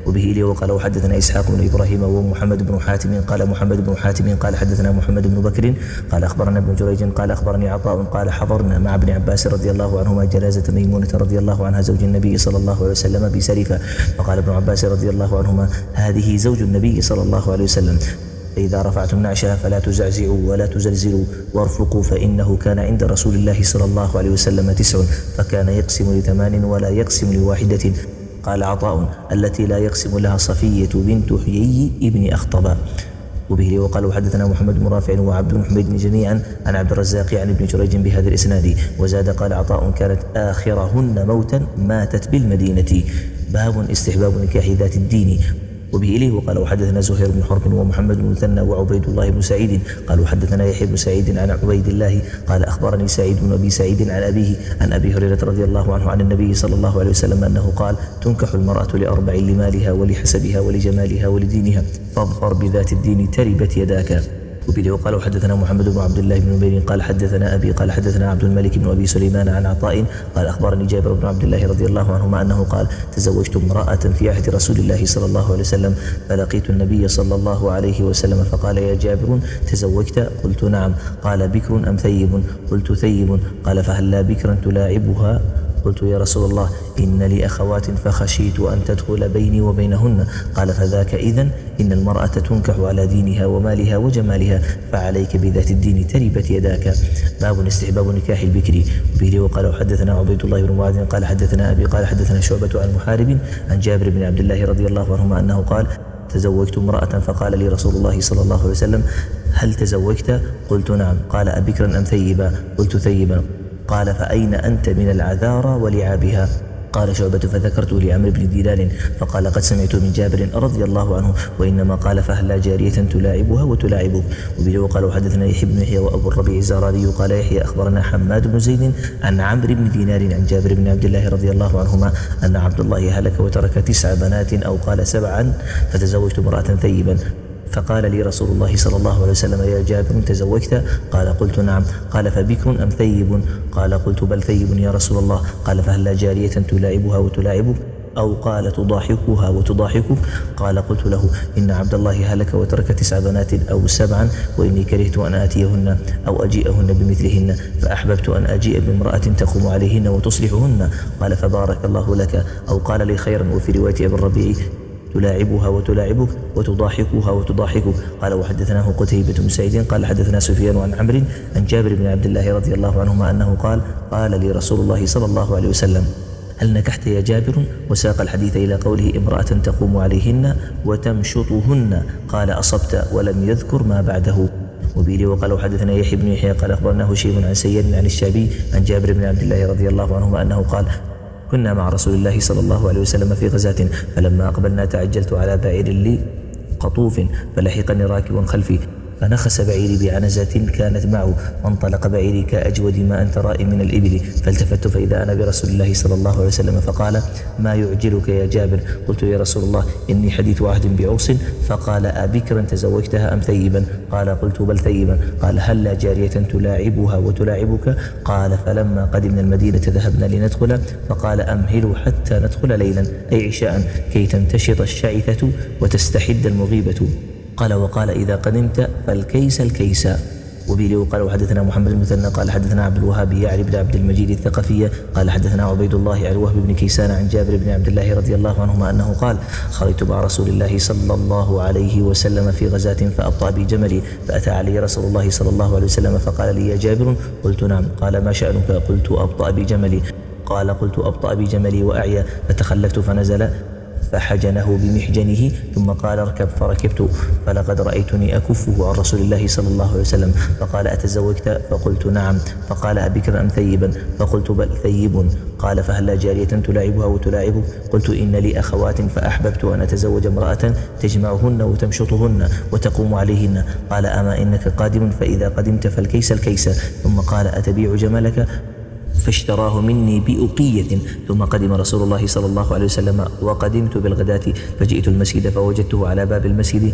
وبه إليه وقال وحدثنا إسحاق بن إبراهيم ومحمد بن حاتم قال محمد بن حاتم قال حدثنا محمد بن بكر قال أخبرنا ابن جريج قال أخبرني عطاء قال حضرنا مع ابن عباس رضي الله عنهما جنازة ميمونة رضي الله عنها زوج النبي صلى الله عليه وسلم بسرفة، فقال ابن عباس رضي الله عنهما هذه زوج النبي صلى الله عليه وسلم، فإذا رفعتم نعشها فلا تزعزعوا ولا تزلزلوا وارفقوا، فإنه كان عند رسول الله صلى الله عليه وسلم تسع فكان يقسم لثمان ولا يقسم لواحدة. قال عطاء التي لا يقسم لها صفية بنت حيي ابن أخطب. وبه وقال وحدثنا محمد بن رافع وعبد بن حميد جميعا عن عبد الرزاق عن ابن جريج بهذا الإسناد. وزاد قال عطاء كانت آخرهن موتا ماتت بالمدينة. باب استحباب نكاح ذات الدين. وبه إليه وقال وحدثنا زهير بن حرب ومحمد بن مثنى وعبيد الله بن سعيد قال وحدثنا يحيى بن سعيد عن عبيد الله قال أخبرني سعيد بن أبي سعيد عن أبيه عن أبي هريرة رضي الله عنه عن النبي صلى الله عليه وسلم أنه قال تنكح المرأة لأربع لمالها ولحسبها ولجمالها ولدينها فاظفر بذات الدين تربت يداك. وبه وقال وحدثنا محمد بن عبد الله بن نمير قال حدثنا أبي قال حدثنا عبد الملك بن أبي سليمان عن عطاء قال أخبرني جابر بن عبد الله رضي الله عنهما أنه قال تزوجت امرأة في عهد رسول الله صلى الله عليه وسلم فلقيت النبي صلى الله عليه وسلم فقال يا جابر تزوجت؟ قلت نعم. قال بكر أم ثيب؟ قلت ثيب. قال فهلا بكرا تلاعبها؟ قلت يا رسول الله إن لي أخوات فخشيت أن تدخل بيني وبينهن. قال فذاك إذن إن المرأة تنكح على دينها ومالها وجمالها فعليك بذات الدين تربت يداك. باب استحباب نكاح البكر. وبه وقال وحدثنا عبيد الله بن معاذ قال حدثنا أبي قال حدثنا شعبة عن محارب عن جابر بن عبد الله رضي الله عنهما أنه قال تزوجت امرأة فقال لي رسول الله صلى الله عليه وسلم هل تزوجت؟ قلت نعم. قال أبكرا أم ثيبا؟ قلت ثيبا. قال فأين أنت من العذارى ولعابها؟ قال شعبة فذكرته لعمرو بن دينار فقال قد سمعت من جابر رضي الله عنه وإنما قال فهلا جارية تلاعبها وتلاعبك. وبه وقال وحدثنا يحيى بن يحيى وأبو الربيع الزراري قال يحيى أخبرنا حماد بن زيد عن عمرو بن دينار عن جابر بن عبد الله رضي الله عنهما أن عبد الله هلك وترك تسع بنات أو قال سبعا فتزوجت امرأة ثيبا فقال لي رسول الله صلى الله عليه وسلم يا جابر تزوجت؟ قال قلت نعم. قال فبكر أم ثيب؟ قال قلت بل ثيب يا رسول الله. قال فهلا جارية تلاعبها وتلاعبك أو قال تضاحكها وتضاحكك؟ قال قلت له إن عبد الله هلك وترك تسع بنات أو سبعا وإني كرهت أن آتيهن أو أجيئهن بمثلهن فأحببت أن أجيء بامرأة تقوم عليهن وتصلحهن. قال فبارك الله لك أو قال لي خيرا. وفي رواية أبي الربيع تلاعبها وتلاعبك وتضاحكها وتضاحكك. قال وحدثناه قتيبة بن سعيد قال حدثنا سفيان عن عمرو عن جابر بن عبد الله رضي الله عنهما أنه قال قال لي رسول الله صلى الله عليه وسلم هل نكحت يا جابر؟ وساق الحديث إلى قوله امرأة تقوم عليهن وتمشطهن. قال أصبت ولم يذكر ما بعده. وبه وقال وحدثنا يحيى بن يحيى قال أخبرناه شيب عن سيد عن الشعبي عن جابر بن عبد الله رضي الله عنهما أنه قال كنا مع رسول الله صلى الله عليه وسلم في غزاة فلما أقبلنا تعجلت على بعير لي قطوف فلحقني راكب خلفي فنخس بعيري بعنزة كانت معه وانطلق بعيري كأجود ما أنت رائي من الإبل فالتفت فإذا أنا برسول الله صلى الله عليه وسلم فقال ما يعجلك يا جابر؟ قلت يا رسول الله إني حديث عهد بعوص. فقال أبكرا تزوجتها أم ثيبا؟ قال قلت بل ثيبا. قال هلا جارية تلاعبها وتلاعبك؟ قال فلما قدمنا المدينة ذهبنا لندخل فقال أمهلوا حتى ندخل ليلا أي عشاء كي تنتشط الشعثة وتستحد المغيبة. قال وقال إذا قدمت فالكيس الكيس. وبه وقال وحدثنا محمد بن مثنى قال حدثنا عبد الوهاب يعني بن عبد المجيد الثقفي قال حدثنا عبيد الله عن وهب بن كيسان عن جابر بن عبد الله رضي الله عنهما أنه قال خرجت مع رسول الله صلى الله عليه وسلم في غزاة فأبطأ بي جملي فأتى علي رسول الله صلى الله عليه وسلم فقال لي يا جابر؟ قلت نعم. قال ما شأنك؟ قلت أبطأ بي جملي. قال قلت أبطأ بي جملي وأعيا فتخلفت فنزل فحجنه بمحجنه ثم قال اركب فركبت فلقد رأيتني أكفه عن رسول الله صلى الله عليه وسلم. فقال أتزوجت؟ فقلت نعم. فقال أبكر أم ثيبا؟ فقلت بل ثيب. قال فهلا جارية تلاعبها وتلاعبك؟ قلت إن لي أخوات فأحببت أن أتزوج امرأة تجمعهن وتمشطهن وتقوم عليهن. قال أما إنك قادم؟ فإذا قدمت فالكيس الكيس. ثم قال أتبيع جملك؟ فاشتراه مني بأقية. ثم قدم رسول الله صلى الله عليه وسلم وقدمت بالغداة فجئت المسجد فوجدته على باب المسجد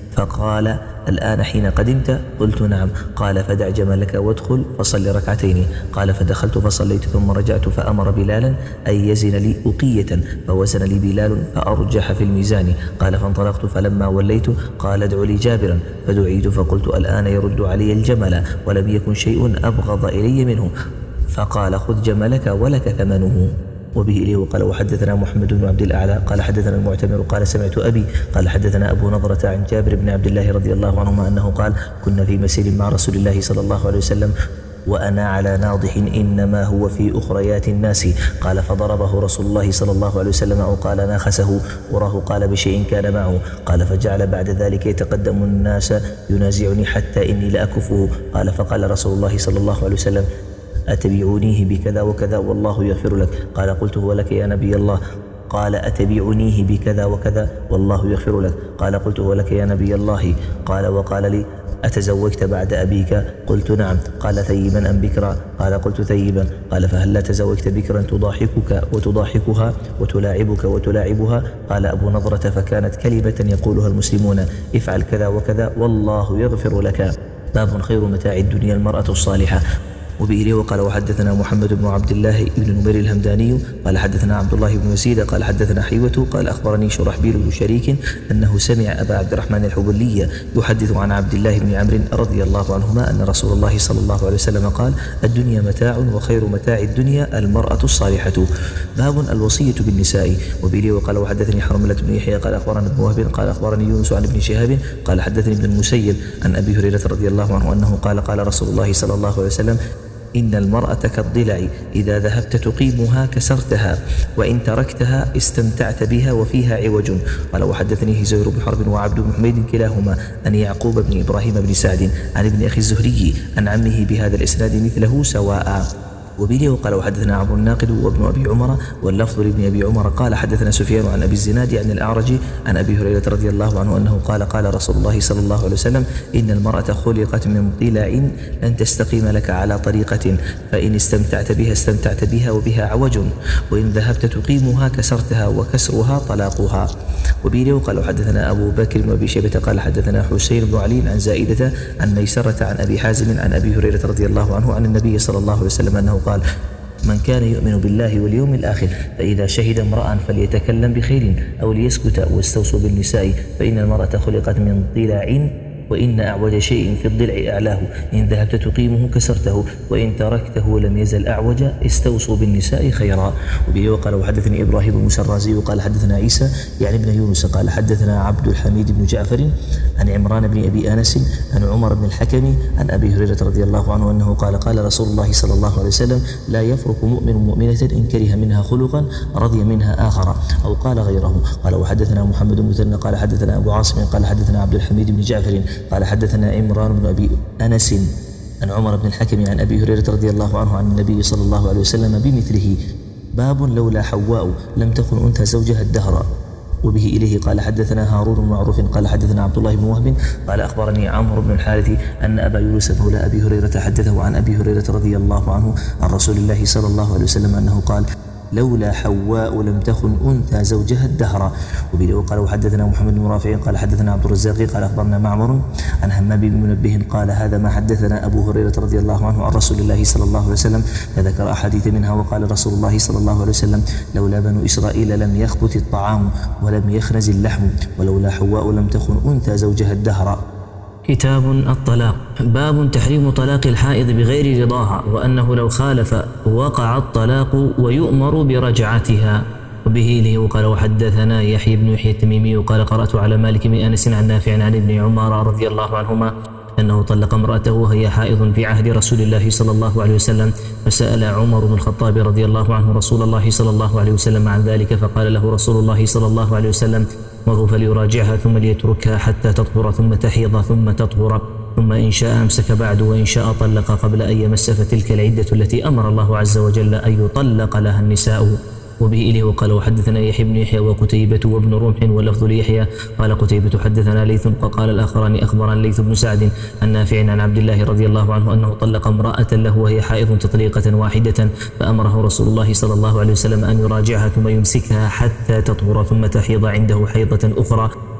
فقال: الآن حين قدمت؟ قلت: نعم. قال: فدع جملك وادخل فصل ركعتين. قال: فدخلت فصليت ثم رجعت فأمر بلالا أن يزن لي أقية، فوزن لي بلال فأرجح في الميزان. قال: فانطلقت فلما وليت قال: ادع لي جابرا، فدعيت فقلت: الآن يرد علي الجمل، ولم يكن شيء أبغض إلي منه. فقال: خذ جملك ولك ثمنه. وبه إليه وقال: وحدثنا محمد بن عبد الأعلى قال حدثنا المعتمر قال: سمعت أبي قال حدثنا أبو نضرة عن جابر بن عبد الله رضي الله عنهما أنه قال: كنا في مسير مع رسول الله صلى الله عليه وسلم وأنا على ناضح إنما هو في أخريات الناس. قال: فضربه رسول الله صلى الله عليه وسلم أو قال ناخسه، وراه قال بشيء كان معه. قال: فجعل بعد ذلك يتقدم الناس ينازعني حتى إني لأكفه. قال: فقال رسول الله صلى الله عليه وسلم: أتبيعونيه بكذا وكذا والله يغفر لك؟ قال: قلت: هو لك يا نبي الله. قال: أتبيعنيه بكذا وكذا والله يغفر لك؟ قال: قلت: هو لك يا نبي الله. قال: وقال لي: أتزوجت بعد أبيك؟ قلت: نعم. قال: ثيبا أم بكرا؟ قال: قلت: ثيبا. قال: فهل لا تزوجت بكرا تضاحكك وتضاحكها وتلاعبك وتلاعبها؟ قال أبو نضرة: فكانت كلمة يقولها المسلمون: افعل كذا وكذا والله يغفر لك. باب خير متاع الدنيا المرأة الصالحة. وبه وقال: وحدثنا محمد بن عبد الله بن نمير الهمداني قال حدثنا عبد الله بن يزيد قال حدثنا حيوة قال أخبرني شرحبيل بن شريك أنه سمع أبا عبد الرحمن الحبلي يحدث عن عبد الله بن عمرو رضي الله عنهما أن رسول الله صلى الله عليه وسلم قال: الدنيا متاع وخير متاع الدنيا المرأة الصالحة. باب الوصية بالنساء. وبه وقال: وحدثني حرملة بن يحيى قال أخبرنا ابن وهب قال أخبرني يونس عن ابن شهاب قال حدثني ابن المسيب عن أبي هريرة رضي الله عنه أنه قال: قال رسول الله صلى الله عليه وسلم: إن المرأة كالضلع إذا ذهبت تقيمها كسرتها، وإن تركتها استمتعت بها وفيها عوج. قال: وحدثني زهير بن حرب وعبد بن حميد كلاهما أن يعقوب بن إبراهيم بن سعد عن ابن أخي الزهري عن عمه بهذا الإسناد مثله سواء. وبه وقال: وحدثنا عمرو الناقد وابن أبي عمر واللفظ لابن أبي عمر قال حدثنا سفيان عن أبي الزناد عن الأعرج عن أبي هريرة رضي الله عنه أنه قال: قال رسول الله صلى الله عليه وسلم: إن المرأة خلقت من ضلع لن تستقيم لك على طريقة، فإن استمتعت بها استمتعت بها وبها عوج، وإن ذهبت تقيمها كسرتها وكسرها طلاقها. وبه وقال: وحدثنا أبو بكر بن أبي شيبة قال حدثنا حسين بن علي عن زائدة عن ميسرة عن أبي حازم عن أبي هريرة رضي الله عنه عن النبي صلى الله عليه وسلم أنه قال: من كان يؤمن بالله واليوم الآخر فإذا شهد امرأ فليتكلم بخير أو ليسكت واستوصوا بالنساء، فإن المرأة خلقت من ضلع وإن أعوج شيء في الضلع أعلاه، إن ذهبت تقيمه كسرته، وإن تركته لم يزل أعوج، استوصوا بالنساء خيرا. وبه وقال: وحدثني إبراهيم بن الرازي قال حدثنا عيسى يعني ابن يونس قال حدثنا عبد الحميد بن جعفر عن عمران بن أبي آنس عن عمر بن الحكم عن أبي هريرة رضي الله عنه أنه قال: قال رسول الله صلى الله عليه وسلم: لا يفرق مؤمن مؤمنة إن كره منها خلقا رضي منها آخر، أو قال غيره. قال: وحدثنا محمد بن مثنى قال حدثنا أبو عاصم قال حدثنا عبد الحميد بن جعفر قال حدثنا عمران بن أبي أنس عن عمر بن الحكم عن أبي هريرة رضي الله عنه عن النبي صلى الله عليه وسلم بمثله. باب لولا حواء لم تكن أنثى زوجها الدهر. وبه إليه قال حدثنا هارون بن معروف قال حدثنا عبد الله بن وهب قال أخبرني عمرو بن الحارث أن أبا يونس مولى أبي هريرة حدثه عن أبي هريرة رضي الله عنه عن رسول الله صلى الله عليه وسلم أنه قال: لولا حواء لم تخن أنثى زوجها الدهر. وبه وقال: وحدثنا محمد بن رافع قال حدثنا عبد الرزاق قال أخبرنا معمر عن همام بن منبه قال: هذا ما حدثنا أبو هريرة رضي الله عنه عن رسول الله صلى الله عليه وسلم، فذكر أحاديث منها. وقال رسول الله صلى الله عليه وسلم: لولا بنو إسرائيل لم يخبث الطعام ولم يخنز اللحم، ولولا حواء لم تخن أنثى زوجها الدهر. كتاب الطلاق. باب تحريم طلاق الحائض بغير رضاها، وأنه لو خالف وقع الطلاق ويؤمر برجعتها. وبه إليه وقال: وحدثنا يحيى بن يحيى التميمي قال: قرأت على مالك بن أنس عن نافع عن ابن عمر رضي الله عنهما أنه طلق امرأته وهي حائض في عهد رسول الله صلى الله عليه وسلم، فسأل عمر بن الخطاب رضي الله عنه رسول الله صلى الله عليه وسلم عن ذلك، فقال له رسول الله صلى الله عليه وسلم: مره فليراجعها ثم ليتركها حتى تطهر ثم تحيض ثم تطهر، ثم إن شاء أمسك بعد وإن شاء طلق قبل أن يمس، فتلك العدة التي أمر الله عز وجل أن يطلق لها النساء. وبه إليه وقال: وحدثنا يحيى بن يحيى وقتيبة وابن رمح واللفظ ليحيى قال قتيبة حدثنا ليث قال الآخران أخبرنا ليث بن سعد عن نافع عن عبد الله رضي الله عنه أنه طلق امرأة له وهي حائض تطليقة واحدة، فأمره رسول الله صلى الله عليه وسلم أن يراجعها ثم يمسكها حتى تطهر ثم تحيض عنده حيضة أخرى،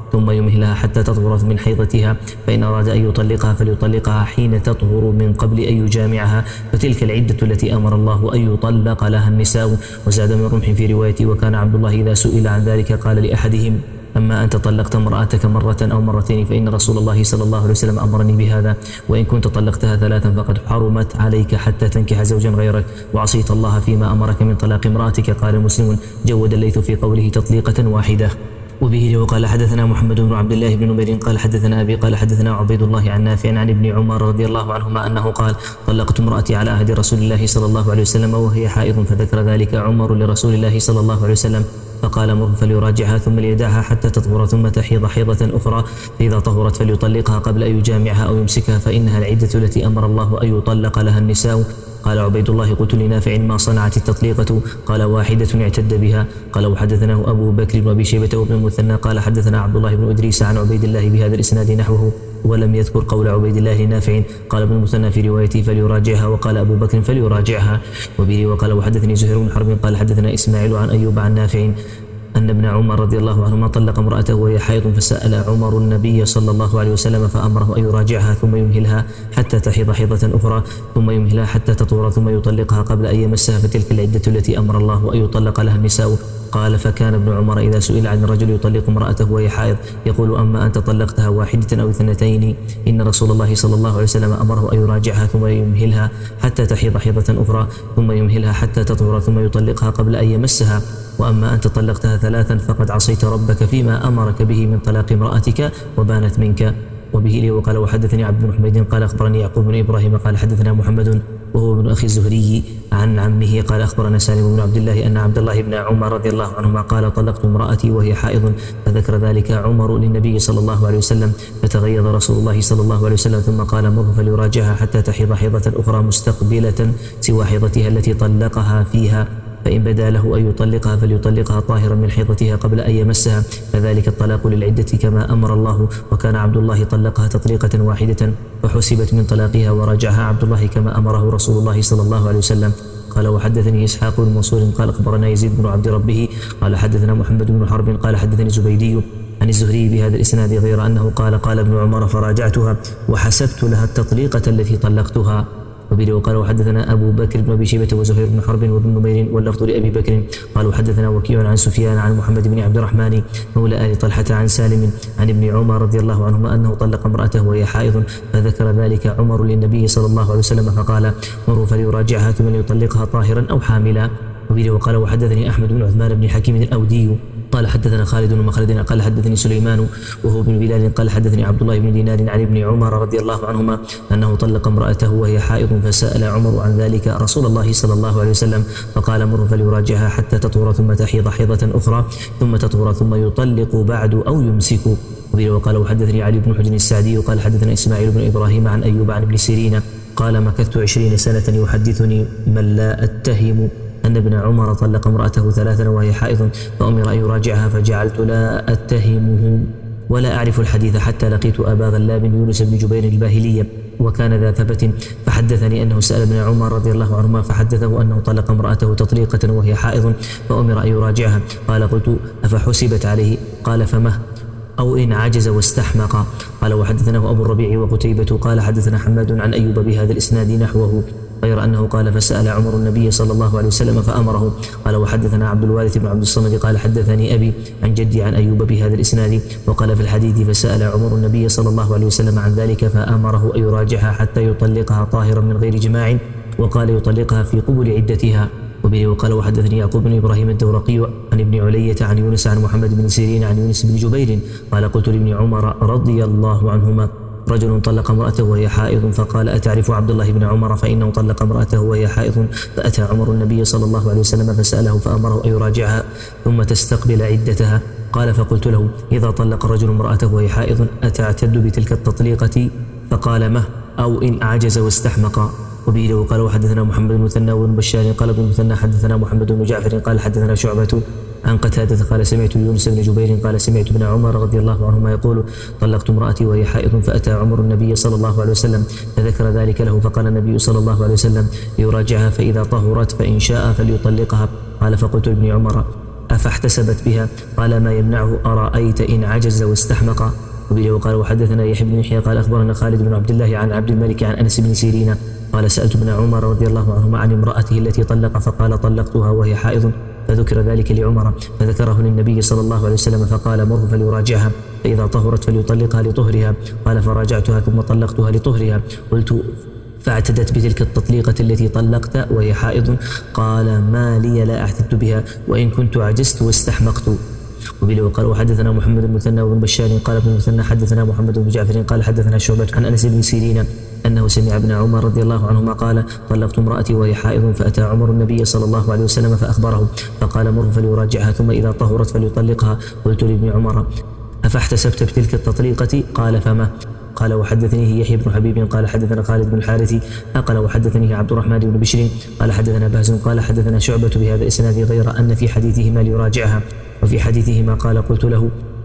ثم يمهلها حتى تطهر من حيضتها، فإن أراد أن يطلقها فليطلقها حين تطهر من قبل أن يجامعها، فتلك العدة التي أمر الله أن يطلق لها النساء. وزاد من رمح في روايته: وكان عبد الله إذا سئل عن ذلك قال لأحدهم: أما أنت طلقت امرأتك مرة أو مرتين فإن رسول الله صلى الله عليه وسلم أمرني بهذا، وإن كنت طلقتها ثلاثا فقد حرمت عليك حتى تنكح زوجا غيرك، وعصيت الله فيما أمرك من طلاق امرأتك. قال مسلم: جود الليث في قوله تطليقة واحدة. وبه وقال حدثنا محمد بن عبد الله بن نمير قال حدثنا أبي قال حدثنا عبيد الله عن نافع عن ابن عمر رضي الله عنهما أنه قال: طلقت امرأتي على عهد رسول الله صلى الله عليه وسلم وهي حائض، فذكر ذلك عمر لرسول الله صلى الله عليه وسلم فقال: مره فليراجعها ثم ليدعها حتى تطهر ثم تحيض حيضة أخرى، فإذا طهرت فليطلقها قبل أن يجامعها أو يمسكها، فإنها العدة التي أمر الله أن يطلق لها النساء. قال عبيد الله: قلت لنافع: ما صنعت التطليقة؟ قال: واحدة اعتد بها. قال: وحدثناه أبو بكر وأبي شيبة وابن المثنى قال حدثنا عبد الله بن إدريس عن عبيد الله بهذا الإسناد نحوه، ولم يذكر قول عبيد الله لنافع. قال ابن المثنى في روايته: فليراجعها، وقال أبو بكر: فليراجعها. وبه وقال وحدثني زهير بن حرب قال حدثنا إسماعيل عن أيوب عن نافع أن ابن عمر رضي الله عنهما طلق امرأته وهي حائض، فسأل عمر النبي صلى الله عليه وسلم فأمره أن يراجعها ثم يمهلها حتى تحيض حيضة أخرى، ثم يمهلها حتى تطهر ثم يطلقها قبل أن يمسها، فتلك العدة التي أمر الله أن يطلق لها النساء. قال: فكان ابن عمر إذا سئل عن الرجل يطلق امرأته وهي حائض يقول: أما أنت طلقتها واحدة أو اثنتين إن رسول الله صلى الله عليه وسلم أمره أن يراجعها ثم يمهلها حتى تحيض حيضة أخرى، ثم يمهلها حتى تطهر ثم يطلقها قبل أن يمسها. وأما أنت طلقتها ثلاثا فقد عصيت ربك فيما أمرك به من طلاق امرأتك وبانت منك. وبه لي وقال وحدثني عبد بن حميد قال أخبرني يعقوب بن إبراهيم قال حدثنا محمد وهو ابن أخي الزهري عن عمه قال أخبرنا سالم بن عبد الله أن عبد الله بن عمر رضي الله عنهما قال: طلقت امرأتي وهي حائض، فذكر ذلك عمر للنبي صلى الله عليه وسلم، فتغيظ رسول الله صلى الله عليه وسلم ثم قال: مره فليراجعها حتى تحيض حيضة أخرى مستقبلة سوى حيضتها التي طلقها فيها، فإن بدا له أن يطلقها فليطلقها طاهرا من حيضتها قبل أن يمسها، فذلك الطلاق للعدة كما أمر الله. وكان عبد الله طلقها تطليقة واحدة فحسبت من طلاقها ورجعها عبد الله كما أمره رسول الله صلى الله عليه وسلم. قال وحدثني إسحاق بن منصور قال أخبرنا يزيد بن عبد ربه قال حدثنا محمد بن حرب قال حدثني زبيدي عن الزهري بهذا الإسناد غير أنه قال: قال ابن عمر: فراجعتها وحسبت لها التطليقة التي طلقتها. وبه وقال وحدثنا أبو بكر بن أبي شيبة وزهير بن حرب وابن نمير واللفظ لأبي بكر قال وحدثنا وكيع عن سفيان عن محمد بن عبد الرحمن مولى آل طلحة عن سالم عن ابن عمر رضي الله عنهما أنه طلق امرأته وهي حائض، فذكر ذلك عمر للنبي صلى الله عليه وسلم فقال: مروا فليراجعها ثم ليطلقها طاهرا أو حاملا. وبه وقال وحدثني أحمد بن عثمان بن حكيم الأودي قال حدثنا خالد بن مخلد قال حدثني سليمان وهو بن بلال قال حدثني عبد الله بن دينار عن ابن عمر رضي الله عنهما أنه طلق امرأته وهي حائض، فسأل عمر عن ذلك رسول الله صلى الله عليه وسلم فقال: مره فليراجعها حتى تطهر ثم تحيض حيضة أخرى ثم تطهر ثم يطلق بعد أو يمسك. وبه وقال وحدثني علي بن حجر السعدي قال حدثنا إسماعيل بن إبراهيم عن أيوب عن ابن سيرين قال: مكثت عشرين سنة يحدثني من لا أتهم أن ابن عمر طلق امرأته ثلاثا وهي حائض، فأمر أن يراجعها فجعلت لا أتهمه ولا أعرف الحديث حتى لقيت أبا غلاب يونس بن جبير الباهلي وكان ذا ثبت، فحدثني أنه سأل ابن عمر رضي الله عنهما فحدثه أنه طلق امرأته تطليقة وهي حائض فأمر أن يراجعها. قال: قلت: أفحسبت عليه؟ قال: فمه؟ أو إن عجز واستحمق. قال وحدثناه أبو الربيع وقتيبة قال حدثنا حماد عن أيوب بهذا الإسناد نحوه غير أنه قال: فسأل عمر النبي صلى الله عليه وسلم فأمره. قال وحدثنا عبد الوارث بن عبد الصمد قال حدثني أبي عن جدي عن أيوب بهذا الإسناد، وقال في الحديث: فسأل عمر النبي صلى الله عليه وسلم عن ذلك فأمره أن يراجعها حتى يطلقها طاهرا من غير جماع، وقال: يطلقها في قبل عدتها. وبه وقال وحدثني يعقوب بن إبراهيم الدورقي عن ابن علية عن يونس عن محمد بن سيرين عن يونس بن جبير قال: قلت لابن عمر رضي الله عنهما: رجل طلق امرأته وهي حائض، فقال: أتعرف عبد الله بن عمر؟ فإنه طلق امرأته وهي حائض، فأتى عمر النبي صلى الله عليه وسلم فسأله فأمره أن يراجعها ثم تستقبل عدتها. قال: فقلت له: إذا طلق الرجل امرأته وهي حائض أتعتد بتلك التطليقة؟ فقال: مه؟ أو إن أعجز واستحمق. وبه وقال وحدثنا محمد بن المثنى وابن بشار قال ابن المثنى حدثنا محمد بن جعفر قال حدثنا شعبة عن قتادة قال: سمعت يونس بن جبير قال: سمعت ابن عمر رضي الله عنهما يقول: طلقت امرأتي وهي حائض، فأتى عمر النبي صلى الله عليه وسلم فذكر ذلك له، فقال النبي صلى الله عليه وسلم: ليراجعها فإذا طهرت فإن شاء فليطلقها. قال: فقلت لابن عمر: أفاحتسبت بها؟ قال ما يمنعه أرأيت إن عجز واستحمق. وبه قال وحدثنا يحيى بن يحيى قال أخبرنا خالد بن عبد الله عن عبد الملك عن أنس بن سيرين قال سألت ابن عمر رضي الله عنهما عن امرأته التي طلق فقال طلقتها وهي حائض، فذكر ذلك لعمر فذكره للنبي صلى الله عليه وسلم فقال مره فليراجعها فإذا طهرت فليطلقها لطهرها. قال فراجعتها ثم طلقتها لطهرها. قلت فاعتدت بتلك التطليقة التي طلقت وهي حائض؟ قال ما لي لا اعتدت بها وإن كنت عجزت واستحمقت. وبه قال وحدثنا محمد بن المثنى وابن بشار قال ابن المثنى حدثنا محمد بن جعفر قال حدثنا شعبة عن أنس بن سيرين أنه سمع ابن عمر رضي الله عنهما قال طلقت امرأتي وهي حائض، فأتى عمر النبي صلى الله عليه وسلم فأخبره فقال مره فليراجعها ثم إذا طهرت فليطلقها. قلت لابن عمر أفاحتسبت بتلك التطليقة؟ قال فما؟ قال وحدثنيه يحيى بن حبيب قال حدثنا خالد بن الحارث قال وحدثنيه عبد الرحمن بن بشر قال حدثنا بهز قال حدثنا شعبة بهذا الإسناد غير أن في حديثهما ليراجعها، وفي حديثهما قال قلت له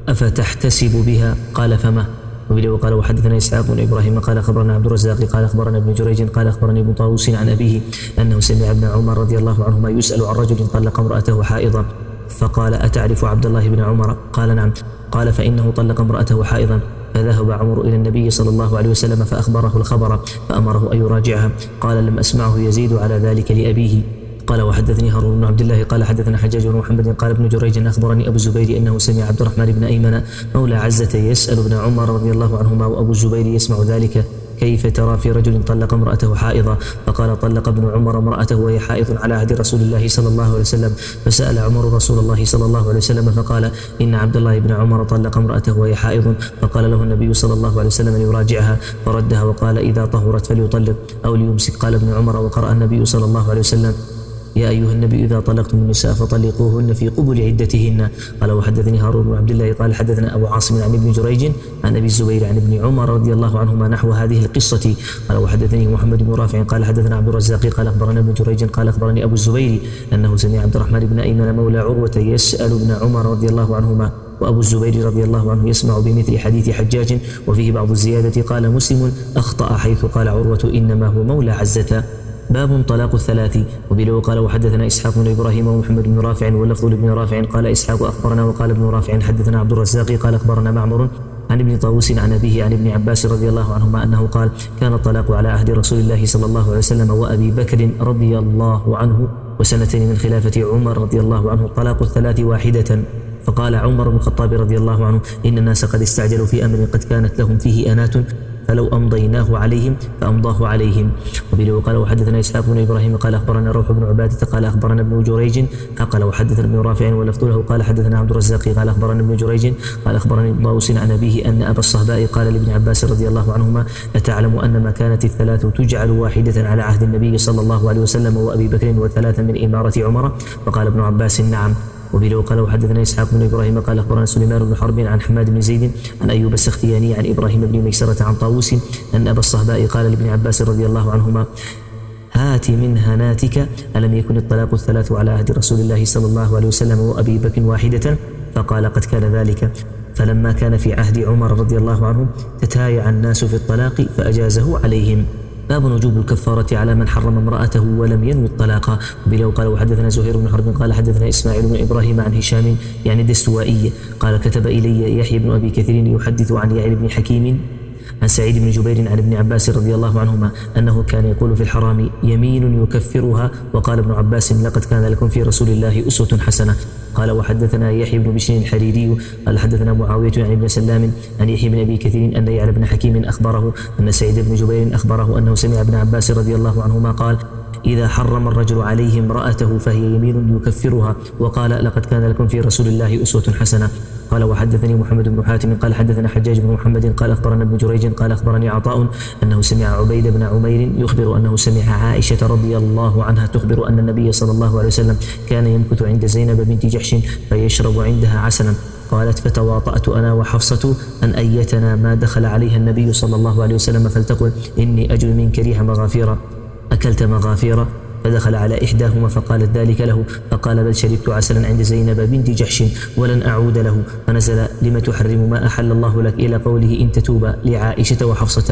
أفتحتسب بها؟ قال فما؟ وبه قال وحدثنا إسحاق بن إبراهيم قال أخبرنا عبد الرزاق قال أخبرنا ابن جريج قال أخبرني ابن طاووس عن أبيه أنه سمع ابن عمر رضي الله عنهما يسأل عن رجل طلق امرأته حائضا فقال أتعرف عبد الله بن عمر؟ قال نعم. قال فإنه طلق امرأته حائضا. فذهب عمر إلى النبي صلى الله عليه وسلم فأخبره الخبر فأمره أن يراجعها. قال لم أسمعه يزيد على ذلك لأبيه. قال وحدثني هارون بن عبد الله قال حدثنا حجاج بن محمد قال ابن جريج أخبرني أبو الزبير أنه سمع عبد الرحمن بن أيمن مولى عزة يسأل ابن عمر رضي الله عنهما وأبو الزبير يسمع ذلك كيف ترى في رجل طلق امرأته حائضا؟ فقال طلق ابن عمر امرأته وهي حائض على عهد رسول الله صلى الله عليه وسلم. فسأل عمر رسول الله صلى الله عليه وسلم فقال إن عبد الله بن عمر طلق امرأته وهي حائض، فقال له النبي صلى الله عليه وسلم ليراجعها فردها وقال إذا طهرت فليطلق أو ليمسك. قال ابن عمر وقرأ النبي صلى الله عليه وسلم يا أيها النبي إذا طلقتم النساء فطلقوهن في قبل عدتهن. قال وحدثني هارون بن عبد الله قال حدثنا أبو عاصم عن ابن جريج عن أبي الزبير عن ابن عمر رضي الله عنهما نحو هذه القصة. قال وحدثني محمد بن رافع قال حدثنا عبد الرزاق قال أخبرنا ابن جريج قال أخبرني أبو الزبير أنه سمع عبد الرحمن بن أيمن مولى عروة يسأل ابن عمر رضي الله عنهما وأبو الزبير رضي الله عنه يسمع بمثل حديث حجاج وفيه بعض الزيادة. قال مسلم أخطأ حيث قال عروة إنما هو مولى عزة. باب طلاق الثلاث. وبه قال وحدثنا إسحاق بن إبراهيم ومحمد بن رافع واللفظ لابن رافع قال إسحاق أخبرنا وقال ابن رافع حدثنا عبد الرزاق قال أخبرنا معمر عن ابن طاووس عن أبيه عن ابن عباس رضي الله عنهما أنه قال كان الطلاق على عهد رسول الله صلى الله عليه وسلم وأبي بكر رضي الله عنه وسنتين من خلافة عمر رضي الله عنه طلاق الثلاث واحدة. فقال عمر بن الخطاب رضي الله عنه إن الناس قد استعجلوا في أمر قد كانت لهم فيه أنات فلو أمضيناه عليهم فأمضاه عليهم. وبه قال وحدثنا إسحاق بن إبراهيم قال أخبرنا روح بن عبادة قال أخبرنا ابن جريج قال وحدثنا ابن رافع ولفظ له قال حدثنا عبد الرزاق قال أخبرنا ابن جريج قال أخبرني ابن طاووس عن أبيه أن أبا الصهباء قال لابن عباس رضي الله عنهما أتعلم أن ما كانت الثلاث تجعل واحدة على عهد النبي صلى الله عليه وسلم وأبي بكر وثلاثة من إمارة عمر؟ فقال ابن عباس نعم. وبه قال وحدثنا إسحاق بن إبراهيم قال أخبرنا سليمان بن حرب عن حماد بن زيد عن أيوب السختياني عن إبراهيم بن ميسرة عن طاووس أن أبا الصهباء قال لابن عباس رضي الله عنهما هات من هناتك ألم يكن الطلاق الثلاث على عهد رسول الله صلى الله عليه وسلم وأبي بكر واحدة؟ فقال قد كان ذلك. فلما كان في عهد عمر رضي الله عنه تتايع الناس في الطلاق فأجازه عليهم. باب وجوب الكفارة على من حرم امرأته ولم ينوي الطلاق. وبه قال وحدثنا زهير بن حرب قال حدثنا إسماعيل بن إبراهيم عن هشام يعني الدستوائي قال كتب إلي يحيى بن أبي كثير يحدث عن يعلى بن حكيم عن سعيد بن جبير عن ابن عباس رضي الله عنهما أنه كان يقول في الحرام يمين يكفرها. وقال ابن عباس لقد كان لكم في رسول الله أسوة حسنة. قال وحدثنا يحيى بن بشر الحريري قال حدثنا معاوية عن ابن سلام عن يحيى بن أبي كثير أن يعلى بن حكيم أخبره أن سعيد بن جبير أخبره أنه سمع ابن عباس رضي الله عنهما قال إذا حرم الرجل عليه امرأته فهي يمين يكفرها. وقال لقد كان لكم في رسول الله أسوة حسنة. قال وحدثني محمد بن حاتم قال حدثنا حجاج بن محمد قال أخبرنا ابن جريج قال أخبرني عطاء أنه سمع عبيد بن عمير يخبر أنه سمع عائشة رضي الله عنها تخبر أن النبي صلى الله عليه وسلم كان يمكث عند زينب بنت جحش فيشرب عندها عسلا. قالت فتواطأت أنا وحفصة أن أيتنا ما دخل عليها النبي صلى الله عليه وسلم فلتقل إني أجد منك ريح مغافير أكلت مغافير؟ فدخل على إحداهما فقالت ذلك له فقال بل شربت عسلا عند زينب بنت جحش ولن أعود له. فنزل لم تحرم ما أحل الله لك إلى قوله إن تتوبا لعائشة وحفصة.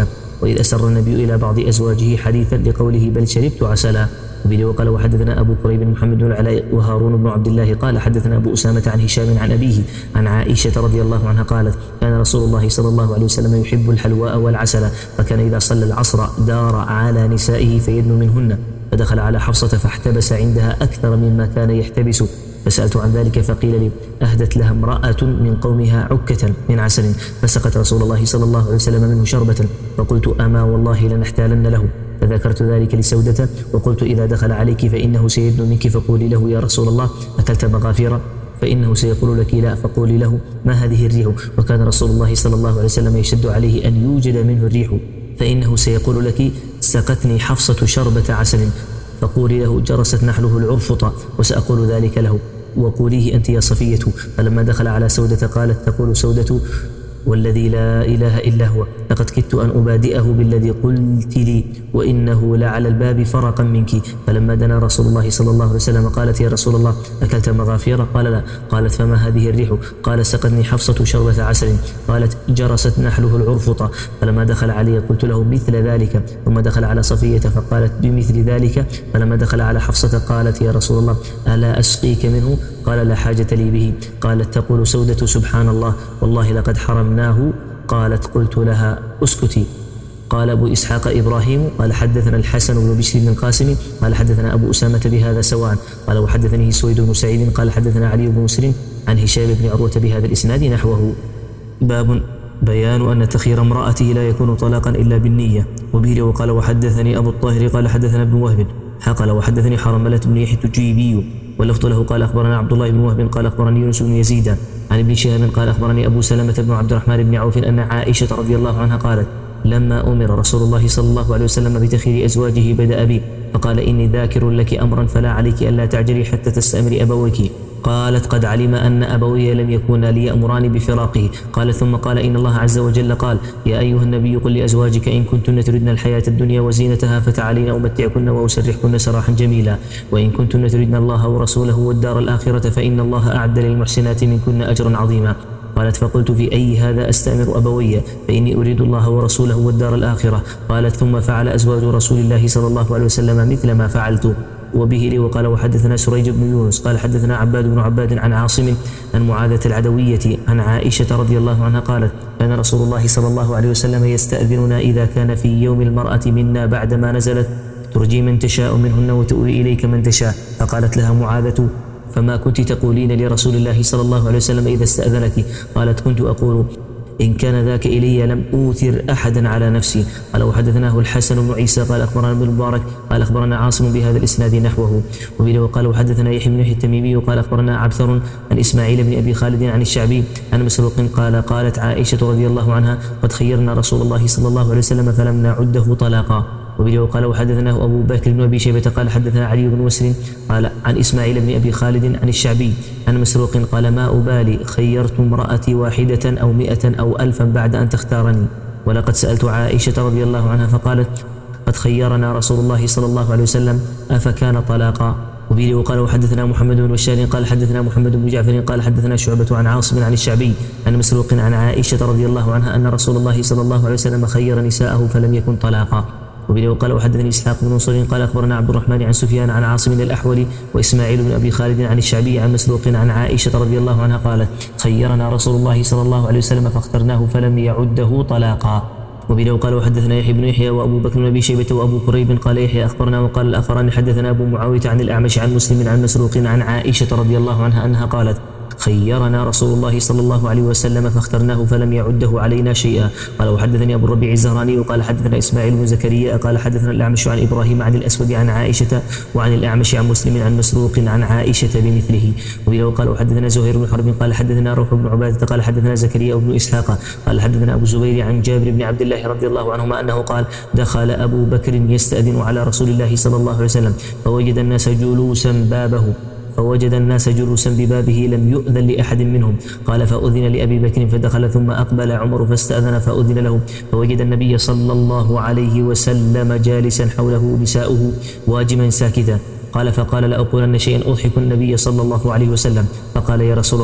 وإذ أسر النبي إلى بعض أزواجه حديثا لقوله بل شربت عسلا. وبه وقال وحدثنا أبو كريب محمد بن العلاء وهارون بن عبد الله قال حدثنا أبو أسامة عن هشام عن أبيه عن عائشة رضي الله عنها قالت كان رسول الله صلى الله عليه وسلم يحب الحلواء والعسل، فكان إذا صلى العصر دار على نسائه فيدنو منهن، فدخل على حفصة فاحتبس عندها أكثر مما كان يحتبس، فسألت عن ذلك فقيل لي أهدت لها امرأة من قومها عكة من عسل فسقت رسول الله صلى الله عليه وسلم منه شربة، فقلت أما والله لنحتالن له، فذكرت ذلك لسودة وقلت إذا دخل عليك فإنه سيدنو منك فقولي له يا رسول الله أكلت مغافيرا؟ فإنه سيقول لك لا، فقولي له ما هذه الريح؟ وكان رسول الله صلى الله عليه وسلم يشد عليه أن يوجد منه الريح، فإنه سيقول لك سقتني حفصة شربة عسل، فقولي له جرست نحله العرفطة، وسأقول ذلك له، وقوليه أنت يا صفية. فلما دخل على سودة قالت تقول سودة والذي لا إله إلا هو لقد كدت أن أبادئه بالذي قلت لي وإنه لعلى الباب فرقا منك. فلما دنا رسول الله صلى الله عليه وسلم قالت يا رسول الله أكلت مغافير؟ قال لا. قالت فما هذه الريح؟ قال سقتني حفصة شربة عسل. قالت جرست نحله العرفطة. فلما دخل علي قلت له مثل ذلك، ثم دخل على صفية فقالت بمثل ذلك. فلما دخل على حفصة قالت يا رسول الله ألا أسقيك منه؟ قال لا حاجة لي به. قالت تقول سودة سبحان الله والله لقد حرمناه. قالت قلت لها اسكتي. قال أبو إسحاق إبراهيم قال حدثنا الحسن بن بشر بن القاسم قال حدثنا أبو أسامة بهذا سواء قال وحدثني سويد بن سعيد قال حدثنا علي بن مسلم عن هشام بن عروة بهذا الإسناد نحوه. باب بيان أن تخير امرأته لا يكون طلاقا إلا بالنية. وبه وقال وحدثني أبو الطاهر قال حدثنا ابن وهب قال وحدثني حرملة بن يحيى التجيبي واللفظ له قال أخبرنا عبد الله بن وهب قال أخبرني يونس بن يزيد عن ابن شهاب قال أخبرني أبو سلمة بن عبد الرحمن بن عوف أن عائشة رضي الله عنها قالت لما أمر رسول الله صلى الله عليه وسلم بتخيير أزواجه بدأ بي فقال إني ذاكر لك أمرا فلا عليك ألا تعجلي حتى تستأمري أبويك. قالت قد علم أن أبوي لم يكونا ليأمراني بفراقه. قال ثم قال إن الله عز وجل قال يا أيها النبي قل لأزواجك إن كنتن تردن الحياة الدنيا وزينتها فتعالين أمتعكن وأسرحكن سراحا جميلا وإن كنتن تردن الله ورسوله والدار الآخرة فإن الله أعد للمحسنات منكن أجرا عظيما. قالت فقلت في أي هذا أستأمر أبوي فإني أريد الله ورسوله والدار الآخرة. قالت ثم فعل أزواج رسول الله صلى الله عليه وسلم مثل ما فعلت. وبه لي وقال وحدثنا سريج بن يونس قال حدثنا عباد بن عباد عن عاصم عن معاذة العدوية عن عائشة رضي الله عنها قالت كان رسول الله صلى الله عليه وسلم يستأذننا إذا كان في يوم المرأة منا بعدما نزلت ترجي من تشاء منهن وتؤوي إليك من تشاء. فقالت لها معاذة فما كنت تقولين لرسول الله صلى الله عليه وسلم إذا استأذنك؟ قالت كنت أقول إن كان ذاك إلي لم أوثر أحدا على نفسي. قال وحدثناه الحسن بن عيسى قال أخبرنا ابن المبارك قال أخبرنا عاصم بهذا الإسناد نحوه. وبه وقال وحدثنا يحيى بن يحيى التميمي قال أخبرنا عبثر عن إسماعيل بن أبي خالد عن الشعبي عن مسروق قال قالت عائشة رضي الله عنها قد خيرنا رسول الله صلى الله عليه وسلم فلم نعده طلاقا. وبه وقال وحدثناه أبو بكر بن أبي شيبة قال حدثنا علي بن مسلم قال عن إسماعيل بن أبي خالد عن الشعبي عن مسروق قال ما أبالي خيرت امرأتي واحدة أو مئة أو ألفا بعد أن تختارني. ولقد سألت عائشة رضي الله عنها فقالت قد خيرنا رسول الله صلى الله عليه وسلم أفكان طلاقا. وبه وقال وحدثنا محمد بن بشار قال حدثنا محمد بن جعفر قال حدثنا شعبة عن عاصم عن الشعبي عن مسروق عن عائشة رضي الله عنها أن رسول الله صلى الله عليه وسلم خير نساءه فلم يكن طلاقا. وبه وقال وحدثني إسحاق بن منصور قال أخبرنا عبد الرحمن عن سفيان عن عاصم الأحول وإسماعيل بن أبي خالد عن الشعبي عن مسروق عن عائشة رضي الله عنها قالت خيرنا رسول الله صلى الله عليه وسلم فاخترناه فلم يعده طلاقا. وبه وقال وحدثنا يحيى بن يحيى وأبو بكر بن أبي شيبة وأبو كريب قال يحيى أخبرنا وقال الآخران حدثنا أبو معاوية عن الأعمش عن مسلم عن مسروق عن عائشة رضي الله عنها أنها قالت خيرنا رسول الله صلى الله عليه وسلم فاخترناه فلم يعده علينا شيئا. قال وحدثني أبو الربيع الزهراني وقال حدثنا إسماعيل بن زكريا قال حدثنا الأعمش عن إبراهيم عن الأسود عن عائشة وعن الأعمش عن مسلم عن مسروق عن عائشة بمثله. وبه وقال وحدثنا زهير بن حرب قال حدثنا روح بن عبادة قال حدثنا زكريا بن إسحاق قال حدثنا أبو زبير عن جابر بن عبد الله رضي الله عنهما أنه قال دخل أبو بكر يستأذن على رسول الله صلى الله عليه وسلم فوجد الناس جلوسا بابه فوجد الناس جلوسا ببابه لم يؤذن لأحد منهم. قال فأذن لأبي بكر فدخل ثم أقبل عمر فاستأذن فأذن له فوجد النبي صلى الله عليه وسلم جالسا حوله نساؤه واجما ساكتا. قال فقال لأقولن شيئا أضحك النبي صلى الله عليه وسلم. فقال يا رسول الله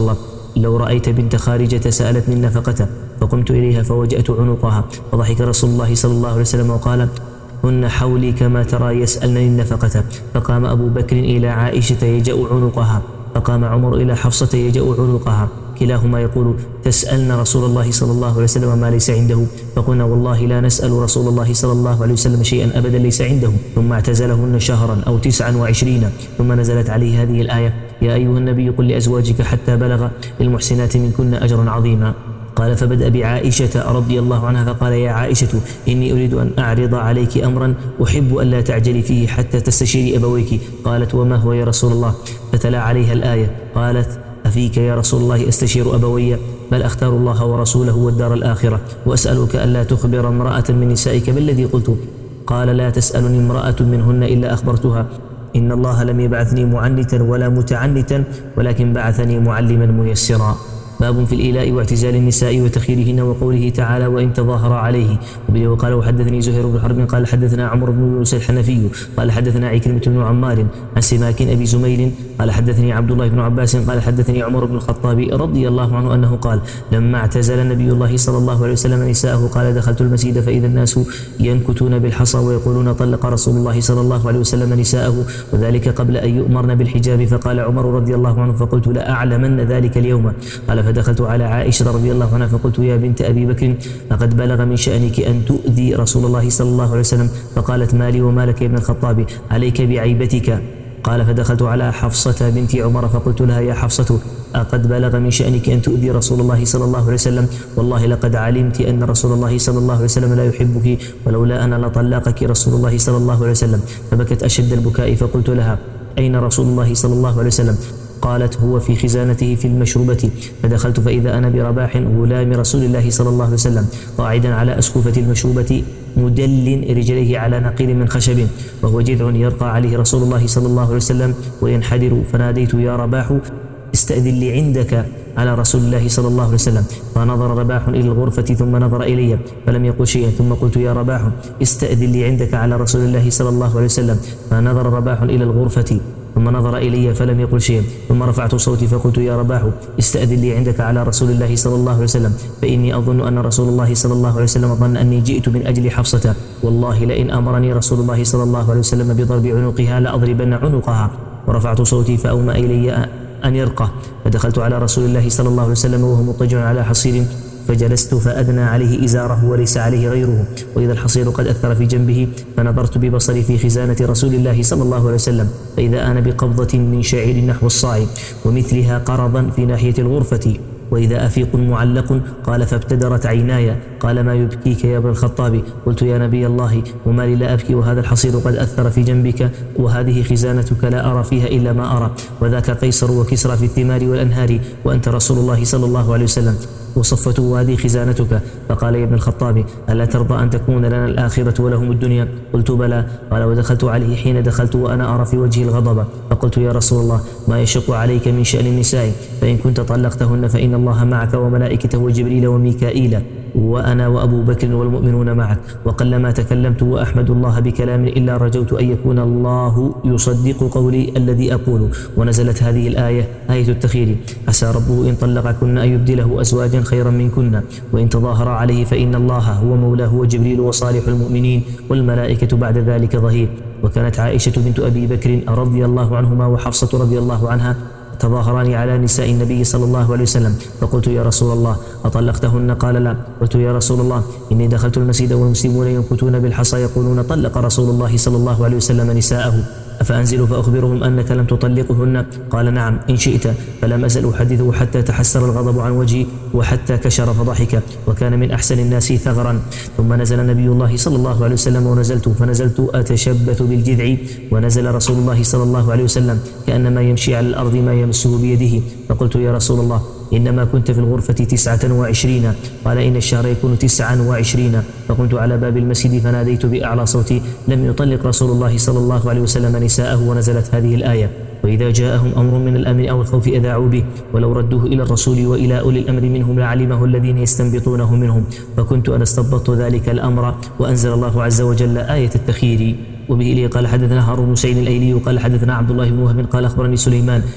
لو رأيت بنت خارجة سألتني النفقة فقمت إليها فوجأت عنقها، فضحك رسول الله صلى الله عليه وسلم وقال: هن حولي كما ترى يسألنني النفقة. فقام أبو بكر إلى عائشة يجأ عنقها، فقام عمر إلى حفصة يجأ عنقها، كلاهما يقول: تسألن رسول الله صلى الله عليه وسلم ما ليس عنده، فقلنا: والله لا نسأل رسول الله صلى الله عليه وسلم شيئا أبدا ليس عنده. ثم اعتزلهن شهرا أو تسعا وعشرين، ثم نزلت عليه هذه الآية: يا أيها النبي قل لأزواجك حتى بلغ للمحسنات منكن أجرا عظيما. قال: فبدأ بعائشة رضي الله عنها فقال: يا عائشة إني أريد أن أعرض عليك أمرا أحب أن لا تعجلي فيه حتى تستشيري أبويك. قالت: وما هو يا رسول الله؟ فتلا عليها الآية. قالت: أفيك يا رسول الله أستشير أبوي؟ بل أختار الله ورسوله والدار الآخرة، وأسألك ألا تخبر امرأة من نسائك بالذي قلت. قال: لا تسألني امرأة منهن إلا أخبرتها. إن الله لم يبعثني معنتا ولا متعنتا، ولكن بعثني معلما ميسرا. باب في الإيلاء واعتزال النساء وتخييرهن، وقوله تعالى: وإن تظاهر عليه. وبه وقال: وحدثني زهير بن حرب قال حدثنا عمرو بن يونس الحنفي قال حدثنا عكرمة بن عمار عن سماك أبي زميل قال حدثني عبد الله بن عباس قال حدثني عمر بن الخطاب رضي الله عنه أنه قال: لما اعتزل النبي الله صلى الله عليه وسلم نساءه قال: دخلت المسجد فإذا الناس ينكتون بالحصى ويقولون: طلق رسول الله صلى الله عليه وسلم نساءه، وذلك قبل أن يؤمرن بالحجاب. فقال عمر رضي الله عنه: فقلت: لأعلمن ذلك اليوم. قال: فدخلت على عائشة رضي الله عنها فقلت: يا بنت أبي بكر لقد بلغ من شأنك أن تؤذي رسول الله صلى الله عليه وسلم. فقالت: مالي ومالك يا ابن الخطاب، عليك بعيبتك. قال: فدخلت على حفصة بنت عمر فقلت لها: يا حفصة أقد بلغ من شأنك أن تؤذي رسول الله صلى الله عليه وسلم؟ والله لقد علمت أن رسول الله صلى الله عليه وسلم لا يحبك، ولولا أنا لطلقك رسول الله صلى الله عليه وسلم. فبكت أشد البكاء فقلت لها: أين رسول الله صلى الله عليه وسلم؟ قالت: هو في خزانته في المشروبة. فدخلت فإذا أنا برباح غلام رسول الله صلى الله عليه وسلم قاعدا على أسقفة المشروبة مدل رجليه على نقيل من خشب، وهو جذع يرقى عليه رسول الله صلى الله عليه وسلم وينحدر. فناديت: يا رباح استأذن لي عندك على رسول الله صلى الله عليه وسلم. فنظر رباح إلى الغرفة ثم نظر إلي فلم يقل شيئا، ثم قلت: يا رباح استأذن لي عندك على رسول الله صلى الله عليه وسلم. فنظر رباح إلى الغرفة ثم نظر إلي فلم يقل شيئا، ثم رفعت صوتي فقلت: يا رباح استأذن لي عندك على رسول الله صلى الله عليه وسلم، فإني أظن أن رسول الله صلى الله عليه وسلم ظن أني جئت من أجل حفصة، والله لئن أمرني رسول الله صلى الله عليه وسلم بضرب عنقها لأضربن عنقها. ورفعت صوتي فأومأ إلي أن يرقى، فدخلت على رسول الله صلى الله عليه وسلم وهو مضطجع على حصير، فجلست فأدنى عليه إزاره وليس عليه غيره، وإذا الحصير قد أثر في جنبه، فنظرت ببصري في خزانة رسول الله صلى الله عليه وسلم، فإذا أنا بقبضة من شعير نحو الصاع ومثلها قرضا في ناحية الغرفة، وإذا أفيق معلق. قال: فابتدرت عيناي. قال: ما يبكيك يا ابن الخطاب؟ قلت: يا نبي الله، وما لي لا أبكي وهذا الحصير قد أثر في جنبك، وهذه خزانتك لا أرى فيها إلا ما أرى، وذاك قيصر وكسرى في الثمار والأنهار، وأنت رسول الله صلى الله عليه وسلم، وصفته وهذه خزانتك. فقال: يا ابن الخطاب، ألا ترضى أن تكون لنا الآخرة ولهم الدنيا؟ قلت: بلى. قال: ودخلت عليه حين دخلت وأنا أرى في وجهه الغضب، فقلت: يا رسول الله، ما يشق عليك من شأن النساء؟ فإن كنت طلقتهن فإن الله معك وملائكته وجبريل وميكائيل وأنا وأبو بكر والمؤمنون معك، وقلما تكلمت وأحمد الله بكلام إلا رجوت أن يكون الله يصدق قولي الذي أقول. ونزلت هذه الآية، آية التخيير: عسى ربه إن طلقكن أن يبدله أزواجا خيرا منكن، وإن تظاهر عليه فإن الله هو مولاه وجبريل وصالح المؤمنين والملائكة بعد ذلك ظهير. وكانت عائشة بنت أبي بكر رضي الله عنهما وحفصة رضي الله عنها تظاهران على نساء النبي صلى الله عليه وسلم، فقلت: يا رسول الله، أطلقتهن؟ قال: لا. قلت: يا رسول الله، إني دخلت المسجد والمسلمون ينكتون بالحصى يقولون: طلق رسول الله صلى الله عليه وسلم نساءه، أفأنزل فأخبرهم أنك لم تطلقهن؟ قال: نعم إن شئت. فلم أزل أحدثه حتى تحسر الغضب عن وجهي وحتى كشر فضحك، وكان من أحسن الناس ثغرا. ثم نزل نبي الله صلى الله عليه وسلم ونزلت، فنزلت أتشبث بالجذع، ونزل رسول الله صلى الله عليه وسلم كأنما يمشي على الأرض ما يمسه بيده. فقلت: يا رسول الله، إنما كنت في الغرفة تسعة وعشرين. قال: إن الشهر يكون تسعا وعشرين. فكنت على باب المسجد فناديت بأعلى صوتي: لم يطلق رسول الله صلى الله عليه وسلم نساءه. ونزلت هذه الآية: وإذا جاءهم أمر من الأمن أو الخوف أذاعوا به، ولو ردوه إلى الرسول وإلى أولي الأمر منهم لعلمه الذين يستنبطونه منهم. فكنت أنا استنبطت ذلك الأمر، وأنزل الله عز وجل آية التخيير. وبه إليه قال حدثنا هارون بن سعيد الأيلي قال حدثنا عبد الله بن وهب قال أخبرني سليمان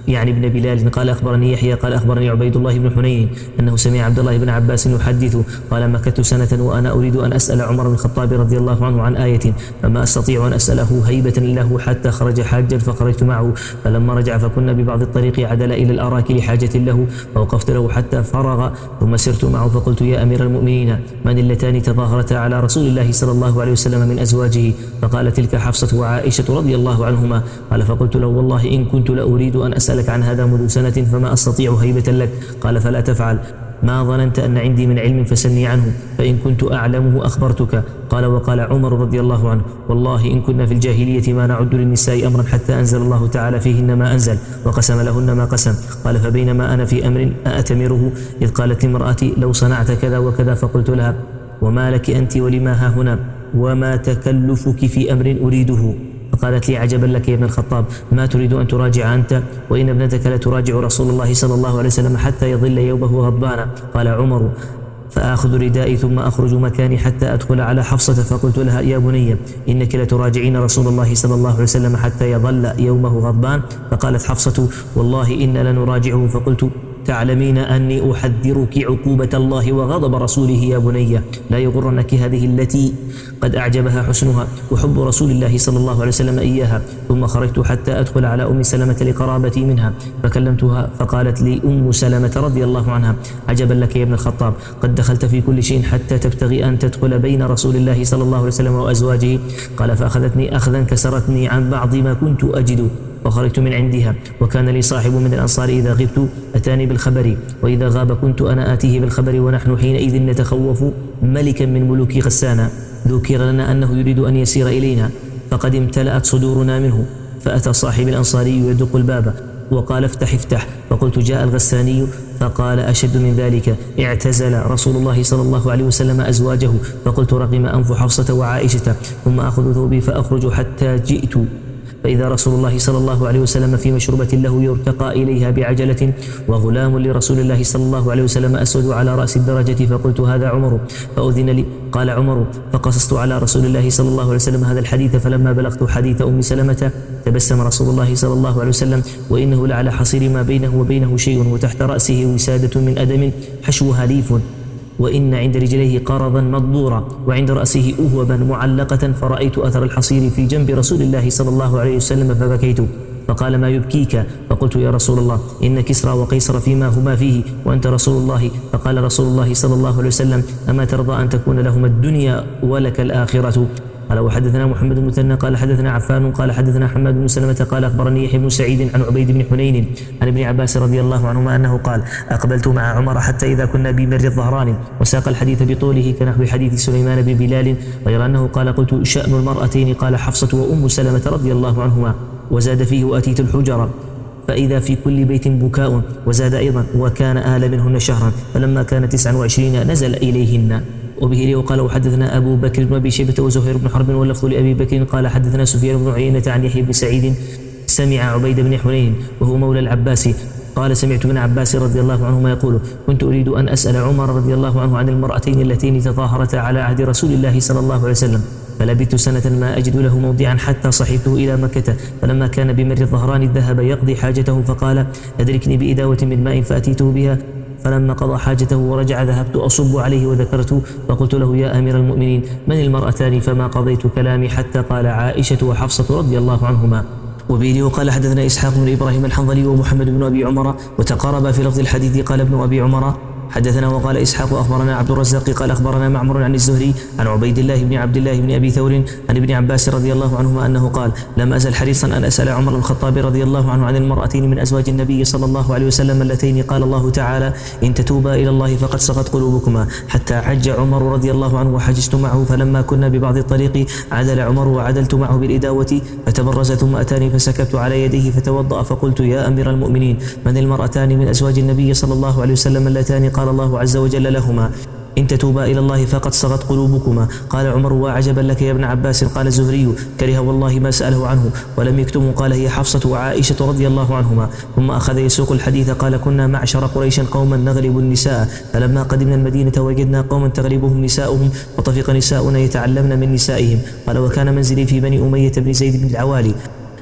يعني ابن بلال قال أخبرني يحيى قال أخبرني عبيد الله بن حنين أنه سمع عبد الله بن عباس يحدث قال مكثت سنة وأنا أريد أن أسأل عمر بن الخطاب رضي الله عنه عن آية فما أستطيع أن أسأله هيبة له حتى خرج حاجا فخرجت معه، فلما رجع فكنا ببعض الطريق عدل إلى الأراك لحاجة له فوقفت له حتى فرغ ثم سرت معه فقلت يا أمير المؤمنين من اللتان تظاهرتا على رسول الله صلى الله عليه وسلم من أزواجه؟ فقال تلك حفصة وعائشة رضي الله عنهما. قال فقلت له والله إن كنت لأريد أن أسألك عن هذا منذ سنة فما أستطيع هيبة لك. قال فلا تفعل، ما ظننت أن عندي من علم فسلني عنه فإن كنت أعلمه أخبرتك. قال وقال عمر رضي الله عنه والله إن كنا في الجاهلية ما نعد للنساء أمرا حتى أنزل الله تعالى فيهن ما أنزل وقسم لهن ما قسم. قال فبينما أنا في أمر أأتمره إذ قالت لامرأتي لو صنعت كذا وكذا فقلت لها وما لك أنت ولما ها هنا وما تكلفك في أمر أريده؟ فقالت لي عجبا لك يا ابن الخطاب ما تريد أن تراجع أنت وإن ابنتك لتراجع رسول الله صلى الله عليه وسلم حتى يظل يومه غضبانا. قال عمر فآخذ ردائي ثم أخرج مكاني حتى أدخل على حفصة فقلت لها يا بني إنك لتراجعين رسول الله صلى الله عليه وسلم حتى يظل يومه غضبان. فقالت حفصة والله إن لنراجعه. فقلت تعلمين أني أحذرك عقوبة الله وغضب رسوله يا بني، لا يغرنك هذه التي قد أعجبها حسنها وحب رسول الله صلى الله عليه وسلم إياها. ثم خرجت حتى أدخل على أم سلمة لقرابتي منها فكلمتها فقالت لي أم سلمة رضي الله عنها عجبا لك يا ابن الخطاب قد دخلت في كل شيء حتى تبتغي أن تدخل بين رسول الله صلى الله عليه وسلم وأزواجه. قال فأخذتني أخذا كسرتني عن بعض ما كنت أجد وخرجت من عندها. وكان لي صاحب من الأنصار إذا غبت أتاني بالخبر وإذا غاب كنت أنا آتيه بالخبر ونحن حينئذ نتخوف ملكا من ملوك غسانا. ذكر لنا أنه يريد أن يسير إلينا فقد امتلأت صدورنا منه. فأتى صاحب الأنصاري يدق الباب وقال افتح افتح. فقلت جاء الغساني فقال أشد من ذلك اعتزل رسول الله صلى الله عليه وسلم أزواجه. فقلت رغم أنف حفصة وعائشة ثم أخذ ثوبي فأخرج حتى جئت فإذا رسول الله صلى الله عليه وسلم في مشربة له يرتقى إليها بعجلة وغلام لرسول الله صلى الله عليه وسلم أسود على رأس الدرجة. فقلت هذا عمر فأذن لي. قال عمر فقصصت على رسول الله صلى الله عليه وسلم هذا الحديث فلما بلغت حديث أم سلمة تبسم رسول الله صلى الله عليه وسلم وإنه لعلى حصير ما بينه وبينه شيء وتحت رأسه وسادة من أدم حشوها ليف وإن عند رجليه قرضا مضبورا وعند رأسه أهوبا معلقة فرأيت أثر الحصير في جنب رسول الله صلى الله عليه وسلم فبكيت. فقال ما يبكيك؟ فقلت يا رسول الله إن كسرى وقيصر فيما هما فيه وأنت رسول الله. فقال رسول الله صلى الله عليه وسلم أما ترضى أن تكون لهما الدنيا ولك الآخرة؟ قال وحدثنا محمد بن مثنى قال حدثنا عفان قال حدثنا حماد بن سلمة قال أخبرني يحيى بن سعيد عن عبيد بن حنين عن ابن عباس رضي الله عنهما أنه قال أقبلت مع عمر حتى إذا كنا بمر الظهران وساق الحديث بطوله كنحو حديث سليمان بن بلال غير أنه قال قلت شأن المرأتين قال حفصة وأم سلمة رضي الله عنهما وزاد فيه وأتيت الحجر فإذا في كل بيت بكاء وزاد أيضا وكان آل منهن شهرا فلما كان تسعا وعشرين نزل إليهن. وبه لي وقال وحدثنا أبو بكر بن أبي شيبة وزهير بن حرب واللفظ لأبي بكر قال حدثنا سفيان بن عيينة عن يحيى بن سعيد سمع عبيد بن حنين وهو مولى العباس قال سمعت ابن عباس رضي الله عنهما يقول كنت أريد أن أسأل عمر رضي الله عنه عن المرأتين اللتين تظاهرتا على عهد رسول الله صلى الله عليه وسلم فلبثت سنة ما أجد له موضعا حتى صحبته إلى مكة فلما كان بمر الظهران ذهب يقضي حاجته فقال أدركني بإداوة من ماء فأتيته بها فلما قضى حاجته ورجع ذهبت أصب عليه وذكرت فقلت له يا أمير المؤمنين من المرأتان فما قضيت كلامي حتى قال عائشة وحفصة رضي الله عنهما. وبه وقال حدثنا إسحاق بن إبراهيم الحنظلي ومحمد بن أبي عمر وتقاربا في لفظ الحديث. قال ابن أبي عمر حدثنا وقال إسحاق أخبرنا عبد الرزاق قال أخبرنا معمر عن الزهري عن عبيد الله بن عبد الله بن أبي ثور عن ابن عباس رضي الله عنهما أنه قال لم أزل حريصا أن أسأل عمر بن الخطاب رضي الله عنه عن المرأتين من أزواج النبي صلى الله عليه وسلم اللتين قال الله تعالى إن تتوبا إلى الله فقد صغت قلوبكما حتى حج عمر رضي الله عنه وحجزت معه فلما كنا ببعض الطريق عدل عمر وعدلت معه بالإداوة فتبرز ثم أتاني فسكبت على يديه فتوضأ فقلت يا أمير المؤمنين من المرأتان من أزواج النبي صلى الله عليه وسلم اللتان قال الله عز وجل لهما إن تتوبا إلى الله فقد صغت قلوبكما؟ قال عمر وعجبا لك يا ابن عباس. قال الزهري كره والله ما سأله عنه ولم يكتمه. قال هي حفصة وعائشة رضي الله عنهما. ثم أخذ يسوق الحديث قال كنا معشر قريش قوما نغلب النساء فلما قدمنا المدينة وجدنا قوما تغلبهم نساؤهم وطفق نساؤنا يتعلمن من نسائهم. قال وكان منزلي في بني أمية بن زيد بن العوالي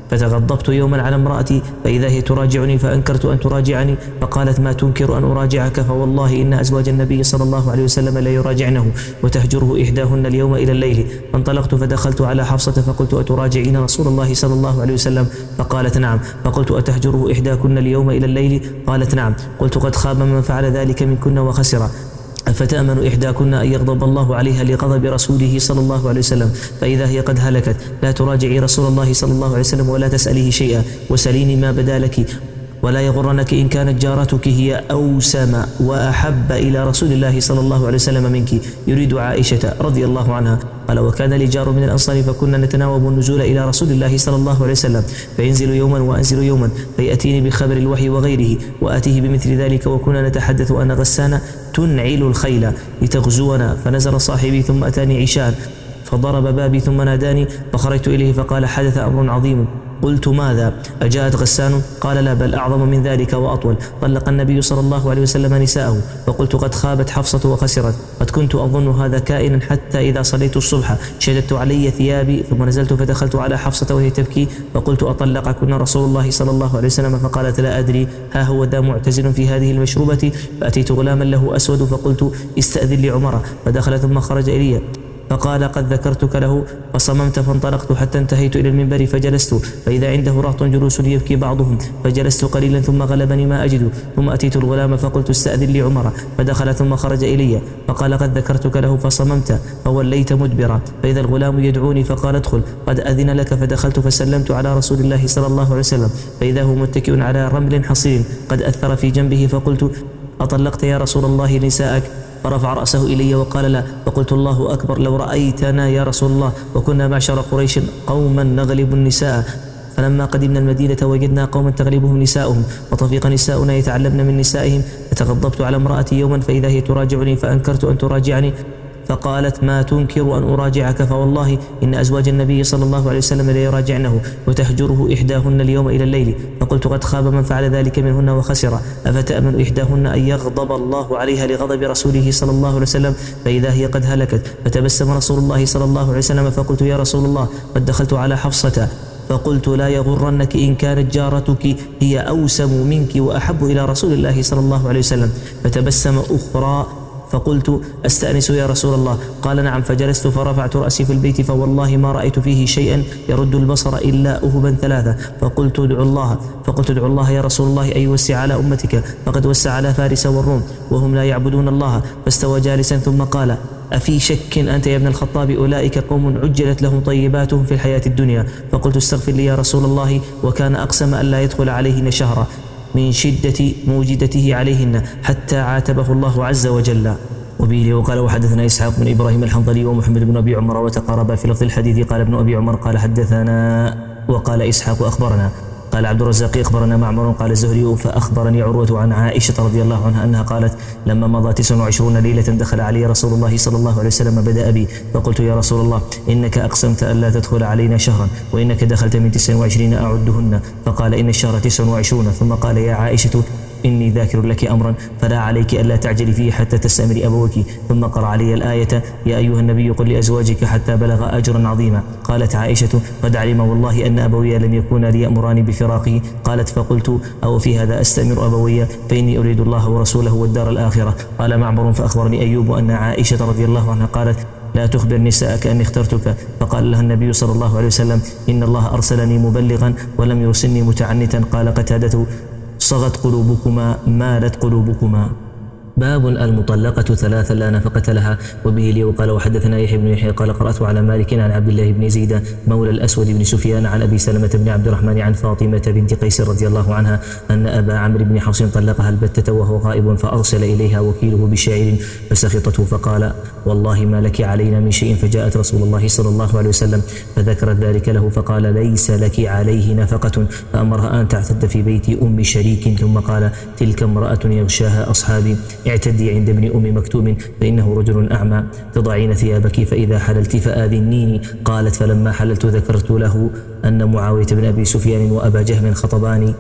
فتغضبت يوما على امرأتي فإذا هي تراجعني فأنكرت أن تراجعني، فقالت ما تنكر أن أراجعك؟ فوالله إن أزواج النبي صلى الله عليه وسلم لا يراجعنه وتهجره إحداهن اليوم إلى الليل. فانطلقت فدخلت على حفصة فقلت أتراجعين رسول الله صلى الله عليه وسلم؟ فقالت نعم. فقلت أتهجره إحداكن اليوم إلى الليل؟ قالت نعم. قلت قد خاب من فعل ذلك منكن وخسر. أفتأمن إحداكن أن يغضب الله عليها لغضب رسوله صلى الله عليه وسلم فإذا هي قد هلكت؟ لا تراجعي رسول الله صلى الله عليه وسلم ولا تسأليه شيئا، وسليني ما بدا لك، ولا يغرنك إن كانت جارتك هي أوسم وأحب إلى رسول الله صلى الله عليه وسلم منك. يريد عائشة رضي الله عنها. قال وكان لي جار من الأنصار فكنا نتناوب النزول إلى رسول الله صلى الله عليه وسلم فينزل يوما وأنزل يوما فيأتيني بخبر الوحي وغيره وآتيه بمثل ذلك، وكنا نتحدث أن غسان تنعل الخيل لتغزونا. فنزل صاحبي ثم أتاني عشاء فضرب بابي ثم ناداني فخرجت إليه فقال حدث أمر عظيم. قلت ماذا؟ أجاءت غسان؟ قال لا بل أعظم من ذلك وأطول. طلق النبي صلى الله عليه وسلم نساءه. فقلت قد خابت حفصة وخسرت. قد كنت أظن هذا كائنا حتى إذا صليت الصبح شددت علي ثيابي ثم نزلت فدخلت على حفصة وهي تبكي فقلت أطلقكن رسول الله صلى الله عليه وسلم؟ فقالت لا أدري، ها هو ذا معتزل في هذه المشروبة. فأتيت غلاما له أسود فقلت استأذن لعمر، فدخل ثم خرج إلي فقال قد ذكرتك له، فصممت فانطلقت حتى انتهيت إلى المنبر فجلست فإذا عنده رهط جلوس يبكي بعضهم، فجلست قليلا ثم غلبني ما أجد، ثم أتيت الغلام فقلت استأذن لي عمر، فدخل ثم خرج إلي فقال قد ذكرتك له، فصممت فوليت مدبرا فإذا الغلام يدعوني فقال ادخل قد أذن لك، فدخلت فسلمت على رسول الله صلى الله عليه وسلم فإذا هو متكئ على رمل حصين قد أثر في جنبه، فقلت أطلقت يا رسول الله نساءك؟ فرفع رأسه إلي وقال لا، فقلت الله أكبر لو رأيتنا يا رسول الله وكنا معشر قريش قوما نغلب النساء، فلما قدمنا المدينة وجدنا قوما تغلبهم نساؤهم وطفيق نساؤنا يتعلمن من نسائهم، فتغضبت على امرأتي يوما فإذا هي تراجعني فأنكرت أن تراجعني، فقالت ما تنكر أن أراجعك؟ فوالله إن أزواج النبي صلى الله عليه وسلم لا يراجعنه وتهجره إحداهن اليوم إلى الليل. فقلت قد خاب من فعل ذلك منهن وخسر. أفتأمن إحداهن أن يغضب الله عليها لغضب رسوله صلى الله عليه وسلم فإذا هي قد هلكت؟ فتبسم رسول الله صلى الله عليه وسلم فقلت يا رسول الله قد دخلت على حفصة فقلت لا يغرنك إن كانت جارتك هي أوسم منك وأحب إلى رسول الله صلى الله عليه وسلم. فتبسم أخرى فقلت أستأنس يا رسول الله؟ قال نعم. فجلست فرفعت رأسي في البيت فوالله ما رأيت فيه شيئا يرد البصر إلا أهبا ثلاثة، فقلت ادعو الله فقلت ادعو الله يا رسول الله أن يوسع على أمتك فقد وسع على فارس والروم وهم لا يعبدون الله. فاستوى جالسا ثم قال أفي شك أنت يا ابن الخطاب؟ أولئك قوم عجلت لهم طيباتهم في الحياة الدنيا. فقلت استغفر لي يا رسول الله، وكان أقسم أن لا يدخل عليهن شهرا من شدة موجدته عليهن حتى عاتبه الله عز وجل. وبه وقال وحدثنا إسحاق بن إبراهيم الحنظلي ومحمد بن أبي عمر وتقاربا في لفظ الحديث. قال ابن أبي عمر قال حدثنا وقال إسحاق أخبرنا. قال عبد الرزاق أخبرنا معمر قال الزهري فأخبرني عروة عن عائشة رضي الله عنها أنها قالت لما مضى تسع وعشرون ليلة دخل علي رسول الله صلى الله عليه وسلم بدأ بي فقلت يا رسول الله إنك أقسمت ألا تدخل علينا شهرا وإنك دخلت من تسع وعشرين أعدهن، فقال إن الشهر تسع وعشرون. ثم قال يا عائشة إني ذاكر لك أمرا فلا عليك ألا تعجلي فيه حتى تستأمري أبوك. ثم قرأ علي الآية يا أيها النبي قل لأزواجك حتى بلغ أجرا عظيما. قالت عائشة قد علم والله أن أبوي لم يكونا ليأمراني بفراقه. قالت فقلت أو في هذا أستأمر أبوي فإني أريد الله ورسوله والدار الآخرة. قال معمر فأخبرني أيوب أن عائشة رضي الله عنها قالت لا تخبر نساءك أني اخترتك، فقال لها النبي صلى الله عليه وسلم إن الله أرسلني مبلغا ولم يرسلني متعنتا. قال قتادة صغت قلوبكما مالت قلوبكما. باب المطلقة ثلاثا لا نفقة لها. وبه لي وقال وحدثنا يحيى بن يحيى قال قرأت على مالك عن عبد الله بن زيد مولى الأسود بن سفيان عن أبي سلمة بن عبد الرحمن عن فاطمة بنت قيس رضي الله عنها أن أبا عمرو بن حفص طلقها البتة وهو غائب، فأرسل إليها وكيله بشعر فسخطته فقال والله ما لك علينا من شيء. فجاءت رسول الله صلى الله عليه وسلم فذكرت ذلك له فقال ليس لك عليه نفقة، فأمرها أن تعتد في بيت أم شريك. ثم قال تلك امرأة يغشاها أصحابي اعتدي عند ابن أم مكتوم فإنه رجل أعمى تضعين ثيابك فإذا حللت فآذنيني. قالت فلما حللت ذكرت له أن معاوية بن أبي سفيان وأبا جهم خطباني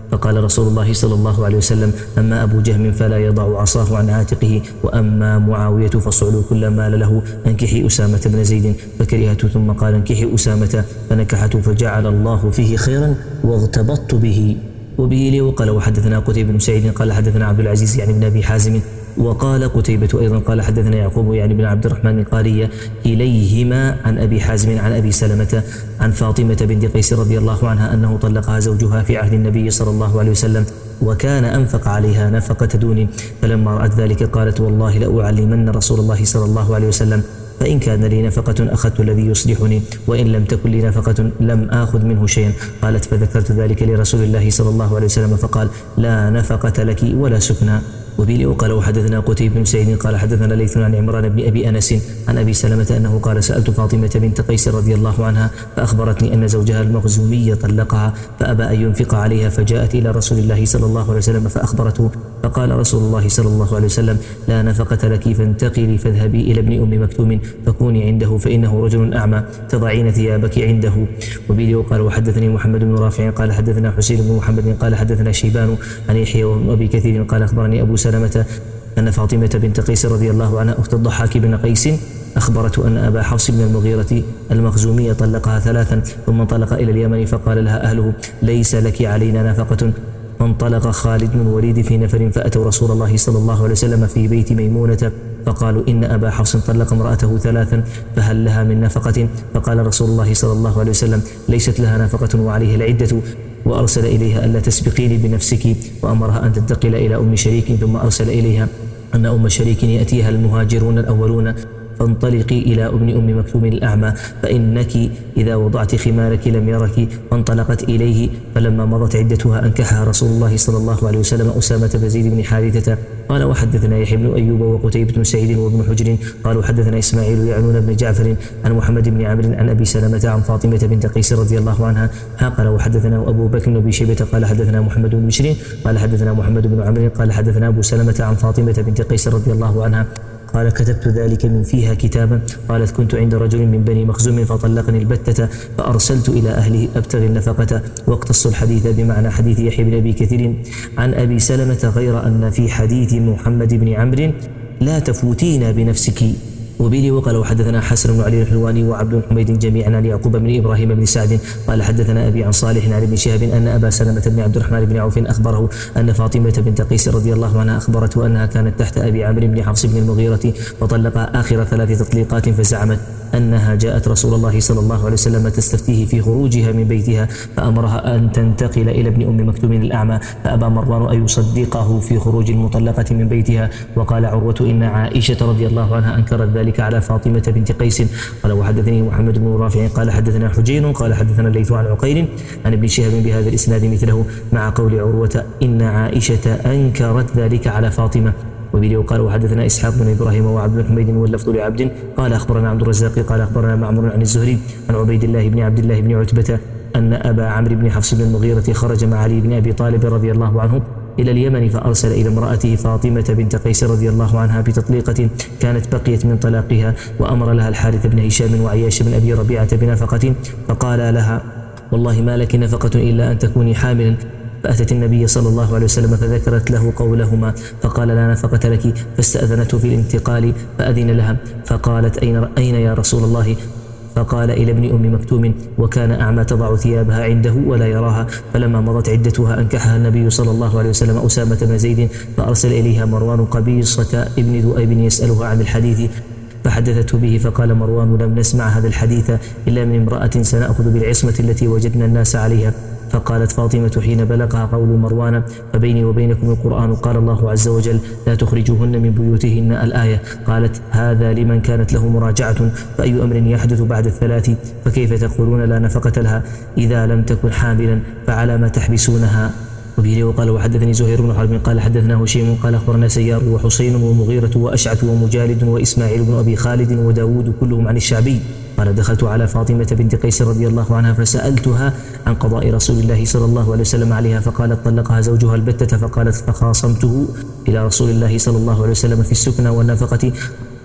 فقال رسول الله صلى الله عليه وسلم: أما أبو جهم فلا يضع عصاه عن عاتقه، وأما معاوية فصعلوا كل مال له، أنكحي أسامة بن زيد، فكرهت ثم قال: انكحي أسامة، فنكحته فجعل الله فيه خيرا واغتبطت به. وبه لي وقال وحدثنا قتيبة بن سعيد قال حدثنا عبد العزيز يعني بن أبي حازم، وقال قتيبة أيضا قال حدثنا يعقوب يعني بن عبد الرحمن القارية، إليهما عن أبي حازم عن أبي سلمة عن فاطمة بنت قيس رضي الله عنها أنه طلقها زوجها في عهد النبي صلى الله عليه وسلم، وكان أنفق عليها نفقة دون، فلما رأت ذلك قالت: والله لأعلمن رسول الله صلى الله عليه وسلم، فإن كان لي نفقة أخذت الذي يصلحني، وإن لم تكن لي نفقة لم آخذ منه شيئا. قالت: فذكرت ذلك لرسول الله صلى الله عليه وسلم فقال: لا نفقة لك ولا سكنى. وبه قال وحدثنا قتيبة بن سعيد قال حدثنا ليث عن عمران بن أبي أنس عن أبي سلمة أنه قال: سألت فاطمة بنت قيس رضي الله عنها فأخبرتني أن زوجها المخزومي طلقها فأبى أن ينفق عليها، فجاءت إلى رسول الله صلى الله عليه وسلم فأخبرته، فقال رسول الله صلى الله عليه وسلم: لا نفقة لك، فانتقلي فاذهبي إلى ابن أم مكتوم فكوني عنده، فإنه رجل أعمى تضعين ثيابك عنده. وبه قال وحدثني محمد بن رافع قال حدثنا حسين بن محمد قال حدثنا شيبان عن يحيى وابن أبي كثير قال أخبرني أبو سلمة أن فاطمة بنت قيس رضي الله عنها أخت الضحاك بن قيس أخبرته أن أبا حفص بن المغيرة المخزومي طلقها ثلاثا ثم انطلق إلى اليمن، فقال لها أهله: ليس لك علينا نفقة. فانطلق خالد بن الوليد في نفر فأتوا رسول الله صلى الله عليه وسلم في بيت ميمونة فقالوا: إن أبا حفص طلق امرأته ثلاثا فهل لها من نفقة؟ فقال رسول الله صلى الله عليه وسلم: ليست لها نفقة وعليها العدة، وأرسل إليها ألا تسبقيني بنفسك، وأمرها أن تنتقل إلى أم شريك، ثم أرسل إليها أن أم شريك يأتيها المهاجرون الأولون فانطلقي إلى ابن أم مكتوم الأعمى، فإنك إذا وضعت خمارك لم يرك. فانطلقت إليه، فلما مضت عدتها أنكحها رسول الله صلى الله عليه وسلم أسامة بن زيد بن حارثة. قال وحدثنا يحيى بن أيوب وقتيبة بن سعيد وابن حجر قالوا حدثنا إسماعيل يعنون بن جعفر عن محمد بن عمرو عن أبي سلمة عن فاطمة بنت قيس رضي الله عنها. قال وحدثنا أبو بكر بن أبي شيبة قال حدثنا محمد بن بشير قال حدثنا محمد بن عمرو قال حدثنا أبو سلمة عن فاطمة بنت قيس رضي الله عنها قال: كتبت ذلك من فيها كتابا. قالت: كنت عند رجل من بني مخزوم فطلقني البتة، فأرسلت إلى أهله أبتغي النفقة. واقتص الحديث بمعنى حديث يحيى بن أبي كثير عن أبي سلمة، غير أن في حديث محمد بن عمرو: لا تفوتين بنفسك. وبه وقال وحدثنا حسن بن علي الحلواني وعبد الحميد جميعا عن يعقوب بن إبراهيم بن سعد قال حدثنا أبي عن صالح عن ابن شهاب أن أبا سلمة بن عبد الرحمن بن عوف أخبره أن فاطمة بنت قيس رضي الله عنها أخبرته أنها كانت تحت أبي عمرو بن حفص بن المغيرة فطلقها آخر ثلاث تطليقات، فزعمت أنها جاءت رسول الله صلى الله عليه وسلم تستفتيه في خروجها من بيتها، فأمرها أن تنتقل إلى ابن أم مكتوم الأعمى، فأبى مروان أن يصدقه في خروج المطلقة من بيتها. وقال عروة إن عائشة رضي الله عنها أنكرت ذلك على فاطمة بنت قيس. قال وحدثني محمد بن رافع قال حدثنا حجين قال حدثنا الليث عن عقيل عن ابن شهاب بهذا الإسناد مثله، مع قول عروة إن عائشة أنكرت ذلك على فاطمة. وبه قال وحدثنا إسحاق بن إبراهيم وعبد الحميد واللفظ لعبد قال أخبرنا عبد الرزاق قال أخبرنا معمر عن الزهري عن عبيد الله بن عبد الله بن عتبة أن أبا عمرو بن حفص بن المغيرة خرج مع علي بن أبي طالب رضي الله عنه إلى اليمن، فأرسل إلى امرأته فاطمة بنت قيس رضي الله عنها بتطليقة كانت بقيت من طلاقها، وأمر لها الحارث بن هشام وعياش بن أبي ربيعة بنفقة، فقال لها والله ما لك نفقة إلا أن تكوني حاملا. فأتت النبي صلى الله عليه وسلم فذكرت له قولهما، فقال لا نفقة لك، فاستأذنته في الانتقال فأذن لها، فقالت أين, أين يا رسول الله؟ فقال إلى ابن أم مكتوم، وكان أعمى تضع ثيابها عنده ولا يراها. فلما مضت عدتها أنكحها النبي صلى الله عليه وسلم أسامة بن زيد، فأرسل إليها مروان قبيصة ابن ذؤيب يسألها عن الحديث، فحدثته به، فقال مروان لم نسمع هذا الحديث إلا من امرأة سنأخذ بالعصمة التي وجدنا الناس عليها. فقالت فاطمة حين بلغها قول مروان فبيني وبينكم القرآن، قال الله عز وجل لا تخرجوهن من بيوتهن الآية. قالت هذا لمن كانت له مراجعة، فأي أمر يحدث بعد الثلاث؟ فكيف تقولون لا نفقة لها إذا لم تكن حاملا؟ فعلى ما تحبسونها؟ وبه وقال وحدثني زهير بن حرب قال حدثنا هشيم قال أخبرنا سيار وحسين ومغيرة وأشعث ومجالد وإسماعيل بن أبي خالد وداود كلهم عن الشعبي. قال دخلت على فاطمة بنت قيس رضي الله عنها فسألتها عن قضاء رسول الله صلى الله عليه وسلم عليها، فقالت طلقها زوجها البتة. فقالت فخاصمته إلى رسول الله صلى الله عليه وسلم في السكنى والنفقة،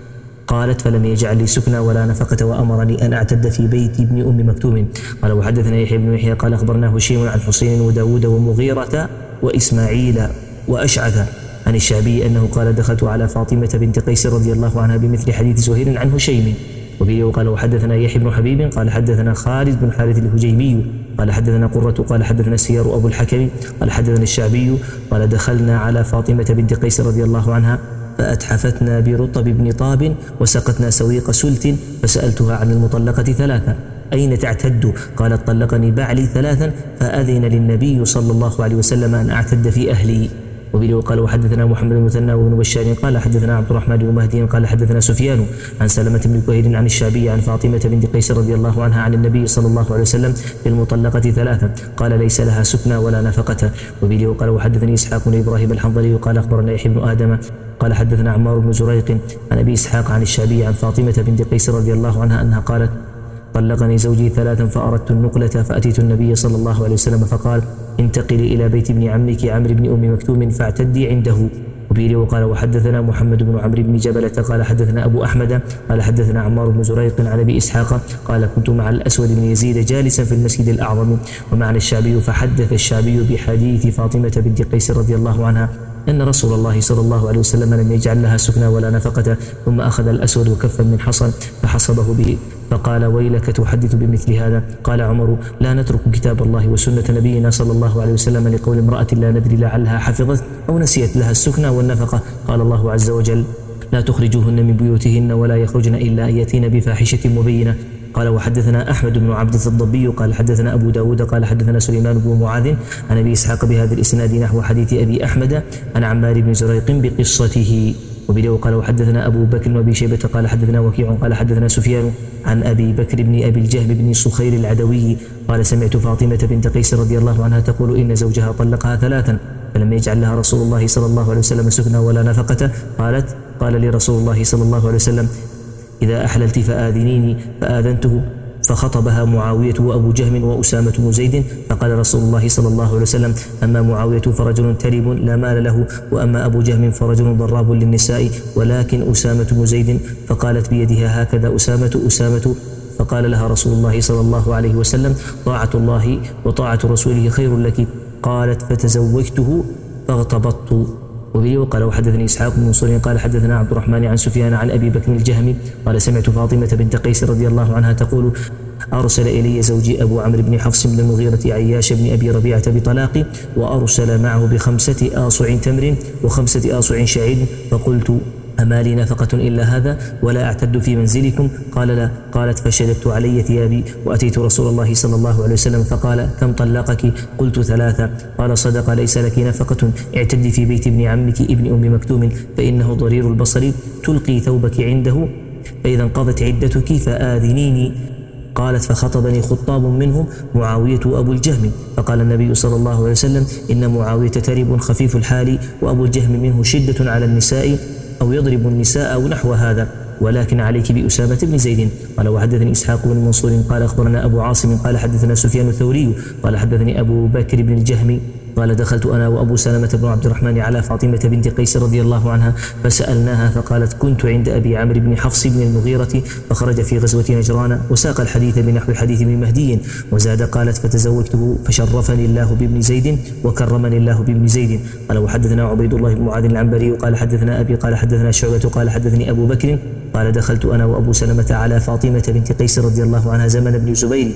قالت فلم يجعل لي سكنى ولا نفقة وأمرني أن أعتد في بيت ابن أم مكتوم. قال وحدثنا يحيى بن يحيى قال أخبرنا هشيم عن حسين وداود ومغيرة وإسماعيل وأشعث عن الشعبي أنه قال دخلت على فاطمة بنت قيس رضي الله عنها بمثل حديث زهير عن هشيم. وبه قال وحدثنا يحيى بن حبيب قال حدثنا خالد بن حارث الهجيمي قال حدثنا قرة قال حدثنا سيار أبو الحكم قال حدثنا الشعبي قال دخلنا على فاطمة بنت قيس رضي الله عنها فأتحفتنا برطب بن طاب وسقتنا سويق سلت فسألتها عن المطلقة ثلاثة أين تعتد؟ قالت طلقني بعلي ثلاثا فأذن للنبي صلى الله عليه وسلم أن أعتد في أهلي. وبه قال وحدثنا محمد بن المثنى وابن بشار قال حدثنا عبد الرحمن بن مهدي قال حدثنا سفيان عن سلمة بن كهيل عن الشعبي عن فاطمة بنت قيس رضي الله عنها عن النبي صلى الله عليه وسلم بالمطلقة ثلاثا قال ليس لها سكنى ولا نفقة. وبه قال وحدثني إسحاق بن إبراهيم الحنظلي قال أخبرنا يحيى بن آدم قال حدثنا عمار بن زريق عن أبي إسحاق عن الشعبي عن فاطمة بنت قيس رضي الله عنها أنها قالت طلقني زوجي ثلاثا فأردت النقلة فأتيت النبي صلى الله عليه وسلم فقال انتقلي إلى بيت ابن عمك عمرو بن أم مكتوم فاعتدي عنده. وبه وقال وحدثنا محمد بن عمرو بن جبلة قال حدثنا أبو أحمد قال حدثنا عمار بن زريق عن أبي إسحاق قال كنت مع الأسود بن يزيد جالسا في المسجد الأعظم ومعنا الشعبي فحدث الشعبي بحديث فاطمة بنت قيس رضي الله عنها أن رسول الله صلى الله عليه وسلم لم يجعل لها سكنى ولا نفقة. ثم أخذ الأسود كفا من حصن فحصبه به فقال ويلك تحدث بمثل هذا؟ قال عمر لا نترك كتاب الله وسنة نبينا صلى الله عليه وسلم لقول امرأة لا ندري لعلها حفظت أو نسيت لها السكنى والنفقة. قال الله عز وجل لا تخرجوهن من بيوتهن ولا يخرجن إلا أن يأتين بفاحشة مبينة. قال وحدثنا أحمد بن عبد الضبي قال حدثنا أبو داود قال حدثنا سليمان بن معاذ عن أبي إسحاق بهذا الإسناد نحو حديث أبي أحمد عن عمار بن زريق بقصته. وبه قال وحدثنا أبو بكر وأبي شيبة قال حدثنا وكيع قال حدثنا سفيان عن أبي بكر بن أبي الجهم بن صخير العدوي قال سمعت فاطمة بنت قيس رضي الله عنها تقول إن زوجها طلقها ثلاثا فلم يجعل لها رسول الله صلى الله عليه وسلم سكنى ولا نفقة. قالت قال لي رسول الله صلى الله عليه وسلم إذا أحللت فآذنيني فآذنته فخطبها معاوية وأبو جهم وأسامة بن زيد فقال رسول الله صلى الله عليه وسلم أما معاوية فرجل ترب لا مال له وأما أبو جهم فرجل ضراب للنساء ولكن أسامة بن زيد فقالت بيدها هكذا أسامة أسامة فقال لها رسول الله صلى الله عليه وسلم طاعة الله وطاعة رسوله خير لك. قالت فتزوجته فاغتبطت. وبه قال وحدثني إسحاق بن منصور قال حدثنا عبد الرحمن عن سفيان عن أبي بكر الجهمي قال سمعت فاطمة بنت قيس رضي الله عنها تقول أرسل إلي زوجي أبو عمرو بن حفص بن المغيرة عياش بن أبي ربيعة بطلاقي وأرسل معه بخمسة آصع تمر وخمسة آصع شعير فقلت أما لي نفقة إلا هذا ولا أعتد في منزلكم؟ قال لا. قالت فشددت علي ثيابي وأتيت رسول الله صلى الله عليه وسلم فقال كم طلقك؟ قلت ثلاثة. قال صدق ليس لك نفقة اعتدي في بيت ابن عمك ابن أم مكتوم فإنه ضرير البصر تلقي ثوبك عنده فإذا انقضت عدتك فآذنيني. قالت فخطبني خطاب منهم معاوية وأبو الجهم فقال النبي صلى الله عليه وسلم إن معاوية ترب خفيف الحال وأبو الجهم منه شدة على النساء أو يضرب النساء أو نحو هذا ولكن عليك بأسامة بن زيد. قال وحدثني إسحاق بن منصور قال أخبرنا أبو عاصم قال حدثنا سفيان الثوري قال حدثني أبو بكر بن الجهم قال دخلت أنا وأبو سلمة بن عبد الرحمن على فاطمة بنت قيس رضي الله عنها فسألناها فقالت كنت عند أبي عمرو بن حفص بن المغيرة فخرج في غزوة نجران وساق الحديث بنحو حديث ابن مهدي وزاد قالت فتزوجته فشرفني الله بابن زيد وكرمني الله بابن زيد. قال وحدثنا عبيد الله بن معاذ العنبري قال حدثنا أبي قال حدثنا شعبة قال حدثني أبو بكر قال دخلت أنا وأبو سلمة على فاطمة بنت قيس رضي الله عنها زمن بن زبير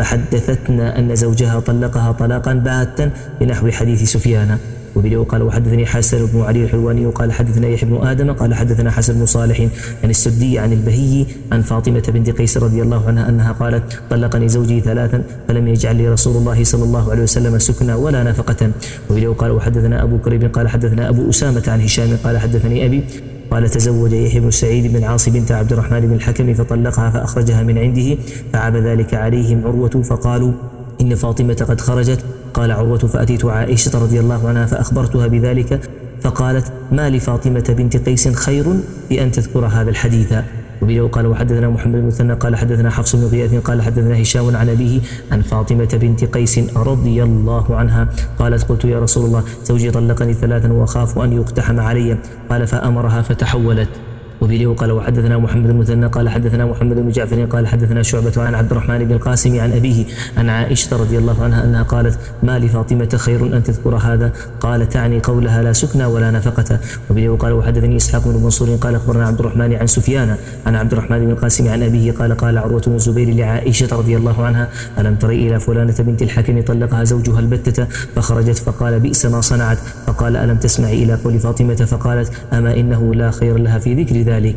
فحدثتنا أن زوجها طلقها طلاقا باتا بنحو حديث سفيان. وبه قال وحدثني حسن بن علي الحلواني قال حدثنا يحيى بن آدم قال حدثنا حسن بن صالح عن السدي عن البهي عن فاطمة بنت قيس رضي الله عنها أنها قالت طلقني زوجي ثلاثا فلم يجعل لي رسول الله صلى الله عليه وسلم سكنى ولا نفقة. وبه قال وحدثنا أبو كريب قال حدثنا أبو أسامة عن هشام قال حدثني أبي قال تزوج يحيى بن سعيد بن عاص بنت عبد الرحمن بن الحكم فطلقها فأخرجها من عنده فعاب ذلك عليهم عروة فقالوا إن فاطمة قد خرجت. قال عروة فأتيت عائشة رضي الله عنها فأخبرتها بذلك فقالت ما لفاطمة بنت قيس خير بأن تذكر هذا الحديث. وبه قال وحدثنا محمد بن المثنى قال حدثنا حفص بن غياث قال حدثنا هشام عن أبيه عن فاطمة بنت قيس رضي الله عنها قالت قلت يا رسول الله زوجي طلقني ثلاثا وأخاف أن يقتحم علي قال فأمرها فتحولت. وبه قال وحدثنا محمد بن مثنى قال حدثنا محمد بن جعفر قال حدثنا شعبة عن عبد الرحمن بن القاسم عن أبيه عن عائشة رضي الله عنها أنها قالت ما لفاطمة خير أن تذكر هذا؟ قال تعني قولها لا سكنى ولا نفقة. وبه قال وحدثني إسحاق بن منصور قال أخبرنا عبد الرحمن عن سفيان عن عبد الرحمن بن القاسم عن أبيه قال قال عروة بن الزبير لعائشة رضي الله عنها ألم تري إلى فلانة بنت الحكم طلقها زوجها البتة فخرجت فقال بئس ما صنعت، فقال ألم تسمعي إلى قول فاطمة فقالت أما إنه لا خير لها في ذكر ذلك.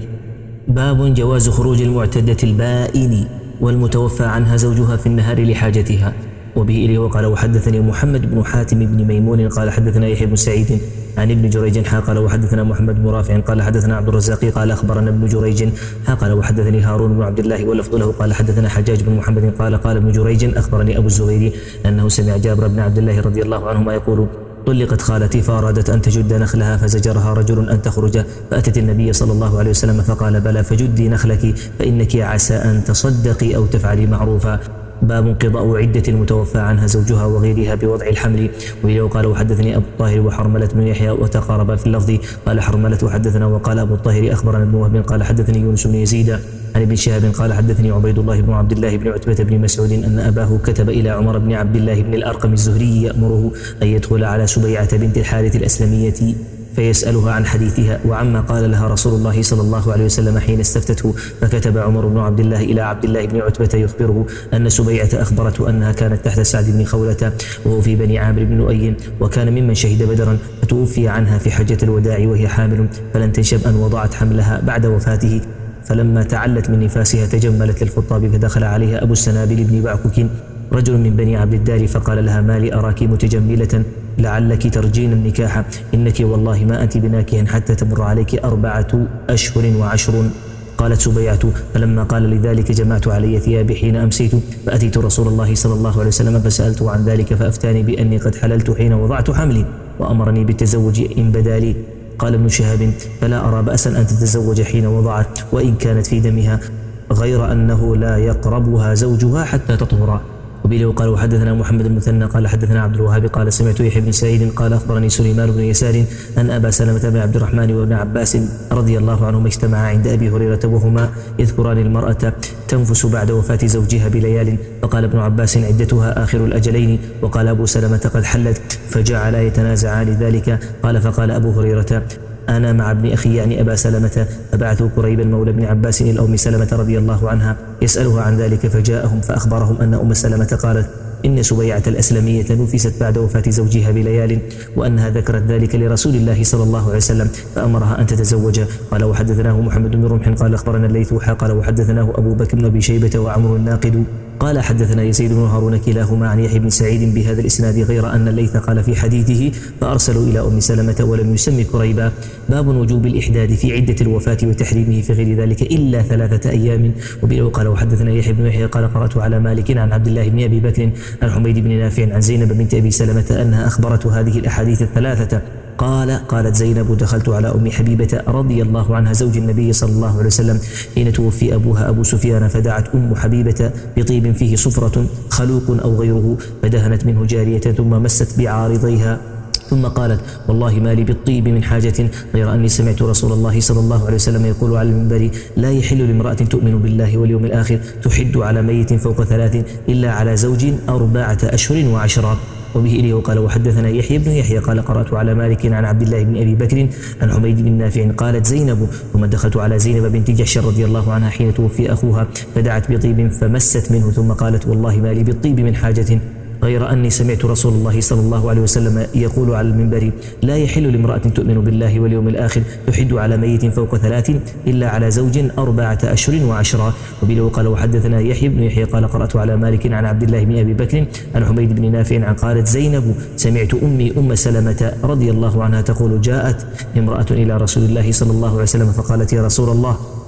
باب جواز خروج المعتدة البائن والمتوفى عنها زوجها في النهار لحاجتها. وبه إليه وقال وحدثني محمد بن حاتم بن ميمون قال حدثنا يحيى بن سعيد عن ابن جريج قال وحدثنا محمد بن رافع قال حدثنا عبد الرزاق قال أخبرنا ابن جريج قال وحدثني هارون بن عبد الله واللفظ له قال حدثنا حجاج بن محمد قال قال ابن جريج أخبرني أبو الزبير أنه سمع جابر بن عبد الله رضي الله عنهما يقول طلقت خالتي فأرادت أن تجد نخلها فزجرها رجل أن تخرج فأتت النبي صلى الله عليه وسلم فقال بلى فجدي نخلك فإنك عسى أن تصدقي أو تفعلي معروفا. باب انقضاء عدة المتوفى عنها زوجها وغيرها بوضع الحمل. وإليه قال وحدثني أبو الطاهر وحرملة بن يحيى وتقاربا في اللفظ قال حرملة وحدثنا وقال أبو الطاهر أخبرنا ابن وهب قال حدثني يونس بن يزيد عن ابن شهاب قال حدثني عبيد الله بن عبد الله بن عتبة بن مسعود أن أباه كتب إلى عمر بن عبد الله بن الأرقم الزهري يأمره أن يدخل على سبيعة بنت الحارث الأسلمية فيسألها عن حديثها وعما قال لها رسول الله صلى الله عليه وسلم حين استفتته. فكتب عمر بن عبد الله إلى عبد الله بن عتبة يخبره أن سبيعة أخبرته أنها كانت تحت سعد بن خولة وهو في بني عامر بن لؤي وكان ممن شهد بدرا، فتوفي عنها في حجة الوداع وهي حامل فلن تنشب أن وضعت حملها بعد وفاته، فلما تعلت من نفاسها تجملت للخطاب فدخل عليها أبو السنابل بن بعكك رجل من بني عبد الدار فقال لها ما لي أراك متجملة لعلك ترجين النكاح، إنك والله ما أنت بناكح حتى تمر عليك أربعة أشهر وعشر. قالت سبيعة فلما قال لذلك جمعت علي ثيابي حين أمسيت فأتيت رسول الله صلى الله عليه وسلم فسألته عن ذلك فأفتاني بأني قد حللت حين وضعت حملي وأمرني بالتزوج إن بدا لي. قال ابن شهاب فلا أرى بأسا أن تتزوج حين وضعت وإن كانت في دمها غير أنه لا يقربها زوجها حتى تطهر. وبه قال وحدثنا محمد المثنى قال حدثنا عبد الوهاب قال سمعت يحيى بن سعيد قال أخبرني سليمان بن يسار أن أبا سلمة بن عبد الرحمن وابن عباس رضي الله عنهما اجتمعا عند أبي هريرة وهما يذكران المرأة تنفس بعد وفاة زوجها بليال، فقال ابن عباس عدتها آخر الأجلين، وقال أبو سلمة قد حلت، فجعلا يتنازعان ذلك. قال فقال أبو هريرة أنا مع ابن أخي يعني أبا سلمة فبعثوا كريبا مولى ابن عباس إلى أم سلمة رضي الله عنها يسألها عن ذلك، فجاءهم فأخبرهم أن أم سلمة قالت إن سبيعة الأسلمية نفست بعد وفاة زوجها بليال وأنها ذكرت ذلك لرسول الله صلى الله عليه وسلم فأمرها أن تتزوج. قال وحدثناه محمد بن رمح قال أخبرنا الليث قال وحدثناه أبو بكر بن أبي شيبة وعمر الناقد قال حدثنا يزيد بن هارون كلاهما عن يحيى بن سعيد بهذا الإسناد غير أن الليث قال في حديثه فأرسلوا إلى أم سلمة ولم يسم كريبا. باب وجوب الإحداد في عدة الوفاة وتحريمه في غير ذلك إلا ثلاثة أيام. وبه قال وحدثنا يحيى بن يحيى قال قرأت على مالك عن عبد الله بن أبي بكر عن حميد بن نافع عن زينب بنت أبي سلمة أنها أخبرته هذه الأحاديث الثلاثة. قال قالت زينب دخلت على أم حبيبة رضي الله عنها زوج النبي صلى الله عليه وسلم حين توفي أبوها أبو سفيان، فدعت أم حبيبة بطيب فيه صفرة خلوق أو غيره فدهنت منه جارية ثم مست بعارضيها ثم قالت والله ما لي بالطيب من حاجة غير أني سمعت رسول الله صلى الله عليه وسلم يقول على المنبر لا يحل لامرأة تؤمن بالله واليوم الآخر تحد على ميت فوق ثلاث إلا على زوج أربعة أشهر وعشرة. وبه إليه وقال وحدثنا يحيى بن يحيى قال قرأت على مالك عن عبد الله بن أبي بكر عن حميد بن نافع قالت زينب ثم دخلت على زينب بنت جحش رضي الله عنها حين توفي أخوها فدعت بطيب فمست منه ثم قالت والله ما لي بالطيب من حاجة غير أني سمعت رسول الله صلى الله عليه وسلم يقول على المنبر لا يحل لامرأة تؤمن بالله واليوم الآخر تحد على ميت فوق ثلاث إلا على زوج أربعة أشهر وعشرة. وبه قال وحدثنا يحيى بن يحيى قال قرأت على مالك عن عبد الله بن أبي بكر عن حميد بن نافع عن قالت زينب سمعت أمي أم سلمة رضي الله عنها تقول جاءت امرأة إلى رسول الله صلى الله عليه وسلم فقالت يا رسول الله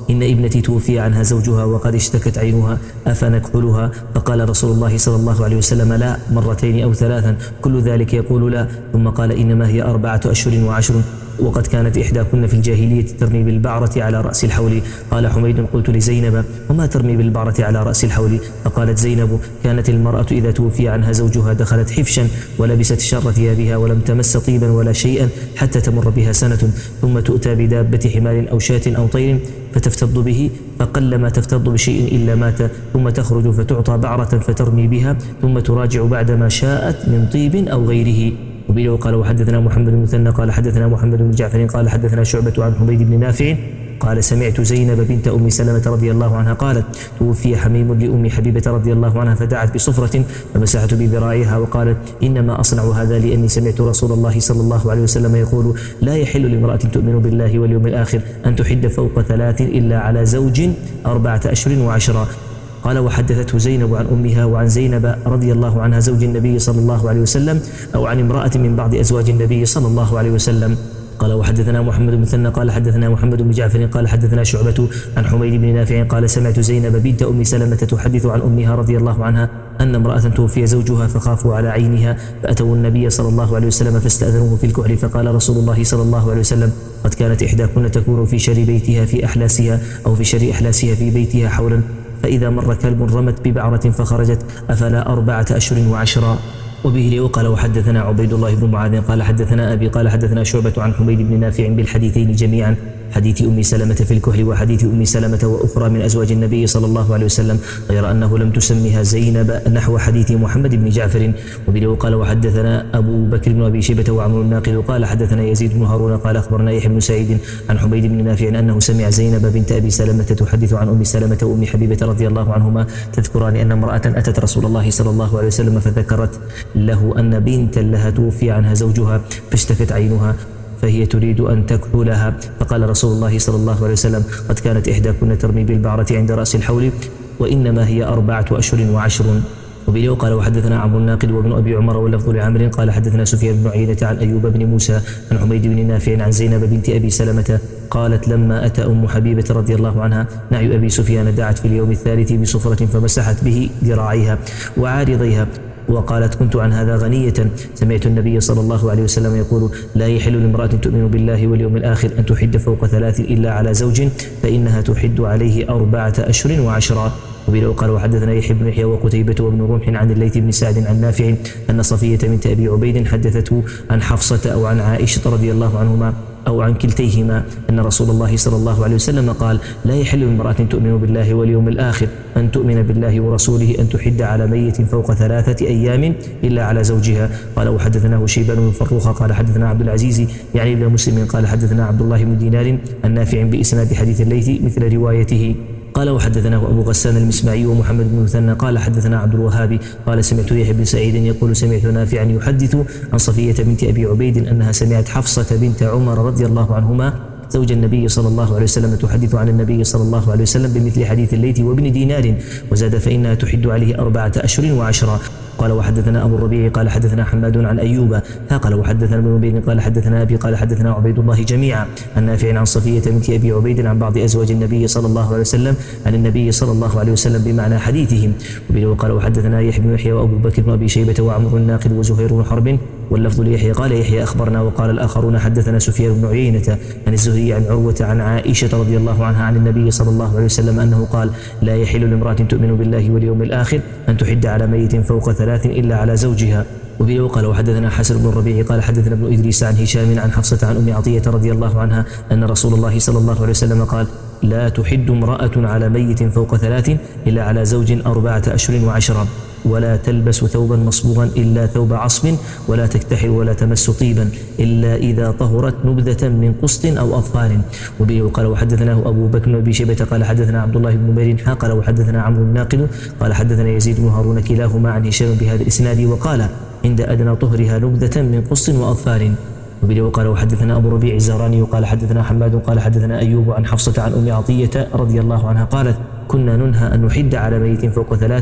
إن ابنتي توفي عنها زوجها وقد اشتكت عينها أفنكحلها؟ فقال رسول الله صلى الله عليه وسلم لا، مرتين أو ثلاثا، كل ذلك يقول لا. ثم قال إنما هي أربعة أشهر وعشر، وقد كانت إحداكن في الجاهلية ترمي بالبعرة على رأس الحول. قال حميد قلت لزينب وما ترمي بالبعرة على رأس الحول؟ فقالت زينب كانت المرأة إذا توفي عنها زوجها دخلت حفشا ولبست شر ثيابها ولم تمس طيبا ولا شيئا حتى تمر بها سنة، ثم تؤتى بدابة حمار أو شاة أو طير فتفتض به، فقلما تفتض بشيء إلا مات، ثم تخرج فتعطى بعرة فترمي بها، ثم تراجع بعدما شاءت من طيب أو غيره. وبه قال وحدثنا محمد بن مثنى قال حدثنا محمد بن جعفر قال حدثنا شعبة عن حميد بن نافع قال سمعت زينب بنت أم سلمة رضي الله عنها قالت توفي حميم لأم حبيبة رضي الله عنها فدعت بصفرة فمسحت بذراعها وقالت إنما أصنع هذا لأني سمعت رسول الله صلى الله عليه وسلم يقول لا يحل لامرأة تؤمن بالله واليوم الآخر أن تحد فوق ثلاث إلا على زوج أربعة أشهر وعشرة. قال وحدثته زينب عن أمها وعن زينب رضي الله عنها زوج النبي صلى الله عليه وسلم أو عن امرأة من بعض أزواج النبي صلى الله عليه وسلم. قال وحدثنا محمد بن مثنى قال حدثنا محمد بن جعفر قال حدثنا شعبة عن حميد بن نافع قال سمعت زينب بنت أم سلمة تحدث عن أمها رضي الله عنها أن امرأة توفي زوجها فخافوا على عينها فأتوا النبي صلى الله عليه وسلم فاستأذنوه في الكحل، فقال رسول الله صلى الله عليه وسلم قد كانت إحداكن تكون في شر بيتها في أحلاسها أو في شر أحلاسها في بيتها حولا، فإذا مر كلب رمت ببعرة فخرجت أفلا أربعة أشهر وعشرا. وبه وقال وحدثنا عبيد الله بن معاذ قال حدثنا أبي قال حدثنا شعبة عن حميد بن نافع بالحديثين جميعا، حديث أم سلمة في الكحل وحديث أم سلمة وأخرى من أزواج النبي صلى الله عليه وسلم، غير أنه لم تسمها زينب نحو حديث محمد بن جعفر. وبه قال وحدثنا أبو بكر بن أبي شيبة وعمر الناقد قال حدثنا يزيد بن هارون قال أخبرنا يحيى بن سعيد عن حميد بن نافع أنه سمع زينب بنت أبي سلمة تحدث عن أم سلمة وأم حبيبة رضي الله عنهما تذكران أن امرأة أتت رسول الله صلى الله عليه وسلم فذكرت له أن بنتا لها توفي عنها زوجها فاشتكت عينها فهي تريد أن تكحلها، فقال رسول الله صلى الله عليه وسلم قد كانت إحداكن ترمي بالبعرة عند رأس الحول وإنما هي أربعة أشهر وعشر. وبه قال وحدثنا عمرو الناقد وابن أبي عمر واللفظ لعمر قال حدثنا سفيان بن عيينة عن أيوب بن موسى عن حميد بن نافع عن زينب بنت أبي سلمة قالت لما أتى أم حبيبة رضي الله عنها نعي أبي سفيان دعت في اليوم الثالث بصفرة فمسحت به ذراعيها وعارضيها وقالت كنت عن هذا غنية، سمعت النبي صلى الله عليه وسلم يقول لا يحل لامرأة تؤمن بالله واليوم الآخر أن تحد فوق ثلاث إلا على زوج فإنها تحد عليه أربعة أشهر وعشرا. وبه قال وحدثنا يحيى بن يحيى وقتيبة وابن رمح عن الليث بن سعد عن نافع أن صفية بنت أبي عبيد حدثته عن حفصة أو عن عائشة رضي الله عنهما أو عن كلتيهما أن رسول الله صلى الله عليه وسلم قال لا يحل لامرأة تؤمن بالله واليوم الآخر أن تؤمن بالله ورسوله أن تحد على ميت فوق ثلاثة أيام إلا على زوجها. قال وحدثناه شيبان بن فروخ قال حدثنا عبد العزيز يعني ابن مسلم قال حدثنا عبد الله بن دينار النافع بإسناد حديث الليث مثل روايته. قال وحدثناه أبو غسان المسمعي ومحمد بن مثنى قال حدثنا عبد الوهاب قال سمعت يحيى بن سعيد يقول سمعت نافعا يحدث عن صفية بنت أبي عبيد أنها سمعت حفصة بنت عمر رضي الله عنهما زوج النبي صلى الله عليه وسلم تحدث عن النبي صلى الله عليه وسلم بمثل حديث الليث وابن دينار وزاد فإنها تحد عليه أربعة أشهر وعشرا. قال وحدثنا أبو الربيع قال حدثنا حماد عن أيوب قال وحدثنا ابن نبيل قال حدثنا أبي قال حدثنا عبيد الله جميعا عن نافع عن صفية بنت أبي عبيد عن بعض أزواج النبي صلى الله عليه وسلم عن النبي صلى الله عليه وسلم بمعنى حديثهم. وبه قال وحدثنا يحيى بن يحيى وأبو بكر بن أبي شيبة وعمر الناقد وزهير بن حرب واللفظ ليحيى قال يحيى أخبرنا وقال الآخرون حدثنا سفيان بن عيينة عن الزهري عن عروة عن عائشة رضي الله عنها عن النبي صلى الله عليه وسلم أنه قال لا يحل لامرأة تؤمن بالله واليوم الآخر أن تحد على ميت فوق ثلاث إلا على زوجها. وبه قال وحدثنا حسن بن الربيع قال حدثنا ابن إدريس عن هشام عن حفصة عن أم عطية رضي الله عنها أن رسول الله صلى الله عليه وسلم قال لا تحد امرأة على ميت فوق ثلاث إلا على زوج أربعة أشهر وعشرا ولا تلبس ثوبا مصبوغا إلا ثوب عصب ولا تكتحل ولا تمس طيبا إلا إذا طهرت نبذة من قسط أو أظفار. وبه قال وحدثناه أبو بكر بن أبي شيبة قال حدثنا عبد الله بن نمير قال وحدثنا عمرو الناقد قال حدثنا يزيد بن هارون كلاهما عن هشام بهذا الإسناد وقال عند أدنى طهرها نبذة من قسط وأظفار. وبه قال وحدثنا أبو ربيع الزهراني قال حدثنا حماد قال حدثنا أيوب عن حفصة عن أم عطية رضي الله عنها قالت كنا ننهى أن نحد على ميت فوق ثلاث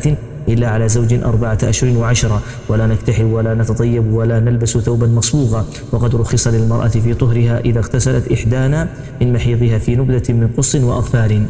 إلا على زوج أربعة أشهر وعشرة، ولا نكتحل ولا نتطيب ولا نلبس ثوبا مصبوغا. وقد رخص للمرأة في طهرها إذا اغتسلت إحدانا من محيضها في نبذة من قص وأظفار.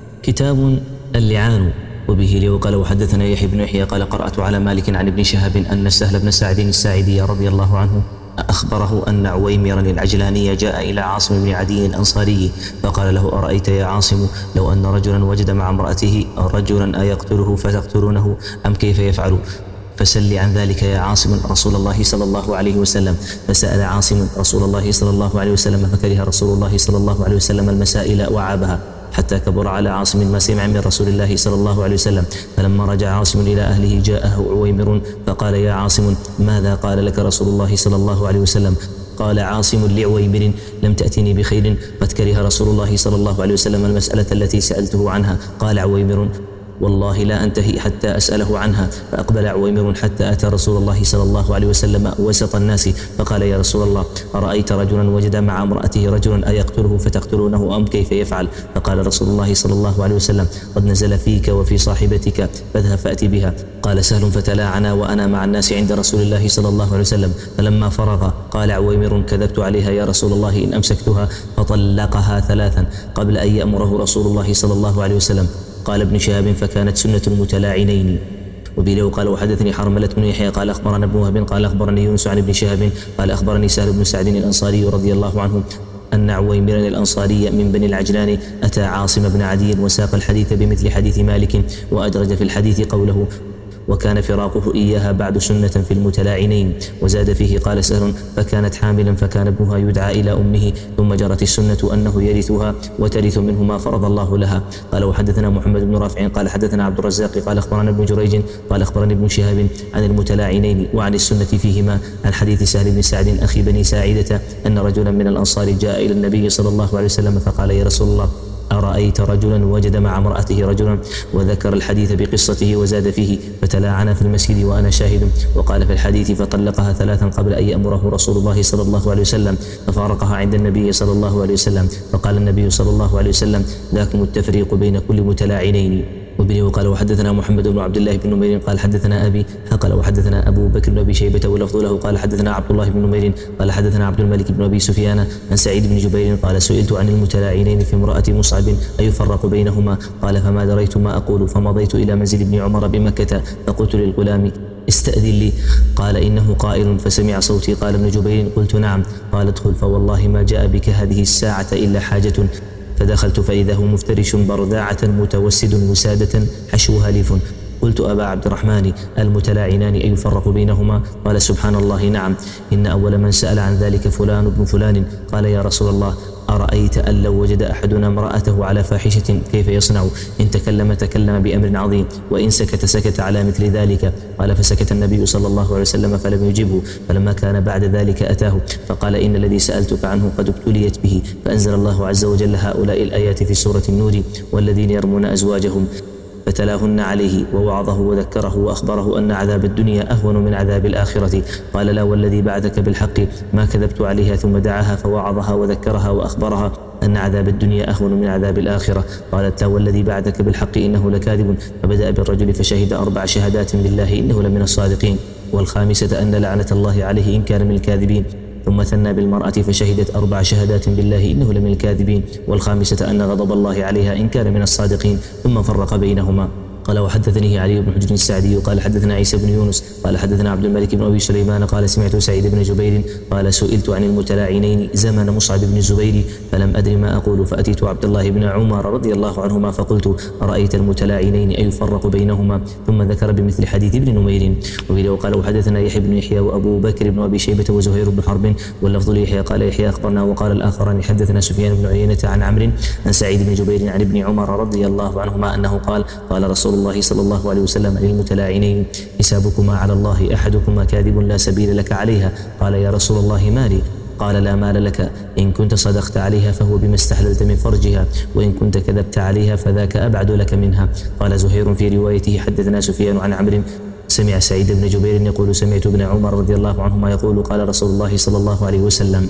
كتاب اللعان. وبه لي وقال وحدثنا يحيى بن يحيى قال قرأت على مالك عن ابن شهاب أن سهل بن سعد الساعدي رضي الله عنه أخبره أن عويمرا العجلاني جاء إلى عاصم بن عدي الأنصاري فقال له أرأيت يا عاصم لو أن رجلا وجد مع امرأته رجلا أيقتله فتقتلونه أم كيف يفعل؟ فسل عن ذلك يا عاصم رسول الله صلى الله عليه وسلم. فسأل عاصم رسول الله صلى الله عليه وسلم فكره رسول الله صلى الله عليه وسلم المسائل وعابها حتى كبر على عاصم ما سمع من رسول الله صلى الله عليه وسلم. فلما رجع عاصم إلى أهله جاءه عويمر فقال يا عاصم ماذا قال لك رسول الله صلى الله عليه وسلم؟ قال عاصم لعويمر لم تأتني بخير قد كره رسول الله صلى الله عليه وسلم المسألة التي سألته عنها. قال عويمر والله لا أنتهي حتى أسأله عنها. فأقبل عويمر حتى أتى رسول الله صلى الله عليه وسلم وسط الناس فقال يا رسول الله أرأيت رجلا وجد مع امرأته رجلا أيقتله فتقتلونه أم كيف يفعل؟ فقال رسول الله صلى الله عليه وسلم قد نزل فيك وفي صاحبتك فاذهب فأتي بها. قال سهل فتلاعنا وأنا مع الناس عند رسول الله صلى الله عليه وسلم. فلما فرغ قال عويمر كذبت عليها يا رسول الله إن أمسكتها. فطلقها ثلاثا قبل أن يأمره رسول الله صلى الله عليه وسلم. قال ابن شهاب فكانت سنة المتلاعنين. وبه قال وحدثني حرملة بن يحيى قال أخبرنا ابن وهب قال أخبرني يونس عن ابن شهاب قال أخبرني سهل بن سعد الأنصاري رضي الله عنه أن عويمرا الأنصاري من بني العجلان أتى عاصم بن عدي وساق الحديث بمثل حديث مالك وأدرج في الحديث قوله وكان فراقه إياها بعد سنة في المتلاعنين. وزاد فيه قال سهل فكانت حاملا فكان ابنها يدعى إلى أمه ثم جرت السنة أنه يرثها وترث منه ما فرض الله لها. قال وحدثنا محمد بن رافع قال حدثنا عبد الرزاق قال أخبرنا ابن جريج قال أخبرني ابن شهاب عن المتلاعنين وعن السنة فيهما عن حديث سهل بن سعد أخي بني ساعدة أن رجلا من الأنصار جاء إلى النبي صلى الله عليه وسلم فقال يا رسول الله أرأيت رجلا وجد مع امرأته رجلا وذكر الحديث بقصته وزاد فيه فتلاعن في المسجد وأنا شاهد. وقال في الحديث فطلقها ثلاثا قبل أن يأمره رسول الله صلى الله عليه وسلم ففارقها عند النبي صلى الله عليه وسلم. فقال النبي صلى الله عليه وسلم ذاكم التفريق بين كل متلاعنين. وبه وقال وحدثنا محمد بن عبد الله بن نمير قال حدثنا أبي قال وحدثنا أبو بكر بن أبي شيبة واللفظ له قال حدثنا عبد الله بن نمير قال حدثنا عبد الملك بن أبي سفيان عن سعيد بن جبير قال سئلت عن المتلاعنين في امرأة مصعب أيفرق بينهما؟ قال فما دريت ما أقول فمضيت إلى منزل ابن عمر بمكة فقلت للغلام استأذن لي قال إنه قائل فسمع صوتي. قال ابن جبير قلت نعم. قال ادخل فوالله ما جاء بك هذه الساعة إلا حاجة. فدخلت فإذا هو مفترش برداعة متوسد وسادة حشوها ليف. قلت أبا عبد الرحمن المتلاعنان أيفرق بينهما؟ قال سبحان الله نعم إن أول من سأل عن ذلك فلان ابن فلان. قال يا رسول الله أرأيت أن لو وجد أحدنا امرأته على فاحشة كيف يصنع؟ إن تكلم تكلم بأمر عظيم وإن سكت سكت على مثل ذلك. قال فسكت النبي صلى الله عليه وسلم فلم يجبه. فلما كان بعد ذلك أتاه فقال إن الذي سألتك عنه قد ابتليت به. فأنزل الله عز وجل هؤلاء الآيات في سورة النور والذين يرمون أزواجهم فتلاهن عليه ووعظه وذكره وأخبره أن عذاب الدنيا أهون من عذاب الآخرة. قال لا والذي بعثك بالحق ما كذبت عليها ثم دعاها فوعظها وذكرها وأخبرها أن عذاب الدنيا أهون من عذاب الآخرة. قالت لا والذي بعثك بالحق إنه لكاذب. فبدأ بالرجل فشهد أربع شهادات بالله إنه لمن الصادقين والخامسة أن لعنة الله عليه إن كان من الكاذبين. ثم ثنى بالمرأة فشهدت أربع شهادات بالله إنه لمن الكاذبين والخامسة أن غضب الله عليها إن كان من الصادقين. ثم فرق بينهما. قال وحدثني علي بن حجر السعدي قال حدثنا عيسى بن يونس قال حدثنا عبد الملك بن أبي سليمان قال سمعت سعيد بن جبير قال سئلت عن المتلاعنين زمن مصعب بن الزبير فلم أدر ما أقول فأتيت عبد الله بن عمر رضي الله عنهما فقلت أرأيت المتلاعنين أيفرق بينهما؟ ثم ذكر بمثل حديث ابن نمير. وبه قال وحدثنا يحيى بن يحيى وأبو بكر بن أبي شيبة وزهير بن حرب واللفظ ليحيى قال يحيى أخبرنا وقال الآخران حدثنا سفيان بن عيينة عن عمرو عن سعيد بن جبير عن ابن عمر رضي الله عنهما أنه قال قال رسول الله صلى الله عليه وسلم للمتلاعنين حسابكما على الله أحدكما كاذب لا سبيل لك عليها. قال يا رسول الله مالي؟ قال لا مال لك إن كنت صدقت عليها فهو بما استحللت من فرجها وإن كنت كذبت عليها فذاك أبعد لك منها. قال زهير في روايته حدثنا سفيان عن عمرو سمع سعيد بن جبير يقول سمعت ابن عمر رضي الله عنهما يقول قال رسول الله صلى الله عليه وسلم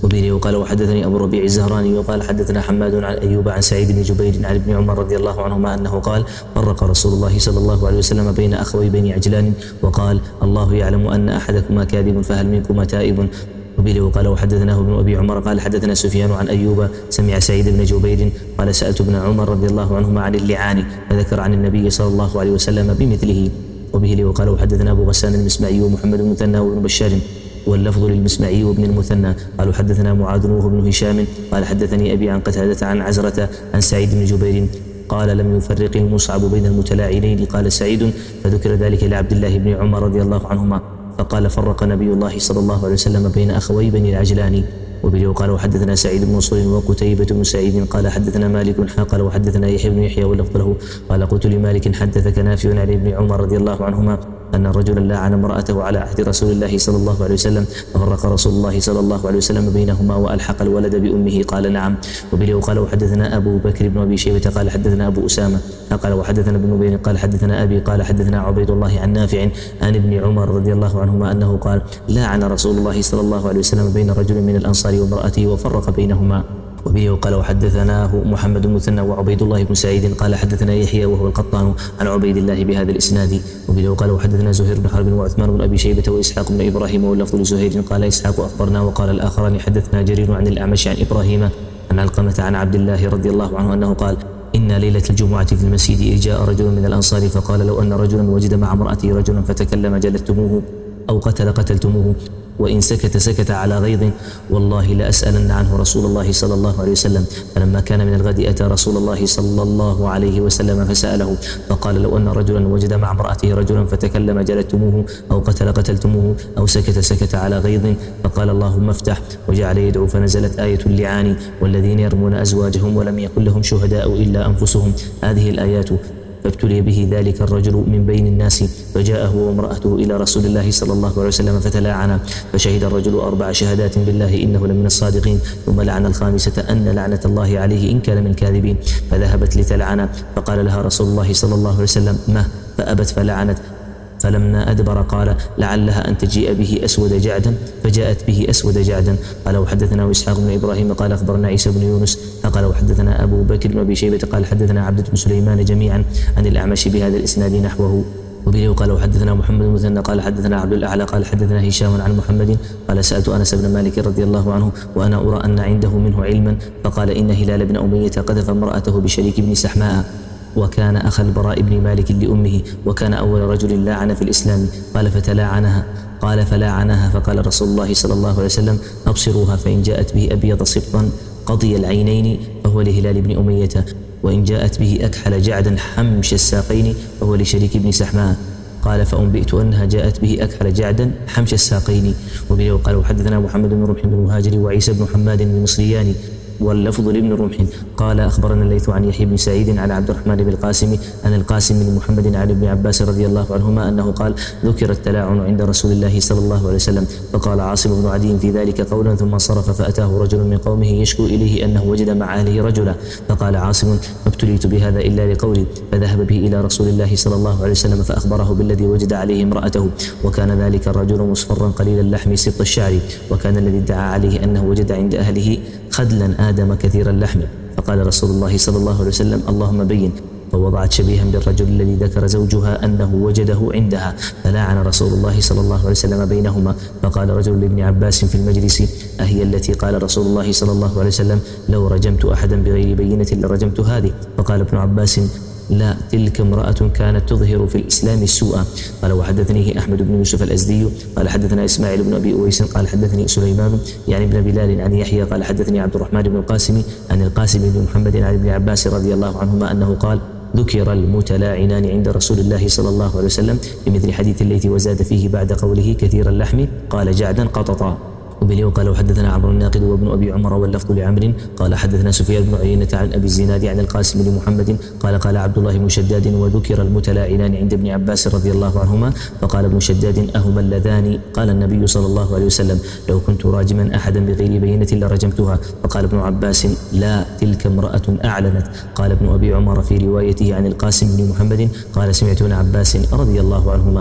وبه وقال وحدثني أبو الربيع الزهراني وقال حدثنا حماد عن أيوب عن سعيد بن جبير عن ابن عمر رضي الله عنهما أنه قال فرق رسول الله صلى الله عليه وسلم بين أخوي بني عجلان وقال الله يعلم أن أحدكما كاذب فهل منكما تائب. وبه وقال وحدثناه ابن أبي عمر قال حدثنا سفيان عن أيوب سمع سعيد بن جبير قال سألت ابن عمر رضي الله عنهما عن اللعان فذكر عن النبي صلى الله عليه وسلم بمثله. وبه وقال وحدثنا أبو غسان المسمعي ومحمد بن المثنى وابن بشار واللفظ للمسمعي وابن المثنى قالوا حدثنا معاذ وهو ابن هشام قال حدثني أبي عن قتادة عن عزرة عن سعيد بن جبير قال لم يفرق المصعب بين المتلاعنين. قال سعيد فذكر ذلك لعبد الله بن عمر رضي الله عنهما فقال فرق نبي الله صلى الله عليه وسلم بين أخوي بني العجلان. وبه وقال وحدثنا سعيد بن منصور وقتيبة بن سعيد قال حدثنا مالك قال وحدثنا يحيى بن يحيى واللفظ له قال قلت لمالك حدثك نافع عن ابن عمر رضي الله عنهما أن رجلا لاعن امرأته على عهد رسول الله صلى الله عليه وسلم ففرق رسول الله صلى الله عليه وسلم بينهما وألحق الولد بأمه. قال نعم. وبه وقال وحدثنا أبو بكر بن أبي شيبة قال حدثنا أبو أسامة قال وحدثنا ابن نبيل قال حدثنا أبي قال حدثنا عبيد الله عن نافع عن ابن عمر رضي الله عنهما أنه قال لاعن رسول الله صلى الله عليه وسلم بين رجل من الأنصار وامرأته وفرق بينهما. وبه وقال وحدثناه محمد بن المثنى وعبيد الله بن سعيد قال حدثنا يحيى وهو القطان عن عبيد الله بهذا الإسناد. وبه وقال وحدثنا زهير بن حرب وعثمان بن أبي شيبة وإسحاق بن إبراهيم واللفظ لزهير قال إسحاق أخبرنا وقال الآخران حدثنا جرير عن الأعمش عن إبراهيم عن علقمة عن عبد الله رضي الله عنه أنه قال إن ليلة الجمعة في المسجد إذ جاء رجل من الأنصار فقال لو أن رجلا وجد مع امرأته رجلا فتكلم جلدتموه أو قتل قتلتموه وإن سكت سكت على غيظ والله لأسألن عنه رسول الله صلى الله عليه وسلم. فلما كان من الغد أتى رسول الله صلى الله عليه وسلم فسأله فقال لو أن رجلا وجد مع امرأته رجلا فتكلم جلدتموه أو قتل قتلتموه أو سكت سكت على غيظ فقال اللهم افتح وجعل يدعو فنزلت آية اللعان والذين يرمون أزواجهم ولم يكن لهم شهداء إلا أنفسهم. هذه الآيات فابتلي به ذلك الرجل من بين الناس فجاءه وامرأته إلى رسول الله صلى الله عليه وسلم فتلاعنا فشهد الرجل أربع شهادات بالله إنه لمن الصادقين ثم لعن الخامسة أن لعنة الله عليه إن كان من الكاذبين فذهبت لتلعن فقال لها رسول الله صلى الله عليه وسلم ما فأبت فلعنت فلما أدبر قال لعلها أن تجيء به أسود جعدا فجاءت به أسود جعدا. قال وحدثنا إسحاق بن إبراهيم قال أخبرنا عيسى بن يونس قال وحدثنا أبو بكر بن أبي شيبة قال حدثنا عبد بن سليمان جميعا عن الأعمش بهذا الإسناد نحوه. وبه قال وحدثنا محمد بن المثنى قال حدثنا عبد الأعلى قال حدثنا هشام عن محمد قال سألت أنس بن مالك رضي الله عنه وأنا أرى أن عنده منه علما فقال إن هلال بن أمية قذف امرأته بشريك بن سحماء وكان أخا البراء بن مالك لأمه وكان أول رجل لاعن في الإسلام. قال فتلاعنها قال فلاعنها فقال رسول الله صلى الله عليه وسلم أبصروها فإن جاءت به أبيض سبطا قضي العينين فهو لهلال بن أمية وإن جاءت به أكحل جعدا حمش الساقين فهو لشريك بن سحماء. قال فأنبئت أنها جاءت به أكحل جعدا حمش الساقين. وبه قال وحدثنا محمد بن رمح بن المهاجر وعيسى بن حماد المصريان واللفظ لابن رمح قال أخبرنا الليث عن يحيى بن سعيد عن عبد الرحمن بن القاسم عن القاسم بن محمد عن ابن عباس رضي الله عنهما أنه قال ذكر التلاعن عند رسول الله صلى الله عليه وسلم فقال عاصم بن عدي في ذلك قولا ثم انصرف فأتاه رجل من قومه يشكو إليه أنه وجد مع أهله رجلا فقال عاصم ما ابتليت بهذا إلا لقولي فذهب به إلى رسول الله صلى الله عليه وسلم فأخبره بالذي وجد عليه امرأته وكان ذلك الرجل مصفرا قليل اللحم سبط الشعر وكان الذي ادعى عليه أنه وجد عند أهله خدلا آدم كثير اللحم فقال رسول الله صلى الله عليه وسلم اللهم بين فوضعت شبيها بالرجل الذي ذكر زوجها أنه وجده عندها فلاعن رسول الله صلى الله عليه وسلم بينهما. فقال رجل لابن عباس في المجلس أهي التي قال رسول الله صلى الله عليه وسلم لو رجمت أحدا بغير بينة لرجمت هذه فقال ابن عباس لا تلك امرأة كانت تظهر في الإسلام السوء. قال وحدثنيه أحمد بن يوسف الأزدي قال حدثنا إسماعيل بن أبي أويس قال حدثني سليمان يعني بن بلال عن يحيى قال حدثني عبد الرحمن بن القاسم عن القاسم بن محمد عن ابن عباس رضي الله عنهما أنه قال ذكر المتلاعنان عند رسول الله صلى الله عليه وسلم بمثل حديث الليث وزاد فيه بعد قوله كثير اللحم قال جعدا قططا. وبه قال وحدثنا عمرو الناقد وابن أبي عمر واللفظ لعمر قال حدثنا سفيان بن عيينة عن أبي الزناد عن القاسم بن محمد قال قال عبد الله بن شداد وذكر المتلاعنان عند ابن عباس رضي الله عنهما فقال ابن شداد أهما اللذان قال النبي صلى الله عليه وسلم لو كنت راجما أحدا بغير بينة لرجمتها. فقال ابن عباس لا تلك امرأة أعلنت. قال ابن أبي عمر في روايته عن القاسم بن محمد قال سمعت ابن عباس رضي الله عنهما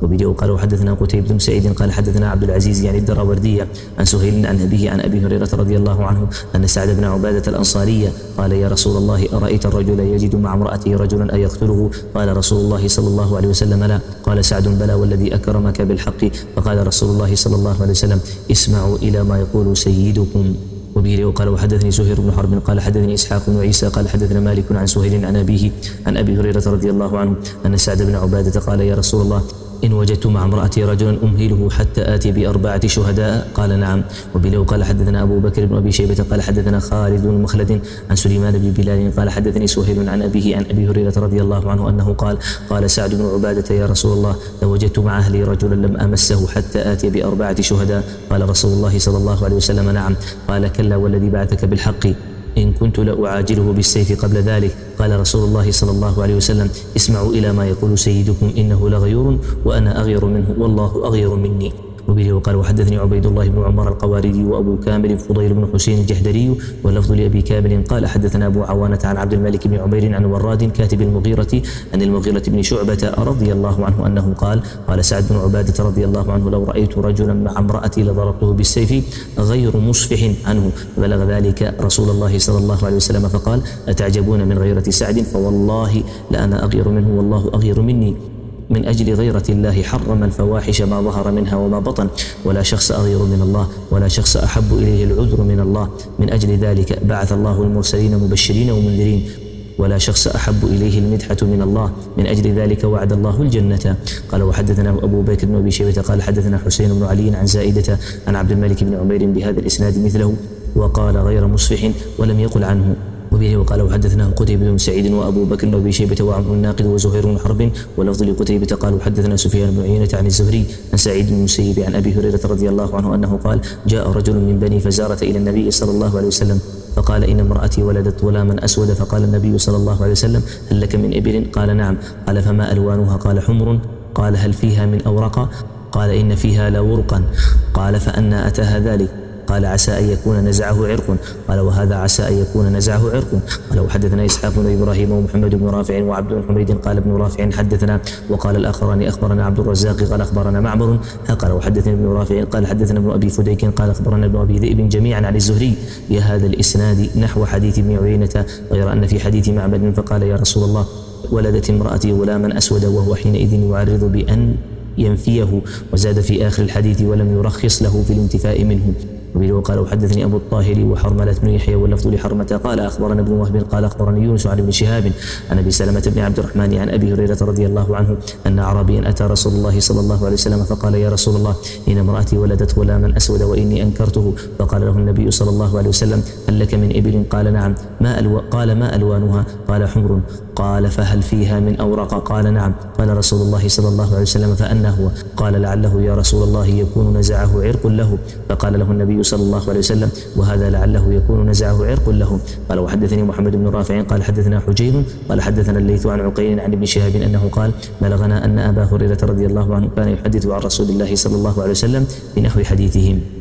وبه قال وحدثنا قتيبة بن سعيد قال حدثنا عبد العزيز يعني الدراوردية عن سهيل عن أبيه عن أبي هريرة رضي الله عنه أن سعد بن عبادة الأنصاري قال يا رسول الله أرأيت الرجل يجد مع امرأته رجلا أيقتله؟ قال رسول الله صلى الله عليه وسلم لا. قال سعد بلى والذي أكرمك بالحق. فقال رسول الله صلى الله عليه وسلم اسمعوا إلى ما يقول سيدكم. وبه وقال وحدثني زهير بن حرب قال حدثني إسحاق بن عيسى قال حدثنا مالك عن سهيل عن أبيه عن أبي هريرة رضي الله عنه أن سعد بن عبادة قال يا رسول الله إن وجدت مع امرأتي رجلا أمهله حتى آتي بأربعة شهداء؟ قال نعم. وبه قال حدثنا أبو بكر بن أبي شيبة قال حدثنا خالد بن مخلد عن سليمان بن بلال قال حدثني سهيل عن أبيه عن أبي هريرة رضي الله عنه أنه قال قال سعد بن عبادة يا رسول الله لو وجدت مع أهلي رجلا لم أمسه حتى آتي بأربعة شهداء؟ قال رسول الله صلى الله عليه وسلم نعم. قال كلا والذي بعثك بالحق إن كنت لأعاجله بالسيف قبل ذلك. قال رسول الله صلى الله عليه وسلم اسمعوا إلى ما يقول سيدكم إنه لغيور وأنا أغير منه والله أغير مني. وبه وقال وحدثني عبيد الله بن عمر القواردي وأبو كامل فضيل بن حسين الجحدري واللفظ لأبي كامل قال حدثنا أبو عوانة عن عبد الملك بن عمير عن وراد كاتب المغيرة عن المغيرة بن شعبة رضي الله عنه أنه قال قال سعد بن عبادة رضي الله عنه لو رأيت رجلا مع امرأتي لضربته بالسيف غير مصفح عنه. فبلغ ذلك رسول الله صلى الله عليه وسلم فقال أتعجبون من غيرة سعد فوالله لأنا أغير منه والله أغير مني. من أجل غيرة الله حرم الفواحش ما ظهر منها وما بطن ولا شخص أغير من الله ولا شخص أحب إليه العذر من الله. من أجل ذلك بعث الله المرسلين مبشرين ومنذرين ولا شخص أحب إليه المدحة من الله. من أجل ذلك وعد الله الجنة. قال وحدثنا أبو بكر بن أبي شيبة قال حدثنا حسين بن علي عن زائدة عن عبد الملك بن عمير بهذا الإسناد مثله وقال غير مصفح ولم يقل عنه. وبه وقال وحدثناه قتيبة بن سعيد وأبو بكر بن شيبة وعمر الناقد وزهير بن حرب ولفظ لقتيبة قال وحدثنا سفيان بن عيينة عن الزهري عن سعيد بن المسيب عن أبي هريرة رضي الله عنه أنه قال جاء رجل من بني فزارة إلى النبي صلى الله عليه وسلم فقال إن امرأتي ولدت غلاما أسود. فقال النبي صلى الله عليه وسلم هل لك من إبل؟ قال نعم. قال فما ألوانها؟ قال حمر. قال هل فيها من أورق؟ قال إن فيها لورقا. قال فأنى أتاها ذلك؟ قال عسى أن يكون نزعه عرق. قال وهذا عسى أن يكون نزعه عرق. قال وحدثنا إسحاق بن إبراهيم ومحمد بن رافع وعبد بن حميد قال ابن رافع حدثنا وقال الآخران أخبرنا عبد الرزاق قال أخبرنا معمر قال وحدثنا ابن رافع قال حدثنا ابن أبي فديك قال أخبرنا ابن أبي ذئب جميعا عن الزهري بهذا الإسناد نحو حديث ابن عيينة غير أن في حديث معبد فقال يا رسول الله ولدت امرأتي غلاما أسود وهو حينئذ يعرض بأن ينفيه. وزاد في آخر الحديث ولم يرخص له في الانتفاء منه. وبه وقال وحدثني أبو الطاهر وحرملة بن يحيى واللفظ لحرمة قال أخبرنا ابن وهب قال أخبرني يونس عن ابن شهاب عن أبي سلمة بن عبد الرحمن عن أبي هريرة رضي الله عنه أن أعرابيا أتى رسول الله صلى الله عليه وسلم فقال يا رسول الله إن امرأتي ولدت غلاما أسود وإني أنكرته. فقال له النبي صلى الله عليه وسلم هل لك من إبل؟ قال نعم. ما ألو... قال ما ألوانها؟ قال حمر. قال فهل فيها من أورق؟ قال نعم. قال رسول الله صلى الله عليه وسلم فأنى هو؟ قال لعله يا رسول الله يكون نزعه عرق له. فقال له النبي صلى الله عليه وسلم وهذا لعله يكون نزعه عرق له. قال وحدثني محمد بن رافع قال حدثنا حجير قال حدثنا الليث عن عقيل عن ابن شهاب أنه قال بلغنا أن أبا هريرة رضي الله عنه كان يحدث عن رسول الله صلى الله عليه وسلم بنحو حديثهم.